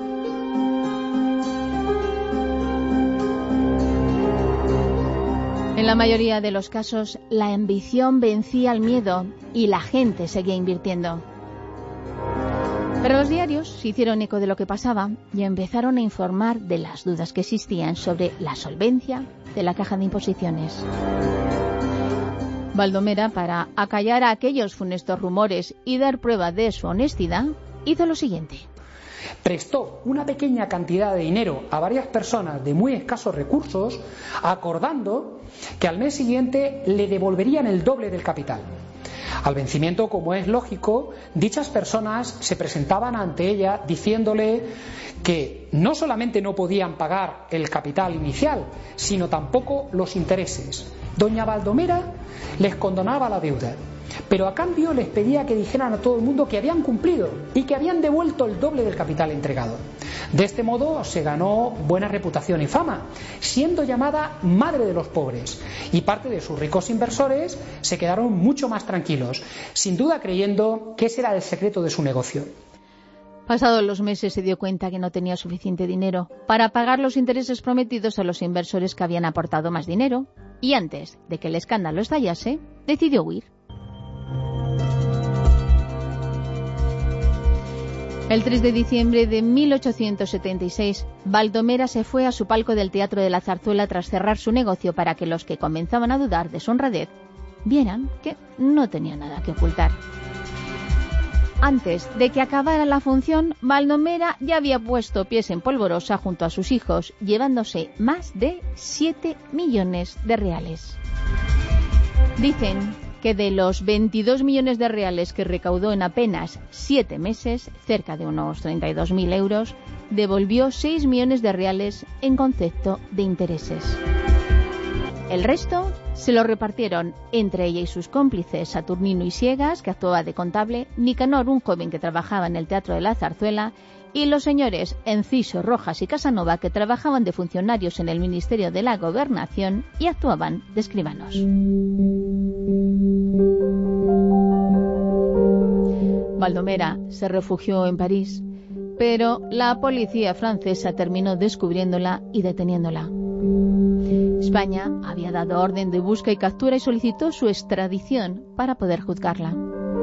En la mayoría de los casos, la ambición vencía al miedo y la gente seguía invirtiendo. Pero los diarios se hicieron eco de lo que pasaba y empezaron a informar de las dudas que existían sobre la solvencia de la caja de imposiciones. Baldomera, para acallar a aquellos funestos rumores y dar prueba de su honestidad, hizo lo siguiente. Prestó una pequeña cantidad de dinero a varias personas de muy escasos recursos, acordando que al mes siguiente le devolverían el doble del capital. Al vencimiento, como es lógico, dichas personas se presentaban ante ella diciéndole que no solamente no podían pagar el capital inicial, sino tampoco los intereses. Doña Baldomera les condonaba la deuda, pero a cambio les pedía que dijeran a todo el mundo que habían cumplido y que habían devuelto el doble del capital entregado. De este modo se ganó buena reputación y fama, siendo llamada madre de los pobres, y parte de sus ricos inversores se quedaron mucho más tranquilos, sin duda creyendo que ese era el secreto de su negocio. Pasados los meses se dio cuenta que no tenía suficiente dinero para pagar los intereses prometidos a los inversores que habían aportado más dinero, y antes de que el escándalo estallase, decidió huir. El 3 de diciembre de 1876, Baldomera se fue a su palco del Teatro de la Zarzuela tras cerrar su negocio para que los que comenzaban a dudar de su honradez vieran que no tenía nada que ocultar. Antes de que acabara la función, Baldomera ya había puesto pies en polvorosa junto a sus hijos, llevándose más de 7 millones de reales. Dicen que de los 22 millones de reales que recaudó en apenas 7 meses, cerca de unos 32.000 euros, devolvió 6 millones de reales en concepto de intereses. El resto se lo repartieron entre ella y sus cómplices Saturnino y Siegas, que actuaba de contable, Nicanor, un joven que trabajaba en el Teatro de la Zarzuela, y los señores Enciso, Rojas y Casanova, que trabajaban de funcionarios en el Ministerio de la Gobernación y actuaban de escribanos. Baldomera se refugió en París, pero la policía francesa terminó descubriéndola y deteniéndola. España había dado orden de busca y captura y solicitó su extradición para poder juzgarla.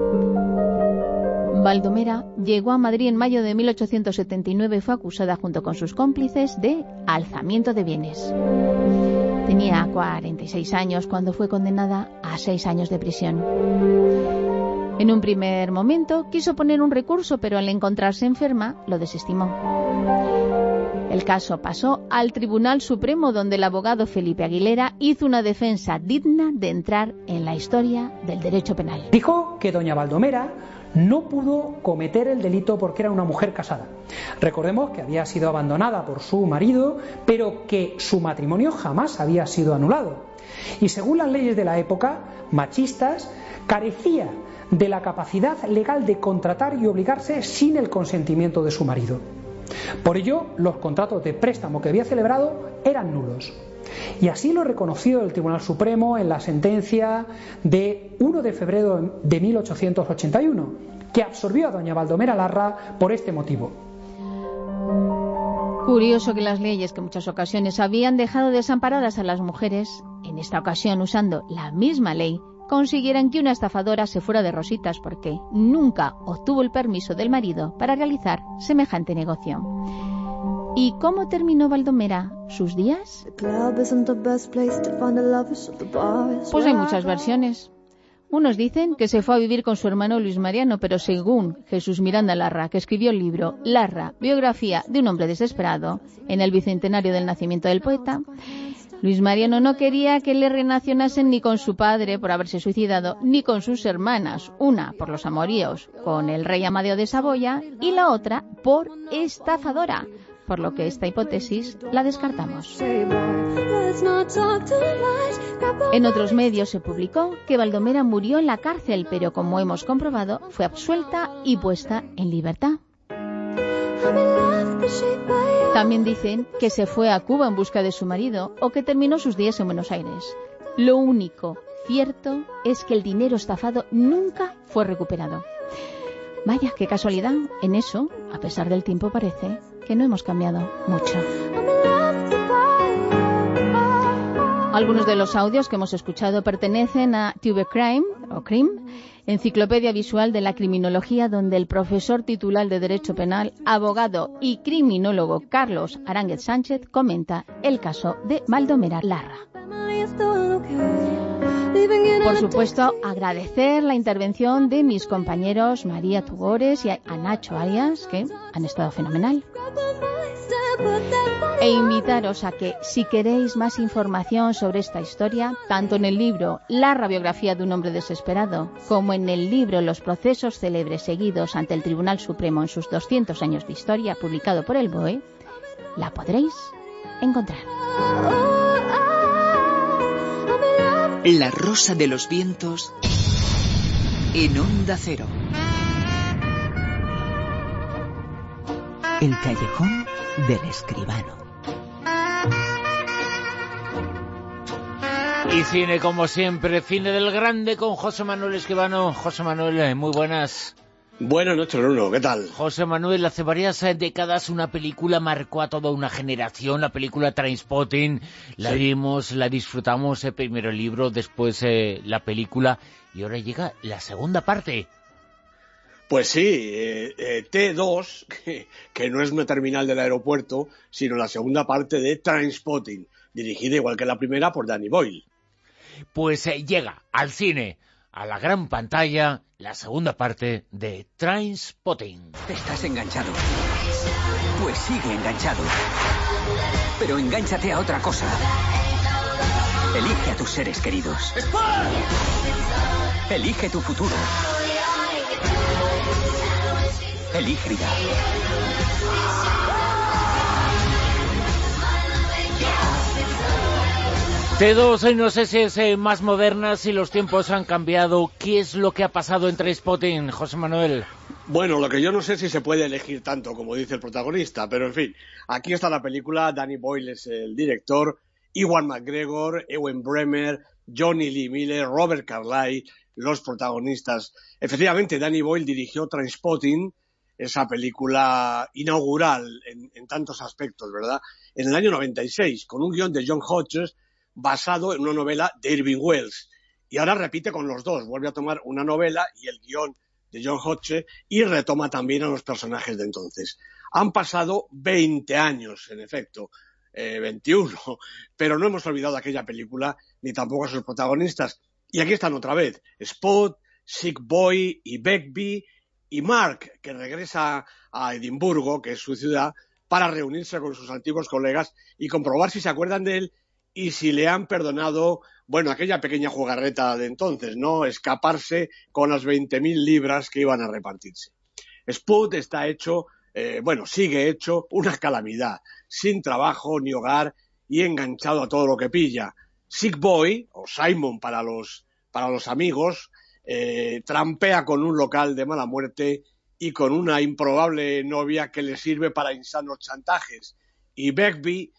Baldomera llegó a Madrid en mayo de 1879 y fue acusada junto con sus cómplices de alzamiento de bienes. Tenía 46 años cuando fue condenada a 6 años de prisión. En un primer momento quiso poner un recurso, pero al encontrarse enferma lo desestimó. El caso pasó al Tribunal Supremo, donde el abogado Felipe Aguilera hizo una defensa digna de entrar en la historia del derecho penal. Dijo que doña Baldomera no pudo cometer el delito porque era una mujer casada. Recordemos que había sido abandonada por su marido, pero que su matrimonio jamás había sido anulado. Y según las leyes de la época, machistas, carecía de la capacidad legal de contratar y obligarse sin el consentimiento de su marido. Por ello, los contratos de préstamo que había celebrado eran nulos. Y así lo reconoció el Tribunal Supremo en la sentencia de 1 de febrero de 1881, que absolvió a doña Baldomera Larra por este motivo. Curioso que las leyes que en muchas ocasiones habían dejado desamparadas a las mujeres, en esta ocasión usando la misma ley, consiguieran que una estafadora se fuera de rositas porque nunca obtuvo el permiso del marido para realizar semejante negocio. ¿Y cómo terminó Baldomera sus días? Pues hay muchas versiones. Unos dicen que se fue a vivir con su hermano Luis Mariano, pero según Jesús Miranda Larra, que escribió el libro Larra, biografía de un hombre desesperado, en el bicentenario del nacimiento del poeta, Luis Mariano no quería que le relacionasen ni con su padre por haberse suicidado, ni con sus hermanas, una por los amoríos con el rey Amadeo de Saboya y la otra por estafadora, por lo que esta hipótesis la descartamos. En otros medios se publicó que Baldomera murió en la cárcel, pero como hemos comprobado, fue absuelta y puesta en libertad. También dicen que se fue a Cuba en busca de su marido o que terminó sus días en Buenos Aires. Lo único cierto es que el dinero estafado nunca fue recuperado. Vaya, qué casualidad. En eso, a pesar del tiempo, parece que no hemos cambiado mucho. Algunos de los audios que hemos escuchado pertenecen a Tube Crime, o Crime, enciclopedia visual de la criminología, donde el profesor titular de Derecho Penal, abogado y criminólogo Carlos Aránguez Sánchez comenta el caso de Baldomera Larra. Por supuesto, agradecer la intervención de mis compañeros María Tugores y a Nacho Arias, que han estado fenomenal. E invitaros a que, si queréis más información sobre esta historia, tanto en el libro Larra, biografía de un hombre desesperado, como en el libro Los procesos célebres seguidos ante el Tribunal Supremo en sus 200 años de historia, publicado por el BOE, la podréis encontrar. La Rosa de los Vientos en Onda Cero. El callejón del escribano. Y cine como siempre, cine del grande con José Manuel Escribano. José Manuel, muy buenas. Buenas noches, Bruno, ¿qué tal? José Manuel, hace varias décadas una película marcó a toda una generación, la película Trainspotting. La vimos, la disfrutamos, primero el libro, después la película, y ahora llega la segunda parte. Pues sí, T2, que no es una terminal del aeropuerto, sino la segunda parte de Trainspotting, dirigida igual que la primera por Danny Boyle. Pues llega al cine, a la gran pantalla, la segunda parte de Trainspotting. Estás enganchado. Pues sigue enganchado. Pero engánchate a otra cosa. Elige a tus seres queridos. Elige tu futuro. Elige vida. T2, no sé si es más moderna, si los tiempos han cambiado. ¿Qué es lo que ha pasado en Trainspotting, José Manuel? Bueno, lo que yo no sé si se puede elegir tanto, como dice el protagonista, pero en fin, aquí está la película, Danny Boyle es el director, Ewan McGregor, Ewen Bremer, Johnny Lee Miller, Robert Carlyle, los protagonistas. Efectivamente, Danny Boyle dirigió Trainspotting, esa película inaugural en tantos aspectos, ¿verdad? En el año 96, con un guión de John Hodges, basado en una novela de Irving Welsh. Y ahora repite con los dos, vuelve a tomar una novela y el guión de John Hodges y retoma también a los personajes de entonces. Han pasado 20 años, en efecto, 21, pero no hemos olvidado aquella película ni tampoco a sus protagonistas. Y aquí están otra vez, Spot, Sick Boy y Begbie y Mark, que regresa a Edimburgo, que es su ciudad, para reunirse con sus antiguos colegas y comprobar si se acuerdan de él y si le han perdonado, bueno, aquella pequeña jugarreta de entonces, ¿no? Escaparse con las 20.000 libras que iban a repartirse. Spud está hecho, sigue hecho una calamidad, sin trabajo ni hogar y enganchado a todo lo que pilla. Sick Boy, o Simon para los amigos, trampea con un local de mala muerte y con una improbable novia que le sirve para insanos chantajes. Y Begbie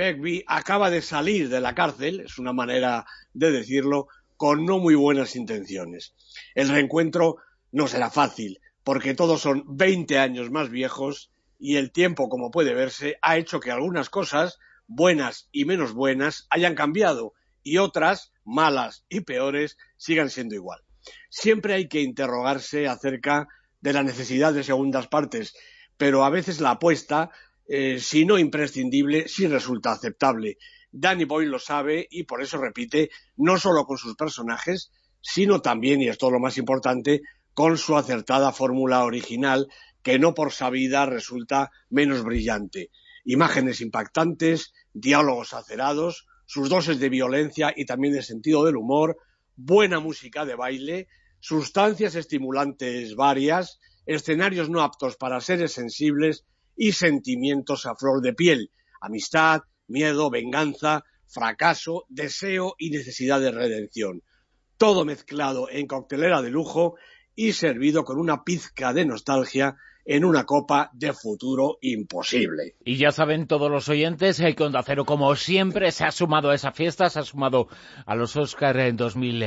acaba de salir de la cárcel, es una manera de decirlo, con no muy buenas intenciones. El reencuentro no será fácil, porque todos son 20 años más viejos y el tiempo, como puede verse, ha hecho que algunas cosas, buenas y menos buenas, hayan cambiado y otras, malas y peores, sigan siendo igual. Siempre hay que interrogarse acerca de la necesidad de segundas partes, pero a veces la apuesta, si no imprescindible, sí resulta aceptable. Danny Boyle lo sabe y por eso repite, no solo con sus personajes, sino también, y esto es lo más importante, con su acertada fórmula original, que no por sabida resulta menos brillante. Imágenes impactantes, diálogos acerados, sus dosis de violencia y también de sentido del humor, buena música de baile, sustancias estimulantes varias, escenarios no aptos para seres sensibles y sentimientos a flor de piel, amistad, miedo, venganza, fracaso, deseo y necesidad de redención. Todo mezclado en coctelera de lujo y servido con una pizca de nostalgia en una copa de futuro imposible. Y ya saben todos los oyentes que Onda Cero, como siempre, se ha sumado a esa fiesta, se ha sumado a los Oscar en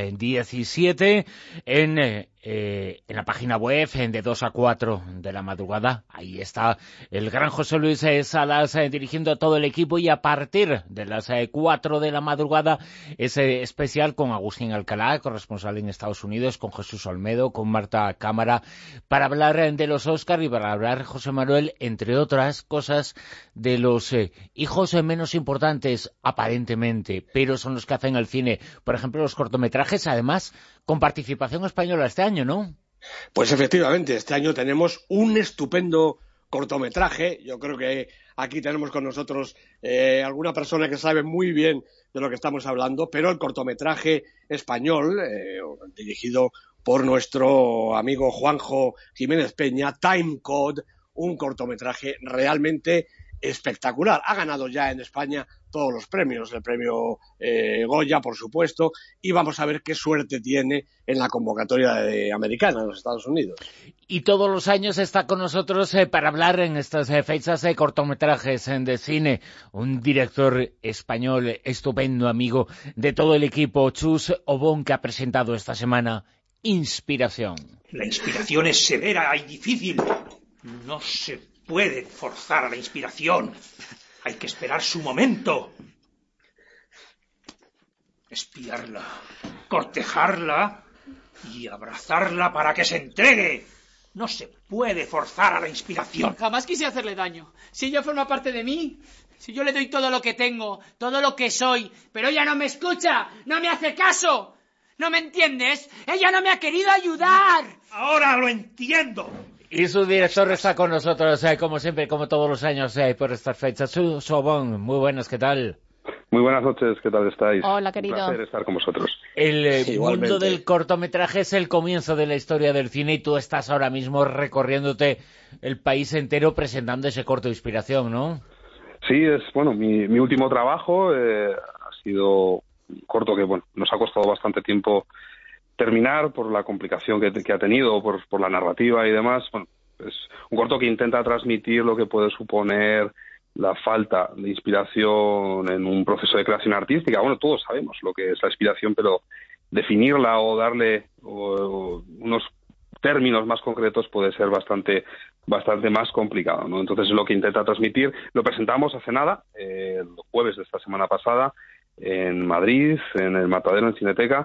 2017 en la página web de 2 a 4 de la madrugada. Ahí está el gran José Luis Salas dirigiendo a todo el equipo y a partir de las 4 de la madrugada ese especial con Agustín Alcalá, corresponsal en Estados Unidos, con Jesús Olmedo, con Marta Cámara, para hablar de los Oscar y para hablar, José Manuel, entre otras cosas, de los hijos menos importantes aparentemente, pero son los que hacen el cine. Por ejemplo, los cortometrajes, además, con participación española este año, ¿no? Pues efectivamente, este año tenemos un estupendo cortometraje. Yo creo que aquí tenemos con nosotros alguna persona que sabe muy bien de lo que estamos hablando, pero el cortometraje español, dirigido por nuestro amigo Juanjo Jiménez Peña, Time Code, un cortometraje realmente espectacular. Ha ganado ya en España todos los premios, el premio Goya, por supuesto, y vamos a ver qué suerte tiene en la convocatoria americana en los Estados Unidos. Y todos los años está con nosotros para hablar en estas fechas de cortometrajes de cine, un director español estupendo, amigo de todo el equipo, Chus Obón, que ha presentado esta semana Inspiración. La inspiración es severa y difícil. No se puede forzar a la inspiración. Hay que esperar su momento. Espiarla, cortejarla y abrazarla para que se entregue. No se puede forzar a la inspiración. Jamás quise hacerle daño. Si ella forma parte de mí, si yo le doy todo lo que tengo, todo lo que soy, pero ella no me escucha, no me hace caso. ¿No me entiendes? Ella no me ha querido ayudar. Ahora lo entiendo. Y su director está con nosotros, como siempre, como todos los años, por estas fechas. Chus Obón, muy buenas, ¿qué tal? Muy buenas noches, ¿qué tal estáis? Hola, querido. Un placer estar con vosotros. El mundo del cortometraje es el comienzo de la historia del cine y tú estás ahora mismo recorriéndote el país entero presentando ese corto de inspiración, ¿no? Sí, es mi último trabajo. Ha sido un corto que nos ha costado bastante tiempo terminar por la complicación que ha tenido, por la narrativa y demás. Bueno, es un corto que intenta transmitir lo que puede suponer la falta de inspiración en un proceso de creación artística. Bueno, todos sabemos lo que es la inspiración, pero definirla o darle unos términos más concretos puede ser bastante más complicado, ¿no? Entonces es lo que intenta transmitir. Lo presentamos hace nada, el jueves de esta semana pasada, en Madrid, en el Matadero, en Cineteca.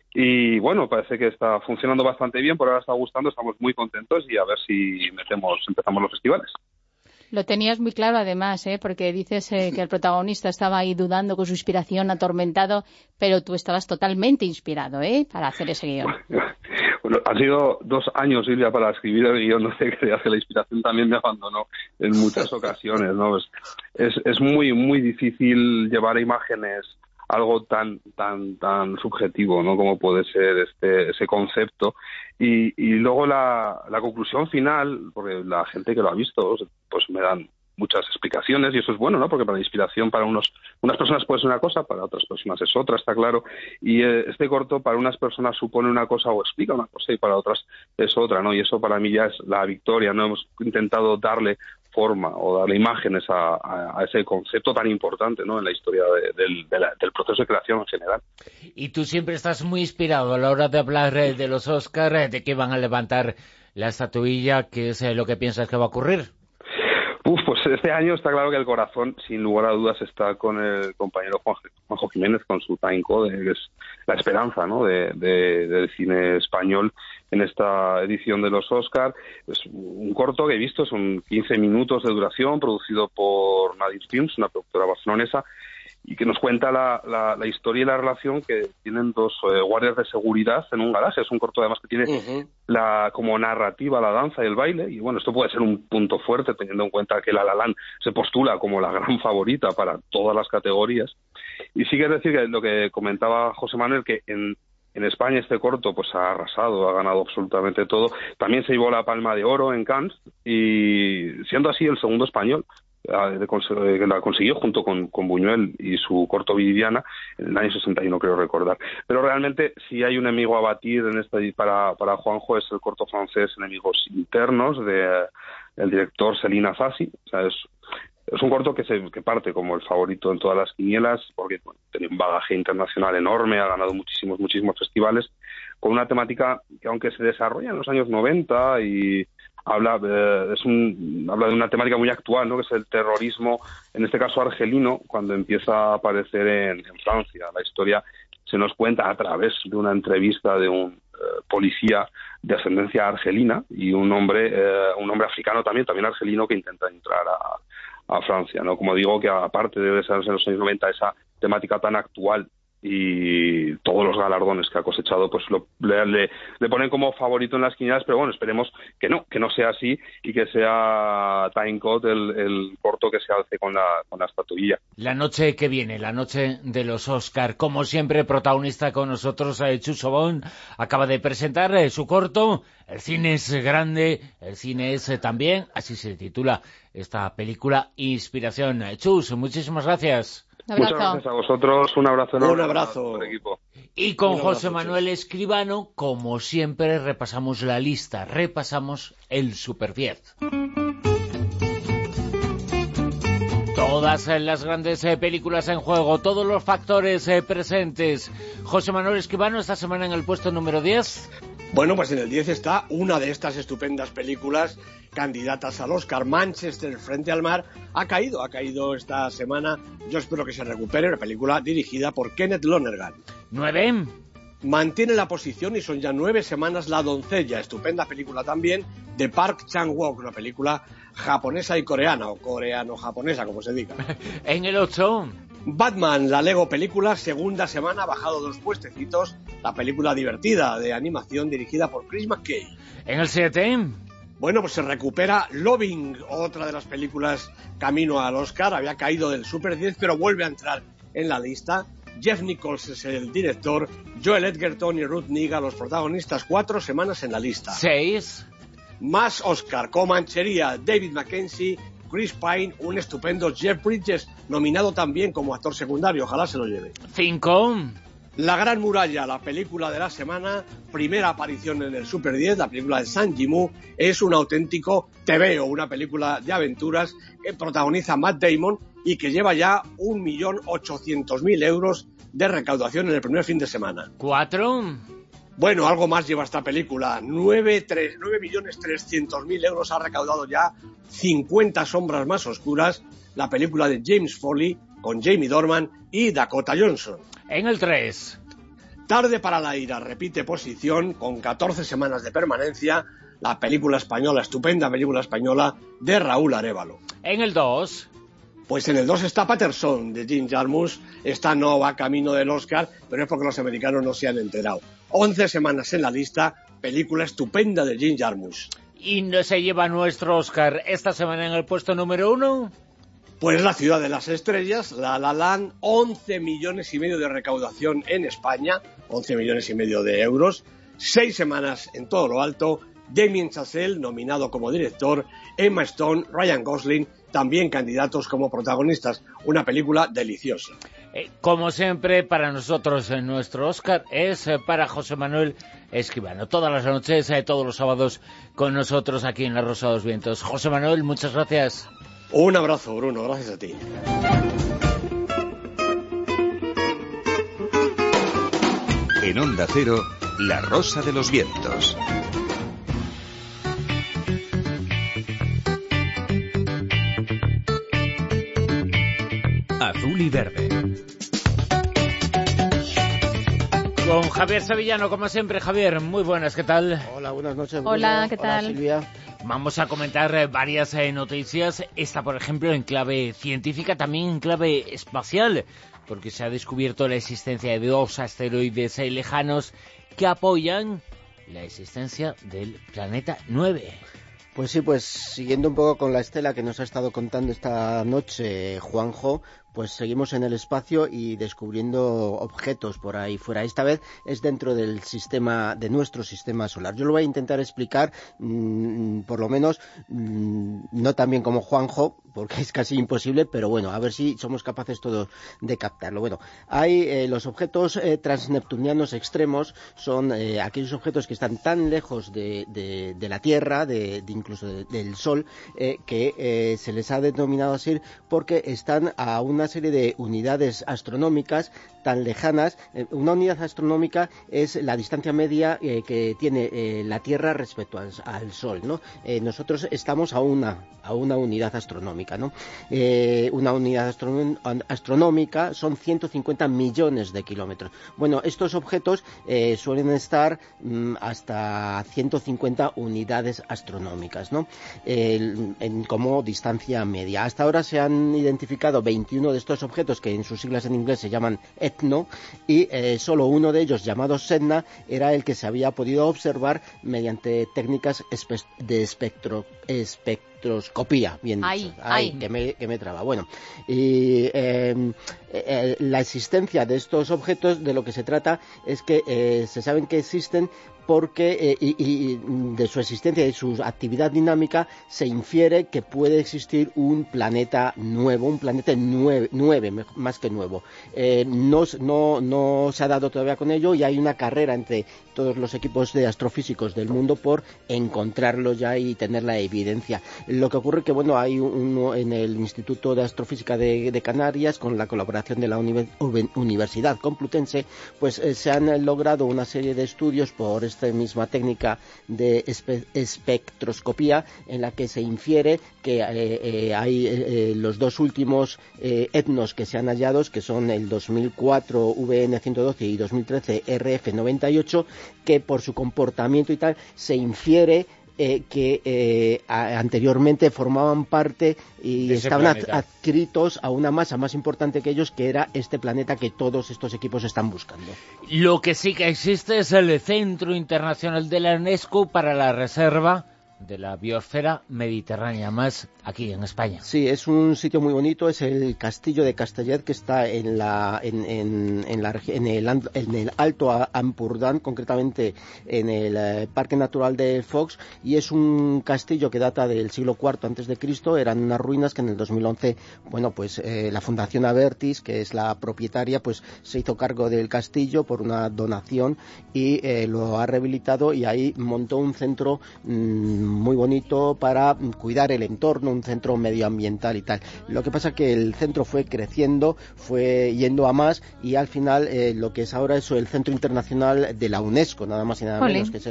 Y bueno, parece que está funcionando bastante bien, por ahora está gustando, estamos muy contentos y a ver si empezamos los festivales. Lo tenías muy claro además, porque dices que el protagonista estaba ahí dudando con su inspiración, atormentado, pero tú estabas totalmente inspirado para hacer ese guión. Bueno, han sido 2 años, Silvia, para escribir el guión, no sé qué hace, la inspiración también me abandonó en muchas ocasiones, ¿no? Es muy, muy difícil llevar a imágenes algo tan subjetivo, ¿no? Como puede ser ese concepto. Y luego la conclusión final, porque la gente que lo ha visto, pues me dan muchas explicaciones y eso es bueno, ¿no? Porque para la inspiración para unas personas puede ser una cosa, para otras personas es otra, está claro. Y este corto para unas personas supone una cosa o explica una cosa y para otras es otra, ¿no? Y eso para mí ya es la victoria, ¿no? Hemos intentado darle forma o darle imágenes a ese concepto tan importante, ¿no? En la historia del proceso de creación en general. Y tú siempre estás muy inspirado a la hora de hablar de los Oscar, de que van a levantar la estatuilla, ¿qué es lo que piensas que va a ocurrir? Pues este año está claro que el corazón, sin lugar a dudas, está con el compañero Juanjo Jiménez, con su Time Code, que es la esperanza, ¿no? del cine español en esta edición de los Oscar. Es un corto que he visto, son 15 minutos de duración, producido por Nadir Films, una productora barcelonesa, y que nos cuenta la historia y la relación que tienen 2 guardias de seguridad en un garaje. Es un corto además que tiene como narrativa la danza y el baile, y bueno, esto puede ser un punto fuerte teniendo en cuenta que La La Land se postula como la gran favorita para todas las categorías. Y sí que decir que lo que comentaba José Manuel, que en España este corto pues ha arrasado, ha ganado absolutamente todo. También se llevó la Palma de Oro en Cannes y siendo así el segundo español que la consiguió junto con Buñuel y su corto Viviana en el año 61, creo recordar. Pero realmente si hay un enemigo a batir para Juanjo es el corto francés Enemigos Internos del director Céline Affasi. O sea, es un corto que parte como el favorito en todas las quinielas porque tiene un bagaje internacional enorme, ha ganado muchísimos festivales, con una temática que aunque se desarrolla en los años 90 y habla de una temática muy actual, ¿no? Que es el terrorismo, en este caso argelino, cuando empieza a aparecer en Francia. La historia se nos cuenta a través de una entrevista de un policía de ascendencia argelina y un hombre africano también argelino, que intenta entrar a Francia, ¿no? Como digo, que aparte de ser en los años 90 esa temática tan actual y todos los galardones que ha cosechado, pues le ponen como favorito en las quinielas, pero bueno, esperemos que no sea así y que sea Time Code el corto que se alce con la estatuilla. La noche que viene, la noche de los Oscar, como siempre, protagonista con nosotros, Chus Obón, acaba de presentar su corto. El cine es grande, el cine es también, así se titula esta película, Inspiración. Chus, muchísimas gracias. Muchas gracias a vosotros, un abrazo enorme. Un abrazo. Al equipo. Y con José Manuel Escribano, como siempre, repasamos la lista, repasamos el Super 10. Todas las grandes películas en juego, todos los factores presentes. José Manuel Escribano, esta semana en el puesto número 10. Bueno, pues en el 10 está una de estas estupendas películas candidatas al Oscar, Manchester frente al mar. Ha caído esta semana. Yo espero que se recupere, una película dirigida por Kenneth Lonergan. 9. Mantiene la posición y son ya 9 semanas La doncella, estupenda película también de Park Chan-wook, una película japonesa y coreana, o coreano-japonesa, como se diga. En el 8. Batman, la Lego película, segunda semana, ha bajado 2 puestecitos, la película divertida de animación dirigida por Chris McKay. En el 7. Bueno, pues se recupera Loving, otra de las películas camino al Oscar, había caído del Super 10, pero vuelve a entrar en la lista. Jeff Nichols es el director, Joel Edgerton y Ruth Negga los protagonistas, 4 semanas en la lista. 6. Más Oscar, Comanchería, David Mackenzie, Chris Pine, un estupendo Jeff Bridges, nominado también como actor secundario, ojalá se lo lleve. 5. La Gran Muralla, la película de la semana, primera aparición en el Super 10, la película de Zhang Yimou, es un auténtico TVO, una película de aventuras que protagoniza Matt Damon y que lleva ya 1.800.000 euros de recaudación en el primer fin de semana. 4. Bueno, algo más lleva esta película, 9.300.000 euros ha recaudado ya, 50 sombras más oscuras, la película de James Foley con Jamie Dornan y Dakota Johnson. En el 3. Tarde para la ira, repite posición con 14 semanas de permanencia, la película española, estupenda película española de Raúl Arévalo. En el 2. Pues en el 2 está Patterson, de Jim Jarmusch. Esta no va camino del Oscar, pero es porque los americanos no se han enterado. 11 semanas en la lista, película estupenda de Jim Jarmusch. ¿Y no se lleva nuestro Oscar esta semana en el puesto número 1? Pues La ciudad de las estrellas, La La Land, 11,5 millones de recaudación en España, 11,5 millones de euros, 6 semanas en todo lo alto, Damien Chazelle, nominado como director, Emma Stone, Ryan Gosling, también candidatos como protagonistas, una película deliciosa. Como siempre, para nosotros nuestro Oscar es para José Manuel Escribano. Todas las noches, todos los sábados, con nosotros aquí en La Rosa de los Vientos. José Manuel, muchas gracias. Un abrazo, Bruno, gracias a ti. En Onda Cero, La Rosa de los Vientos. Azul y verde. Con Javier Sevillano, como siempre. Javier, muy buenas, ¿qué tal? Hola, buenas noches. Hola, ¿qué tal? Hola, Silvia. Vamos a comentar varias noticias. Esta, por ejemplo, en clave científica, también en clave espacial, porque se ha descubierto la existencia de 2 asteroides lejanos que apoyan la existencia del planeta 9. Pues sí, pues siguiendo un poco con la estela que nos ha estado contando esta noche Juanjo, pues seguimos en el espacio y descubriendo objetos por ahí fuera. Esta vez es dentro del sistema, de nuestro sistema solar. Yo lo voy a intentar explicar, por lo menos, no tan bien como Juanjo, porque es casi imposible, pero bueno, a ver si somos capaces todos de captarlo. Bueno, hay los objetos transneptunianos extremos, son aquellos objetos que están tan lejos de la Tierra, incluso del Sol, que se les ha denominado así porque están a una serie de unidades astronómicas tan lejanas. Una unidad astronómica es la distancia media que tiene la Tierra respecto al Sol, ¿no? Nosotros estamos a una unidad astronómica, ¿no? Una unidad astronómica son 150 millones de kilómetros. Bueno, estos objetos suelen estar hasta 150 unidades astronómicas, ¿no? Como distancia media. Hasta ahora se han identificado 21 de estos objetos que en sus siglas en inglés se llaman ETNO y solo uno de ellos, llamado SEDNA, era el que se había podido observar mediante técnicas de espectroscopía, bien dicho. Que me traba. Bueno, y la existencia de estos objetos, de lo que se trata es que se saben que existen porque y de su existencia y su actividad dinámica se infiere que puede existir un planeta nuevo, un planeta 9 más que nuevo. No se ha dado todavía con ello y hay una carrera entre todos los equipos de astrofísicos del mundo por encontrarlo ya y tener la evidencia. Lo que ocurre que, bueno, hay uno en el Instituto de Astrofísica de Canarias, con la colaboración de la Universidad Complutense, pues se han logrado una serie de estudios por esta misma técnica de espectroscopía, en la que se infiere que hay los dos últimos ETNOs que se han hallado, que son el 2004 VN112 y 2013 RF98, que por su comportamiento y tal se infiere que anteriormente formaban parte y estaban adscritos a una masa más importante que ellos, que era este planeta que todos estos equipos están buscando. Lo que sí que existe es el Centro Internacional de la UNESCO para la Reserva de la Biosfera Mediterránea, más aquí en España. Sí, es un sitio muy bonito, es el castillo de Castellet, que está en el Alto Ampurdán, concretamente en el Parque Natural de Fox, y es un castillo que data del siglo IV a.C., eran unas ruinas que en el 2011, bueno, pues la Fundación Abertis, que es la propietaria, pues se hizo cargo del castillo por una donación y lo ha rehabilitado, y ahí montó un centro muy bonito para cuidar el entorno, un centro medioambiental y tal. Lo que pasa es que el centro fue creciendo, fue yendo a más, y al final lo que es ahora es el Centro Internacional de la UNESCO, nada más y nada menos, que es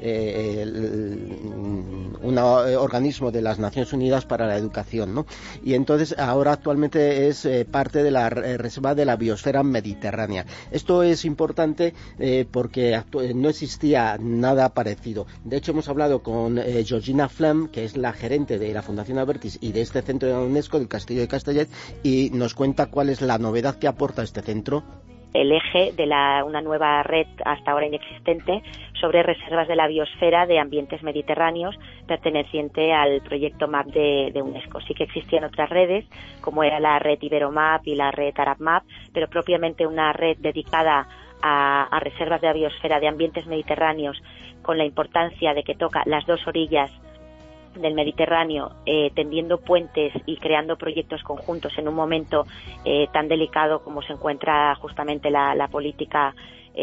un organismo de las Naciones Unidas para la Educación, ¿no? Y entonces ahora actualmente es parte de la reserva de la biosfera mediterránea. Esto es importante porque no existía nada parecido. De hecho, hemos hablado con Georgina Flam, que es la gerente de la Fundación Abertis y de este centro de la UNESCO, del Castillo de Castellet, y nos cuenta cuál es la novedad que aporta este centro. El eje de una nueva red hasta ahora inexistente sobre reservas de la biosfera de ambientes mediterráneos, perteneciente al proyecto MAP de UNESCO. Sí que existían otras redes, como era la red Iberomap y la red ArabMap, pero propiamente una red dedicada a reservas de la biosfera de ambientes mediterráneos, con la importancia de que toca las dos orillas del Mediterráneo, tendiendo puentes y creando proyectos conjuntos en un momento tan delicado como se encuentra justamente la política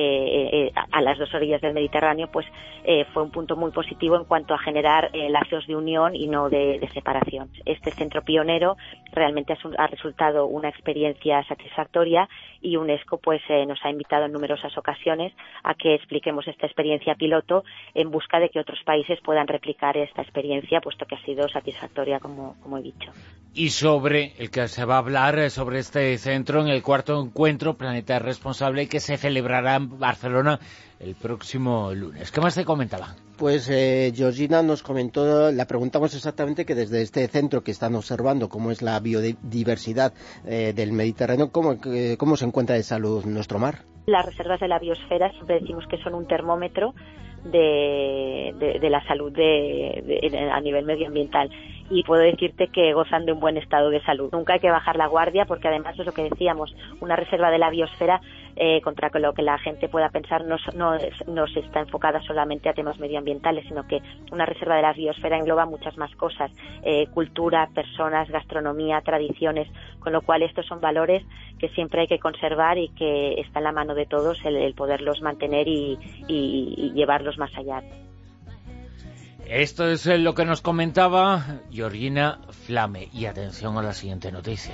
a las dos orillas del Mediterráneo, pues fue un punto muy positivo en cuanto a generar lazos de unión y no de separación. Este centro pionero realmente ha resultado una experiencia satisfactoria, y UNESCO pues nos ha invitado en numerosas ocasiones a que expliquemos esta experiencia piloto en busca de que otros países puedan replicar esta experiencia, puesto que ha sido satisfactoria, como he dicho. Y sobre el que se va a hablar, sobre este centro, en el cuarto encuentro Planeta Responsable, que se celebrará en Barcelona el próximo lunes. ¿Qué más te comentaba? Pues Georgina nos comentó, la preguntamos exactamente que desde este centro que están observando cómo es la biodiversidad del Mediterráneo, cómo se encuentra de salud nuestro mar. Las reservas de la biosfera siempre decimos que son un termómetro de la salud a nivel medioambiental, y puedo decirte que gozan de un buen estado de salud. Nunca hay que bajar la guardia, porque además es lo que decíamos, una reserva de la biosfera, contra lo que la gente pueda pensar, no se está enfocada solamente a temas medioambientales, sino que una reserva de la biosfera engloba muchas más cosas, cultura, personas, gastronomía, tradiciones, con lo cual estos son valores que siempre hay que conservar y que está en la mano de todos el poderlos mantener y llevarlos más allá. Esto es lo que nos comentaba Georgina Flame. Y atención a la siguiente noticia.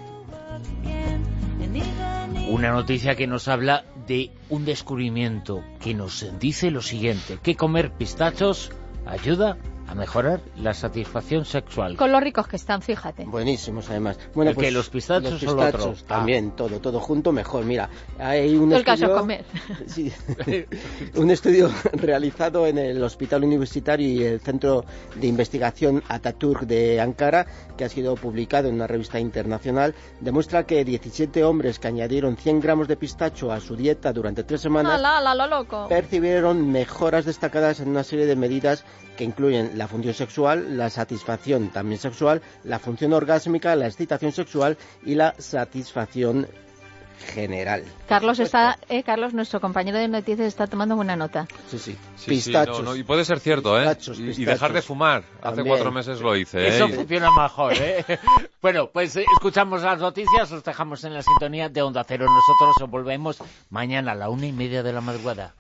Una noticia que nos habla de un descubrimiento que nos dice lo siguiente: que comer pistachos ayuda a mejorar la satisfacción sexual. Con lo ricos que están, fíjate. Buenísimos, además. Bueno, pues, los pistachos o lo otro. También, todo junto mejor. Mira, hay un estudio... El caso comer. Sí, un estudio realizado en el Hospital Universitario y el Centro de Investigación Atatürk de Ankara, que ha sido publicado en una revista internacional, demuestra que 17 hombres que añadieron 100 gramos de pistacho a su dieta durante 3 semanas loco. percibieron mejoras destacadas en una serie de medidas que incluyen la función sexual, la satisfacción también sexual, la función orgásmica, la excitación sexual y la satisfacción general. Carlos Carlos, nuestro compañero de noticias, está tomando buena nota. Sí. Pistachos. Sí, y puede ser cierto, pistachos. Y dejar de fumar. Hace 4 meses lo hice. Eso funciona mejor, Bueno, pues escuchamos las noticias, os dejamos en la sintonía de Onda Cero. Nosotros volvemos mañana a la 1:30 de la madrugada.